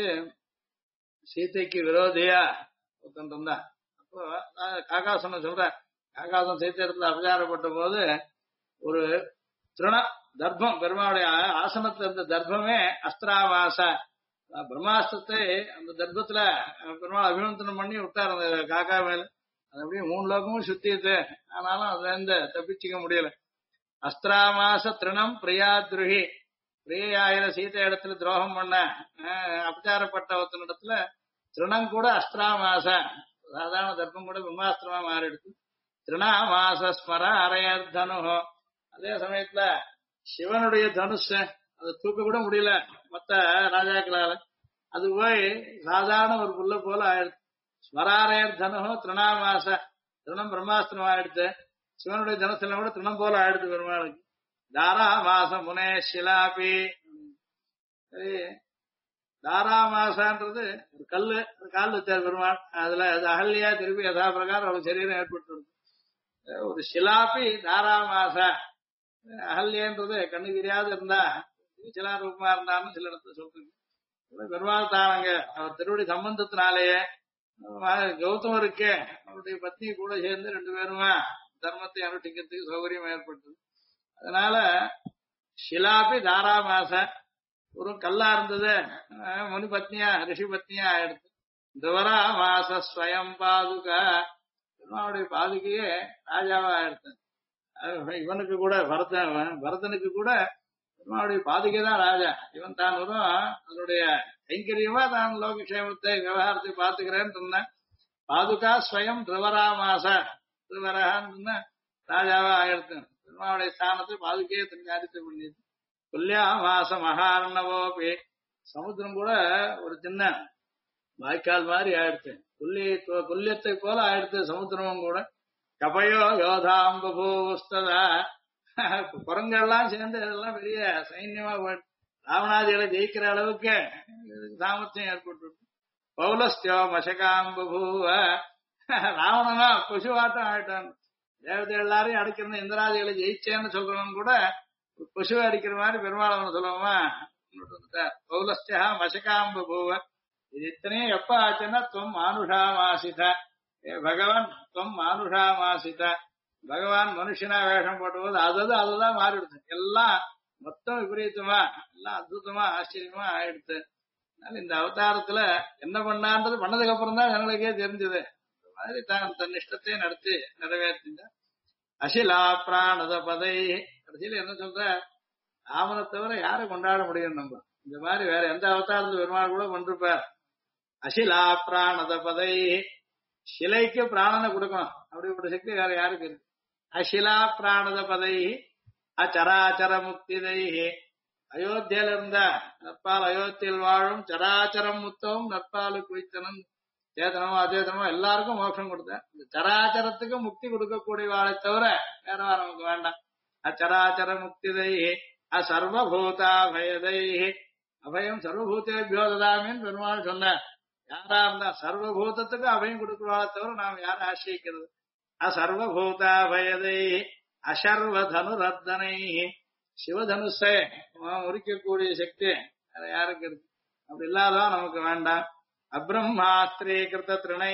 சீதைக்கு விரோதியா ஒருத்தன் இருந்தா அப்போ காகாசன சொல்ற காகாசம் சீத்தை இடத்துல அபச்சாரப்பட்ட போது ஒரு திருண தர்ப்பம் பெருமாளுடைய ஆசனத்துல இருந்த தர்ப்பமே அஸ்திராவாச பிரம்மாஸ்திரத்தை அந்த தர்ப்பத்துல பெருமாள் அபிமந்தனம் பண்ணி விட்டார் அந்த காக்கா மேல. அது அப்படியே 3 லோகமும் சுத்தியது. ஆனாலும் அதுல இருந்து தப்பிச்சுக்க முடியல. அஸ்திராமாச திருணம் பிரியாத்ருஹி, பிரியாயிர சீதை இடத்துல துரோகம் பண்ண அபச்சாரப்பட்ட ஒருத்தனிடத்துல திருணம் கூட அஸ்திராமாச, சாதாரண தர்ப்பம் கூட பிரம்மாஸ்திரமா மாறிடுச்சு. திருணாமாச ஸ்மர அரையர்தனு. அதே சமயத்துல சிவனுடைய தனுஷ அதை தூக்க கூட முடியல மத்த ராஜாக்களால. அது போய் சாதாரண ஒரு புல்ல போல ஆயிடுச்சு. ஸ்மராரையர் தனு திருணாமாச, திருணம் பிரம்மாஸ்திரம் ஆயிடுச்சு. சிவனுடைய தனுசுல கூட திருணம் போல ஆயிடுச்சு பெருமாளுக்கு. தாராமாச முனே சிலாபி. தாராமாசான்றது ஒரு கல்லு, கால் வச்சார் பெருமாள். அதுல அது அகல்யா திருப்பி யதா பிரகாரம் அவளுக்கு சரீரம் ஏற்பட்டு ஒரு சிலாப்பி தாராமாச. அகல்யன்றது கண்ணு தெரியாது இருந்தா சிலாரூபமா இருந்தான்னு சில இடத்துல சொல்றீங்க. பெருமாள் தானங்க அவர் திருவடி சம்பந்தத்தினாலேயே கௌதமருக்கு அவருடைய பத்னி கூட சேர்ந்து 2 பேருமா தர்மத்தை அனுஷ்டிக்கிறதுக்கு சௌகரியம் ஏற்பட்டது. அதனால ஷிலாபி தாராமாச ஒரு கல்லா இருந்தது முனி பத்னியா ரிஷி பத்னியா ஆயிடுச்சு. துவரா மாச ஸ்வயம் பாதுகா, பெருமாளுடைய பாதுகையே ராஜாவா ஆயிடுச்சு. இவனுக்கு கூட பரதனுக்கு கூட பெருமாளுடைய பாதுகை தான் ராஜா. இவன் தான் வரும் அதனுடைய கைங்கரியமா தான் லோகக்ஷேமத்தை விவகாரத்தை பார்த்துக்கிறேன்னு சொன்னேன். பாதுகா ஸ்வயம் திரவராமாச, திருவரகான்னு ராஜாவா ஆயிடுத்து. பெருமாளுடைய ஸ்தானத்தை பாதுகையை தன்காரித்து பண்ணிது. புல்யா மாச மகாரணவோபி, சமுத்திரம் கூட ஒரு சின்ன வாய்க்கால் மாதிரி ஆயிடுச்சு. புல்யத்தை போல ஆயிடுத்து சமுத்திரமும் கூட. கபயோ யோதாம்பூஸ்ததா, குரங்கெல்லாம் சேர்ந்து இதெல்லாம் பெரிய சைன்யமா போயிட்டு ராவணாதிகளை ஜெயிக்கிற அளவுக்கு சாமர்த்தியம் ஏற்பட்டு. பௌலஸ்தியோ மசகாம்பூவ, ராவணனா பசுவாட்டம் ஆயிட்டான். தேவதை எல்லாரையும் அடிக்கிற இந்திராதிகளை ஜெயிச்சேன்னு சொல்றவன் கூட பசுவை அடிக்கிற மாதிரி பெருமாள் சொல்லுவோமா. பௌலஸ்தியா மசகாம்பூவ. இது இத்தனையும் எப்ப ஆச்சுன்னா துவம் மானுஷா மாசித, பகவான் துவம் மானுஷா மாசித, பகவான் மனுஷனா வேஷம் போட்டும்போது அதுதான் மாறிடுது. எல்லாம் மொத்தம் விபரீதமா எல்லாம் அற்புதமா ஆச்சரியமா ஆயிடுச்சு. அதனால இந்த அவதாரத்துல என்ன பண்ணான்றது பண்ணதுக்கு அப்புறம் தான் ஜனங்களுக்கே தெரிஞ்சது. இந்த மாதிரி தான் தன் இஷ்டத்தையும் நடத்தி நிறைவேற்றிங்க. அசிலா பிராணத பதை. கடைசியில என்ன சொல்ற, ராமனை தவிர யாரை கொண்டாட முடியும் நம்ம? இந்த மாதிரி வேற எந்த அவதாரத்துல பெருமாள் கூட கொண்டிருப்பார். அசிலா பிராணத பதை, சிலைக்கு பிராணனை கொடுக்கணும் அப்படிப்பட்ட சக்தி வேற யாருக்கு இருக்கு? அசிலா பிராணத பதை அச்சராச்சர முக்திதை. அயோத்தியில இருந்த நற்பால் அயோத்தியில் வாழும் சராச்சரம் முத்தவும் நற்பாலு குவித்தனும் சேதனமோ அச்சேதனமோ எல்லாருக்கும் மோட்சம் கொடுத்தேன். இந்த சராச்சரத்துக்கு முக்தி கொடுக்கக்கூடிய வாழை தவிர வேற நமக்கு வேண்டாம். அச்சராச்சர முக்திதை அசர்வபூதாபயதை. அபயம் சர்வபூதேபியோ ததாமின்னு பெருமாள் சொன்னார். யாரா இருந்தா சர்வபூதத்துக்கு அபயம் கொடுக்குறவாளை தவிர நாம் யாரை ஆசிரிக்கிறது? அசர்வபூதாபயதை அசர்வதனு ரத்தனை. சிவதனுஷை முறிக்கக்கூடிய சக்தி யாருக்கு இருக்கு? அப்படி இல்லாதான் நமக்கு வேண்டாம். அப்ரம்மாஸ்திரீ கிருத்த திருணை.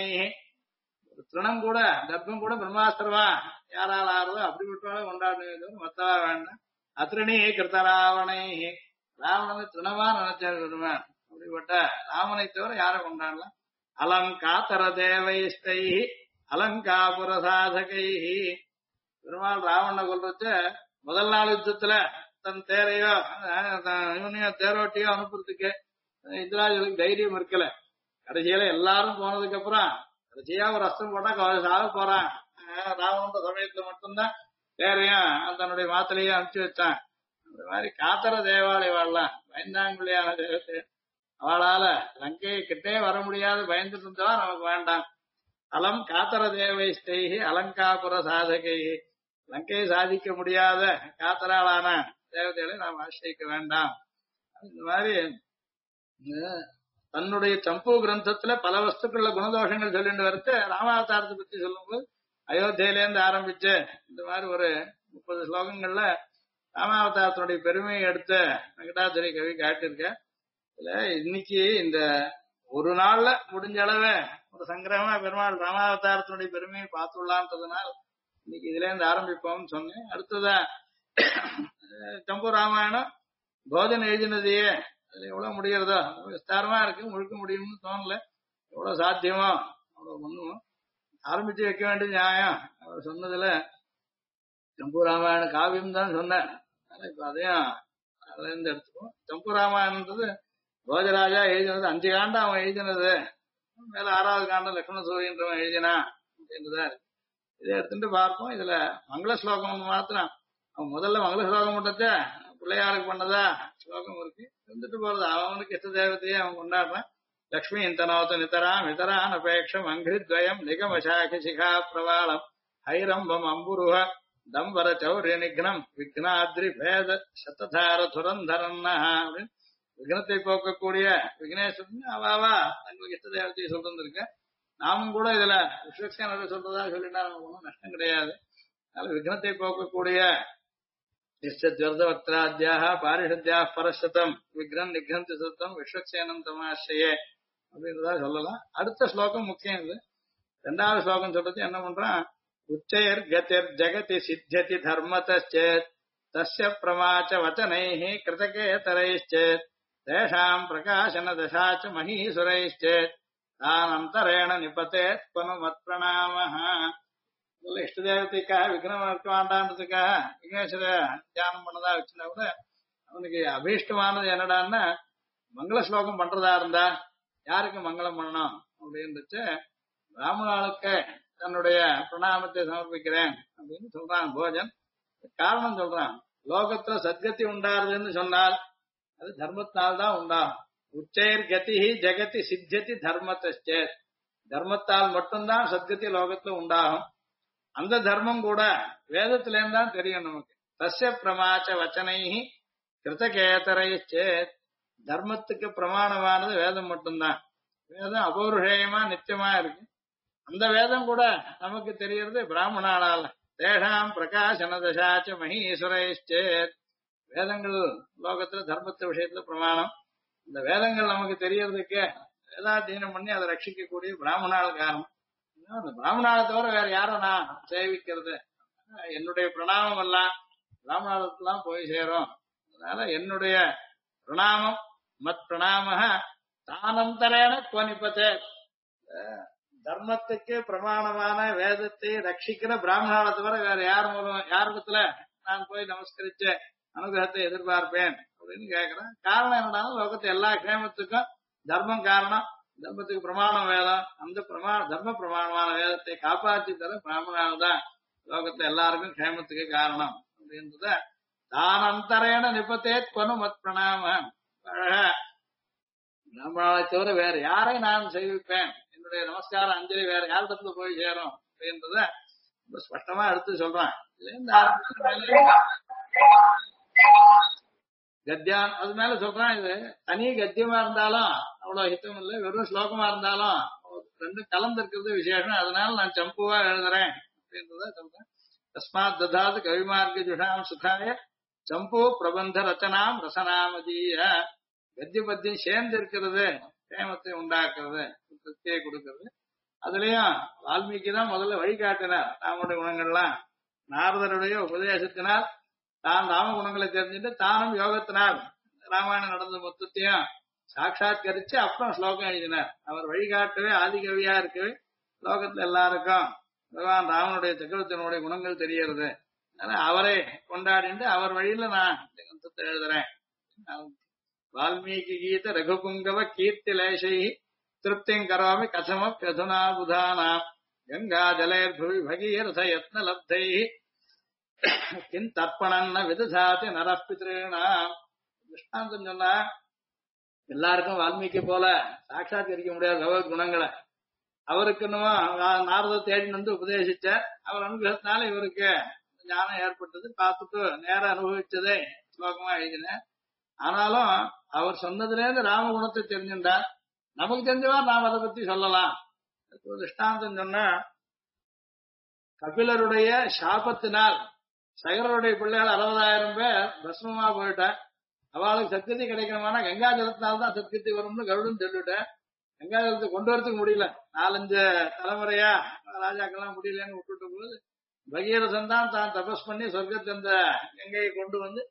திருணம் கூட தர்ப்பம் கூட பிரம்மாஸ்திரமா யாரால் ஆறுதோ அப்படிப்பட்டவளை கொண்டாடுவது, மத்தவா வேண்டாம். அத்ரிணி கிருத்த ராவணை. ராவணனை திருணமா நினைச்சார் பெருமான். அப்படிப்பட்ட ராமனை தவிர யாரை கொண்டாடலாம்? அலங்காத்தர தேவைஸ்தை அலங்காபுர சாதகை. பெருமாள் ராவணனை கொல்றச்ச முதல் நாள் யுத்தத்துல தன் தேரையோ இவனையோ தேரோட்டியோ அனுப்புறதுக்கு இந்திராஜுக்கு தைரியம் இருக்கல. கடைசியில எல்லாரும் போனதுக்கு அப்புறம் கடைசியா ஒரு அஸ்தம் போட்டா சாக போறான். ராவணன்ற சமயத்துல மட்டும்தான் தேரையும் தன்னுடைய மாத்திரையும் அனுப்பிச்சு வச்சான். அந்த மாதிரி காத்தர தேவாலய வாழலாம் பயந்தாங்குழியான தேவத்தை அவளால லங்கையை கிட்டே வர முடியாது பயந்துட்டு இருந்தவா நமக்கு வேண்டாம். அலம் காத்தர தேவைஸ்தைகி அலங்காபுர சாதகை. லங்கையை சாதிக்க முடியாத காத்தராளான தேவதைகளை நாம் ஆசிரியிக்க வேண்டாம். இந்த மாதிரி தன்னுடைய சம்பு கிரந்தத்துல பல வஸ்துக்கள குணதோஷங்கள் சொல்லிட்டு வரத்து ராமாவதாரத்தை பத்தி சொல்லும்போது அயோத்தியிலேருந்து ஆரம்பிச்சு இந்த மாதிரி ஒரு 30 ஸ்லோகங்கள்ல ராமாவதாரத்தினுடைய பெருமையை எடுத்த வெங்கடாச்சரி கவி காட்டியிருக்க. இதுல இன்னைக்கு இந்த ஒரு நாள்ல முடிஞ்ச அளவு ஒரு சங்கிரகமா பெருமாள் ராமாவதாரத்தினுடைய பெருமையை பார்த்துள்ளான்றதுனால இன்னைக்கு இதுல இருந்து ஆரம்பிப்போம்னு சொன்னேன். அடுத்ததா சம்பு ராமாயணம் போஜன் எழுதினதையே அதுல எவ்வளவு முடிகிறதோ விஸ்தாரமா இருக்கு, முழுக்க முடியும்னு தோணல. எவ்வளவு சாத்தியமோ அவ்வளவு பண்ணுவோம். ஆரம்பிச்சு வைக்க வேண்டியது நியாயம். அவர் சொன்னதுல சம்பு ராமாயண காவியம் தான் சொன்னேன். ஆனா இப்ப அதையும் அதுல இருந்து எடுத்துக்குவோம். சம்பு ராமாயணன்றது போஜராஜா எழுதினது 5 காண்டம் அவன் எழுதினது. மேல 6வது காண்டம் லக்ஷ்மண சூரியன்றவன் எழுதினா அப்படின்றதா இருக்கு. இதை எடுத்துட்டு பார்ப்போம். இதுல மங்கள ஸ்லோகம் ஒண்ணு மாத்திரம், அவன் முதல்ல மங்கள ஸ்லோகம் மட்டும் பிள்ளையாருக்கு பண்ணதா ஸ்லோகம் இருக்கு, இருந்துட்டு போறது. அவனுக்கு இஷ்ட தேவத்தையே அவன் கொண்டாடுறான். லக்ஷ்மி இந்தனோத்து நிதராம் இதரான் அபேட்சம் அங்கிருத்வயம் நிகமசாகி சிகா பிரவாளம் ஹைரம்பம் அம்புருஹ தம்பர சௌரிய நிக்னம் விக்னாத்ரி பேத சத்ததார துரந்தரன்னா அப்படின்னு விக்னத்தை போக்கக்கூடிய விக்னேஸ்வரன் அவாவா தங்களுக்கு இஷ்ட தேவத்தையை சொல்லிருந்திருக்க. நாமும் கூட இதுல விஸ்வக்சேனர் சொல்றதா சொல்லிட்டா நமக்கு ஒன்றும் நஷ்டம் கிடையாது. அதனால விக்னத்தை போக்கக்கூடிய நிச்சத்வர்தவக்திராத்யாக பாரிஷத்யாக பரஸ்வதம் விக்ரம் நிக்னந்தி சுத்தம் விஸ்வக்சேனம் தமாசியே அப்படின்றதா சொல்லலாம். அடுத்த ஸ்லோகம் முக்கியம். இது 2வது ஸ்லோகம் சொல்றது என்ன பண்றான், உச்சைர் கதிர் ஜெகதி சித்தியதி தர்மதச்சேத் தஸ்ய பிரமாச்ச வச்சனைஹி கிருதகேதரைச்சேத் தேஷாம் பிரகாசன தசாச்ச மகீசுரைச்சேத் தானந்தரேண நிபதேத் பனு மத் பிரணாமஹ. இஷ்ட தேவதைக்காக விக்ரம் இருக்க வேண்டான்றதுக்காக விக்னேஸ்வர தியானம் பண்ணதா வச்சுன்னா கூட அவனுக்கு அபீஷ்டமானது என்னடான்னா மங்கள ஸ்லோகம் பண்றதா இருந்தா யாருக்கு மங்களம் பண்ணணும் அப்படின்னுச்சு ராமநாளுக்கு தன்னுடைய பிரணாமத்தை சமர்ப்பிக்கிறேன் அப்படின்னு சொல்றான் போஜன். காரணம் சொல்றான், லோகத்துல சத்கதி உண்டாருதுன்னு சொன்னால் அது தர்மத்தினால்தான் உண்டாகும். உச்சைர் கதி ஜெகதி சித்தியதி தர்மத்தே, தர்மத்தால் மட்டும்தான் சத்கதி லோகத்துல உண்டாகும். அந்த தர்மம் கூட வேதத்திலேருந்து தான் தெரியும் நமக்கு. தஸ்ய பிரமாச்ச வச்சனைஹி கிருதகேதரைச்சேத், தர்மத்துக்கு பிரமாணமானது வேதம் மட்டும்தான். வேதம் அபௌருஷேயமா நித்தியமா இருக்கு. அந்த வேதம் கூட நமக்கு தெரியறது பிராமணாளால. தேஷாம் பிரகாசன தசாச்ச மகீசுரைச்சேத், வேதங்கள் லோகத்துல தர்மத்து விஷயத்துல பிரமாணம். இந்த வேதங்கள் நமக்கு தெரியறதுக்கு வேதாதீனம் பண்ணி அதை ரட்சிக்கக்கூடிய பிராமணாள் காரணம். அந்த பிராமணாவை தவிர வேற யாரும் நான் சேவிக்கிறது, என்னுடைய பிரணாமம் எல்லாம் பிராமணாலத்துலாம் போய் சேரும். அதனால என்னுடைய பிரணாமம் மத் பிரணாம தானந்தரேன கோனிப்பதே, தர்மத்துக்கு பிரமாணமான வேதத்தை ரட்சிக்கிற பிராமணால தவிர வேற யார் மூலம் யாரிடத்துல நான் போய் நமஸ்கரிச்ச அனுகிரகத்தை எதிர்பார்ப்பேன் அப்படின்னு கேட்கிறேன். காரணம் என்னடாலும் லோகத்து எல்லா கேமத்துக்கும் தர்மம் காரணம். தர்மத்துக்கு பிரமாணம் வேதம். அந்த தர்ம பிரமாணமான வேதத்தை காப்பாற்றி தர பிராமணால் தான் லோகத்துல எல்லாருக்கும் கேமத்துக்கு காரணம் அப்படின்றத தான் அந்தரேன நிபத்தே கொனு மத் பிரணாம. பிராமணாவை தவிர வேற யாரை நான் செய்விப்பேன், என்னுடைய நமஸ்கார அஞ்சலி வேற யாரிடத்துல போய் சேரும் அப்படின்றத ரொம்ப ஸ்பஷ்டமா எடுத்து சொல்றான். கத்தியம் அது மேல சொல்றான். இது தனி கத்தியமா இருந்தாலும் அவ்வளவு ஹித்தம் இல்லை, வெறும் ஸ்லோகமா இருந்தாலும் ரெண்டும் கலந்து இருக்கிறது விசேஷம். அதனால நான் சம்புவா எழுதுறேன் அப்படின்றத சொல்றேன். தஸ்மாத் ததாது கவிமார்க்க ஜுஷாம் சுகாய சம்பு பிரபந்த ரச்சனாம் ரசனாமதீய. கத்திய பத்தியம் சேர்ந்து இருக்கிறது கேமத்தை உண்டாக்குறது, திருப்தியை கொடுக்கிறது. அதுலயும் வால்மீகி தான் முதல்ல வழிகாட்டினார். ராமனுடைய குணங்கள்லாம் நாரதருடைய உபதேசத்தினால் தான் ராம குணங்களை தெரிஞ்சுட்டு தானும் யோகத்தினால் ராமாயணம் நடந்த மொத்தத்தையும் சாட்சாத்கரிச்சு அப்புறம் ஸ்லோகம் எழுதினார். அவர் வழிகாட்டவே ஆதிகவியா இருக்கவே லோகத்துல எல்லாருக்கும் பகவான் ராமனுடைய சக்கரவர்த்தியினுடைய குணங்கள் தெரியறது. அதனால அவரை கொண்டாடிட்டு அவர் வழியில நான் கிரந்தத்தை எழுதுறேன். வால்மீகி கீத ரகுபுங்கவ கீர்த்தி லேசை திருப்திங் கரோமி கதமப்யதுனா புதானா கங்கா ஜலேர் புவி பகீரத யத்ன லப்தை கிம் தர்ப்பணன்ன விதசாதி நரப்பித்ரேனா. கிருஷ்ணாந்தம் சொன்னா எல்லாருக்கும் வால்மீகி போல சாட்சாத்கரிக்க முடியாத பகவத் குணங்களை அவருக்கு நாரத தேடி வந்து உபதேசிச்ச அவர் அனுகிரகத்தினால இவருக்கு ஞானம் ஏற்பட்டது. பார்த்துட்டு நேரம் அனுபவிச்சதே ஸ்லோகமா எழுதினேன். ஆனாலும் அவர் சொன்னதுல இருந்து ராமகுணத்தை தெரிஞ்சுட்டார். நமக்கு தெரிஞ்சவா நாம் அதை பத்தி சொல்லலாம். திருஷ்டாந்தம் சொன்னா கபிலருடைய சாபத்தினால் சகரருடைய பிள்ளைகள் 60,000 பேர் பஸ்மமா போயிட்டார். அவளுக்கு சத்கதி கிடைக்கணுமானா கங்கா ஜலத்தினால்தான் சத்கதி வரும்னு கருடன் சொல்லிட்டேன். கங்கா ஜலத்தை கொண்டு வரதுக்கு முடியல. 4-5 தலைமுறையா ராஜாக்கெல்லாம் முடியலன்னு விட்டுட்ட போது பகீரதன் தான் தபஸ் பண்ணி சொர்க்கத்தை அந்த கங்கையை கொண்டு வந்து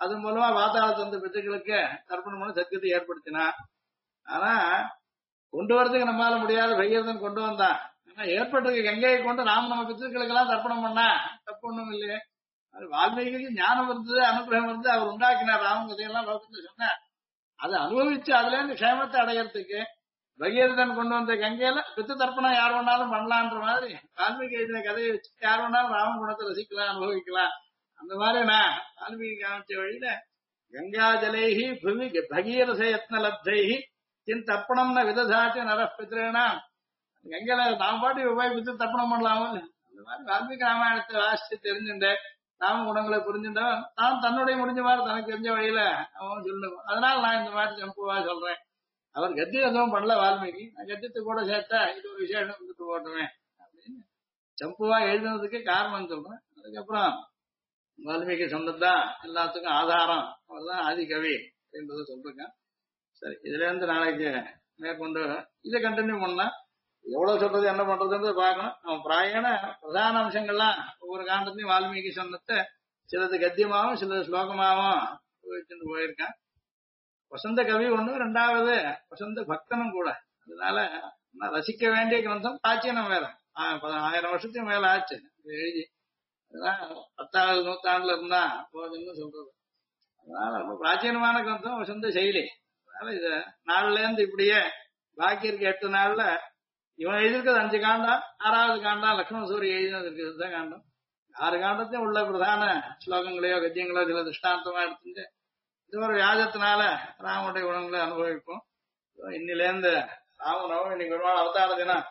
அது மூலமா பாத்தாளத்து வந்த பித்துக்களுக்கு தர்ப்பணம் பண்ணி சத்தியத்தை ஏற்படுத்தினா. ஆனா கொண்டு வரதுக்கு நம்மளால முடியாத பகீரதன் கொண்டு வந்தான். ஆனா ஏற்பட்டிருக்க கங்கையை கொண்டு நாம நம்ம பித்துக்களுக்கு எல்லாம் தர்ப்பணம் பண்ணா தப்பு ஒண்ணும் இல்லையே. அது வால்மீகிக்கு ஞானம் இருந்தது, அனுகிரகம் இருந்தது, அவர் உண்டாக்கினார் ராமன் கதையெல்லாம் லோகத்துல சொன்னார். அதை அனுபவிச்சு அதுல இருந்து க்ஷேமத்தை அடையறதுக்கு பகீரதன் கொண்டு வந்த கங்கையில பித்து தர்ப்பணம் யார் வேணாலும் பண்ணலான்ற மாதிரி வால்மீகி எழுதின கதையை வச்சு யார் வேணாலும் ராம குணத்தை ரசிக்கலாம், அனுபவிக்கலாம். அந்த மாதிரி நான் வால்மீகி காமிச்ச வழியில கங்கா ஜலைஹி புவி பகீரச யத்ன லப்தைஹி சின் தர்ப்பணம்ன விதசாச்சு நர பித்ரேனா. கங்கையில நாம் பாட்டு போய் பித்து தர்ப்பணம் பண்ணலாமோ. அந்த மாதிரி வால்மீகி ராமாயணத்தை வாசிச்சு தெரிஞ்சுட்டேன், ராம குணங்களை புரிஞ்சுட்டவன் தான் தன்னுடைய முடிஞ்ச மாதிரி தனக்கு தெரிஞ்ச வழியில அவன் சொல்லணும். அதனால நான் இந்த மாதிரி சம்புவா சொல்றேன். அவர் கத்தியம் எதுவும் பண்ணல வால்மீகி, நான் கத்தியத்தை கூட சேர்த்தா இது ஒரு விசேஷம் இருந்துட்டு போட்டுவேன் அப்படின்னு சம்புவா எழுதுனதுக்கு காரணம் சொல்றேன். அதுக்கப்புறம் வால்மீகி சொன்னதுதான் எல்லாத்துக்கும் ஆதாரம், அவர் தான் ஆதி கவி அப்படின்றத சொல்றேன். சரி, இதுல இருந்து நாளைக்கு மேற்கொண்டு இதை கண்டினியூ பண்ணா எவ்வளவு சொல்றது என்ன பண்றதுன்றது பார்க்கணும். அவன் பிராயண பிரதான அம்சங்கள்லாம் ஒவ்வொரு காண்டத்தையும் வால்மீகி சொன்னதை சிலது கத்தியமாவும் சிலது ஸ்லோகமாவும் வச்சுட்டு போயிருக்கான். வசந்த கவி ஒண்ணு, ரெண்டாவது வசந்த பக்தனும் கூட. அதனால ரசிக்க வேண்டிய கிரந்தம் பிராச்சீனம் வேற. 1000 வருஷத்துக்கு மேல ஆச்சு இது எழுதி. அதெல்லாம் 10வது நூற்றாண்டுல இருந்தா போதுன்னு சொல்றது. அதனால ரொம்ப பிராச்சீனமான கிரந்தம் வசந்த செயலி. அதனால இத நாலுல இருந்து இப்படியே பாக்கி இருக்க 8 நாள்ல இவன் எழுதியிருக்கிறது 5 காண்டம், 6வது காண்டம் லக்ஷ்மண சூரிய எழுதினது இருக்கு, இதுதான் காண்டம். 6 காண்டத்தையும் உள்ள பிரதான ஸ்லோகங்களையோ கத்தியங்களோ சில திருஷ்டாந்தமா எடுத்துட்டு இது ஒரு வியாஜத்தினால ராமனுடைய குணங்களை அனுபவிப்போம். இன்னிலேருந்து ராமனவம் இன்னைக்கு ஒரு நாள் அவதார தினம்,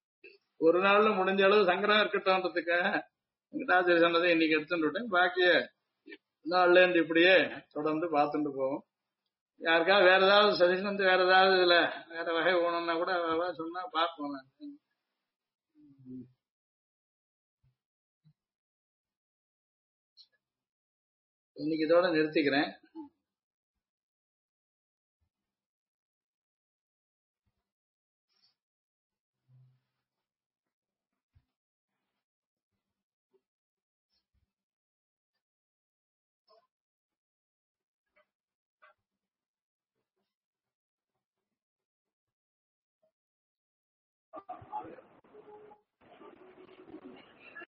ஒரு நாள்ல முடிஞ்ச அளவு சங்கரம் இருக்கட்டும்ன்றதுக்காக வெங்கடாச்சரி சொன்னதை இன்னைக்கு எடுத்துட்டு பாக்கிய நாள்ல இருந்து இப்படியே தொடர்ந்து பார்த்துட்டு போவோம். யாருக்கா வேற ஏதாவது சஜஷன் வந்து வேற ஏதாவது இதுல வேற வகை போகணும்னா கூட சொன்னா பார்ப்போம். இன்னைக்கு இதோட நிறுத்திக்கிறேன்.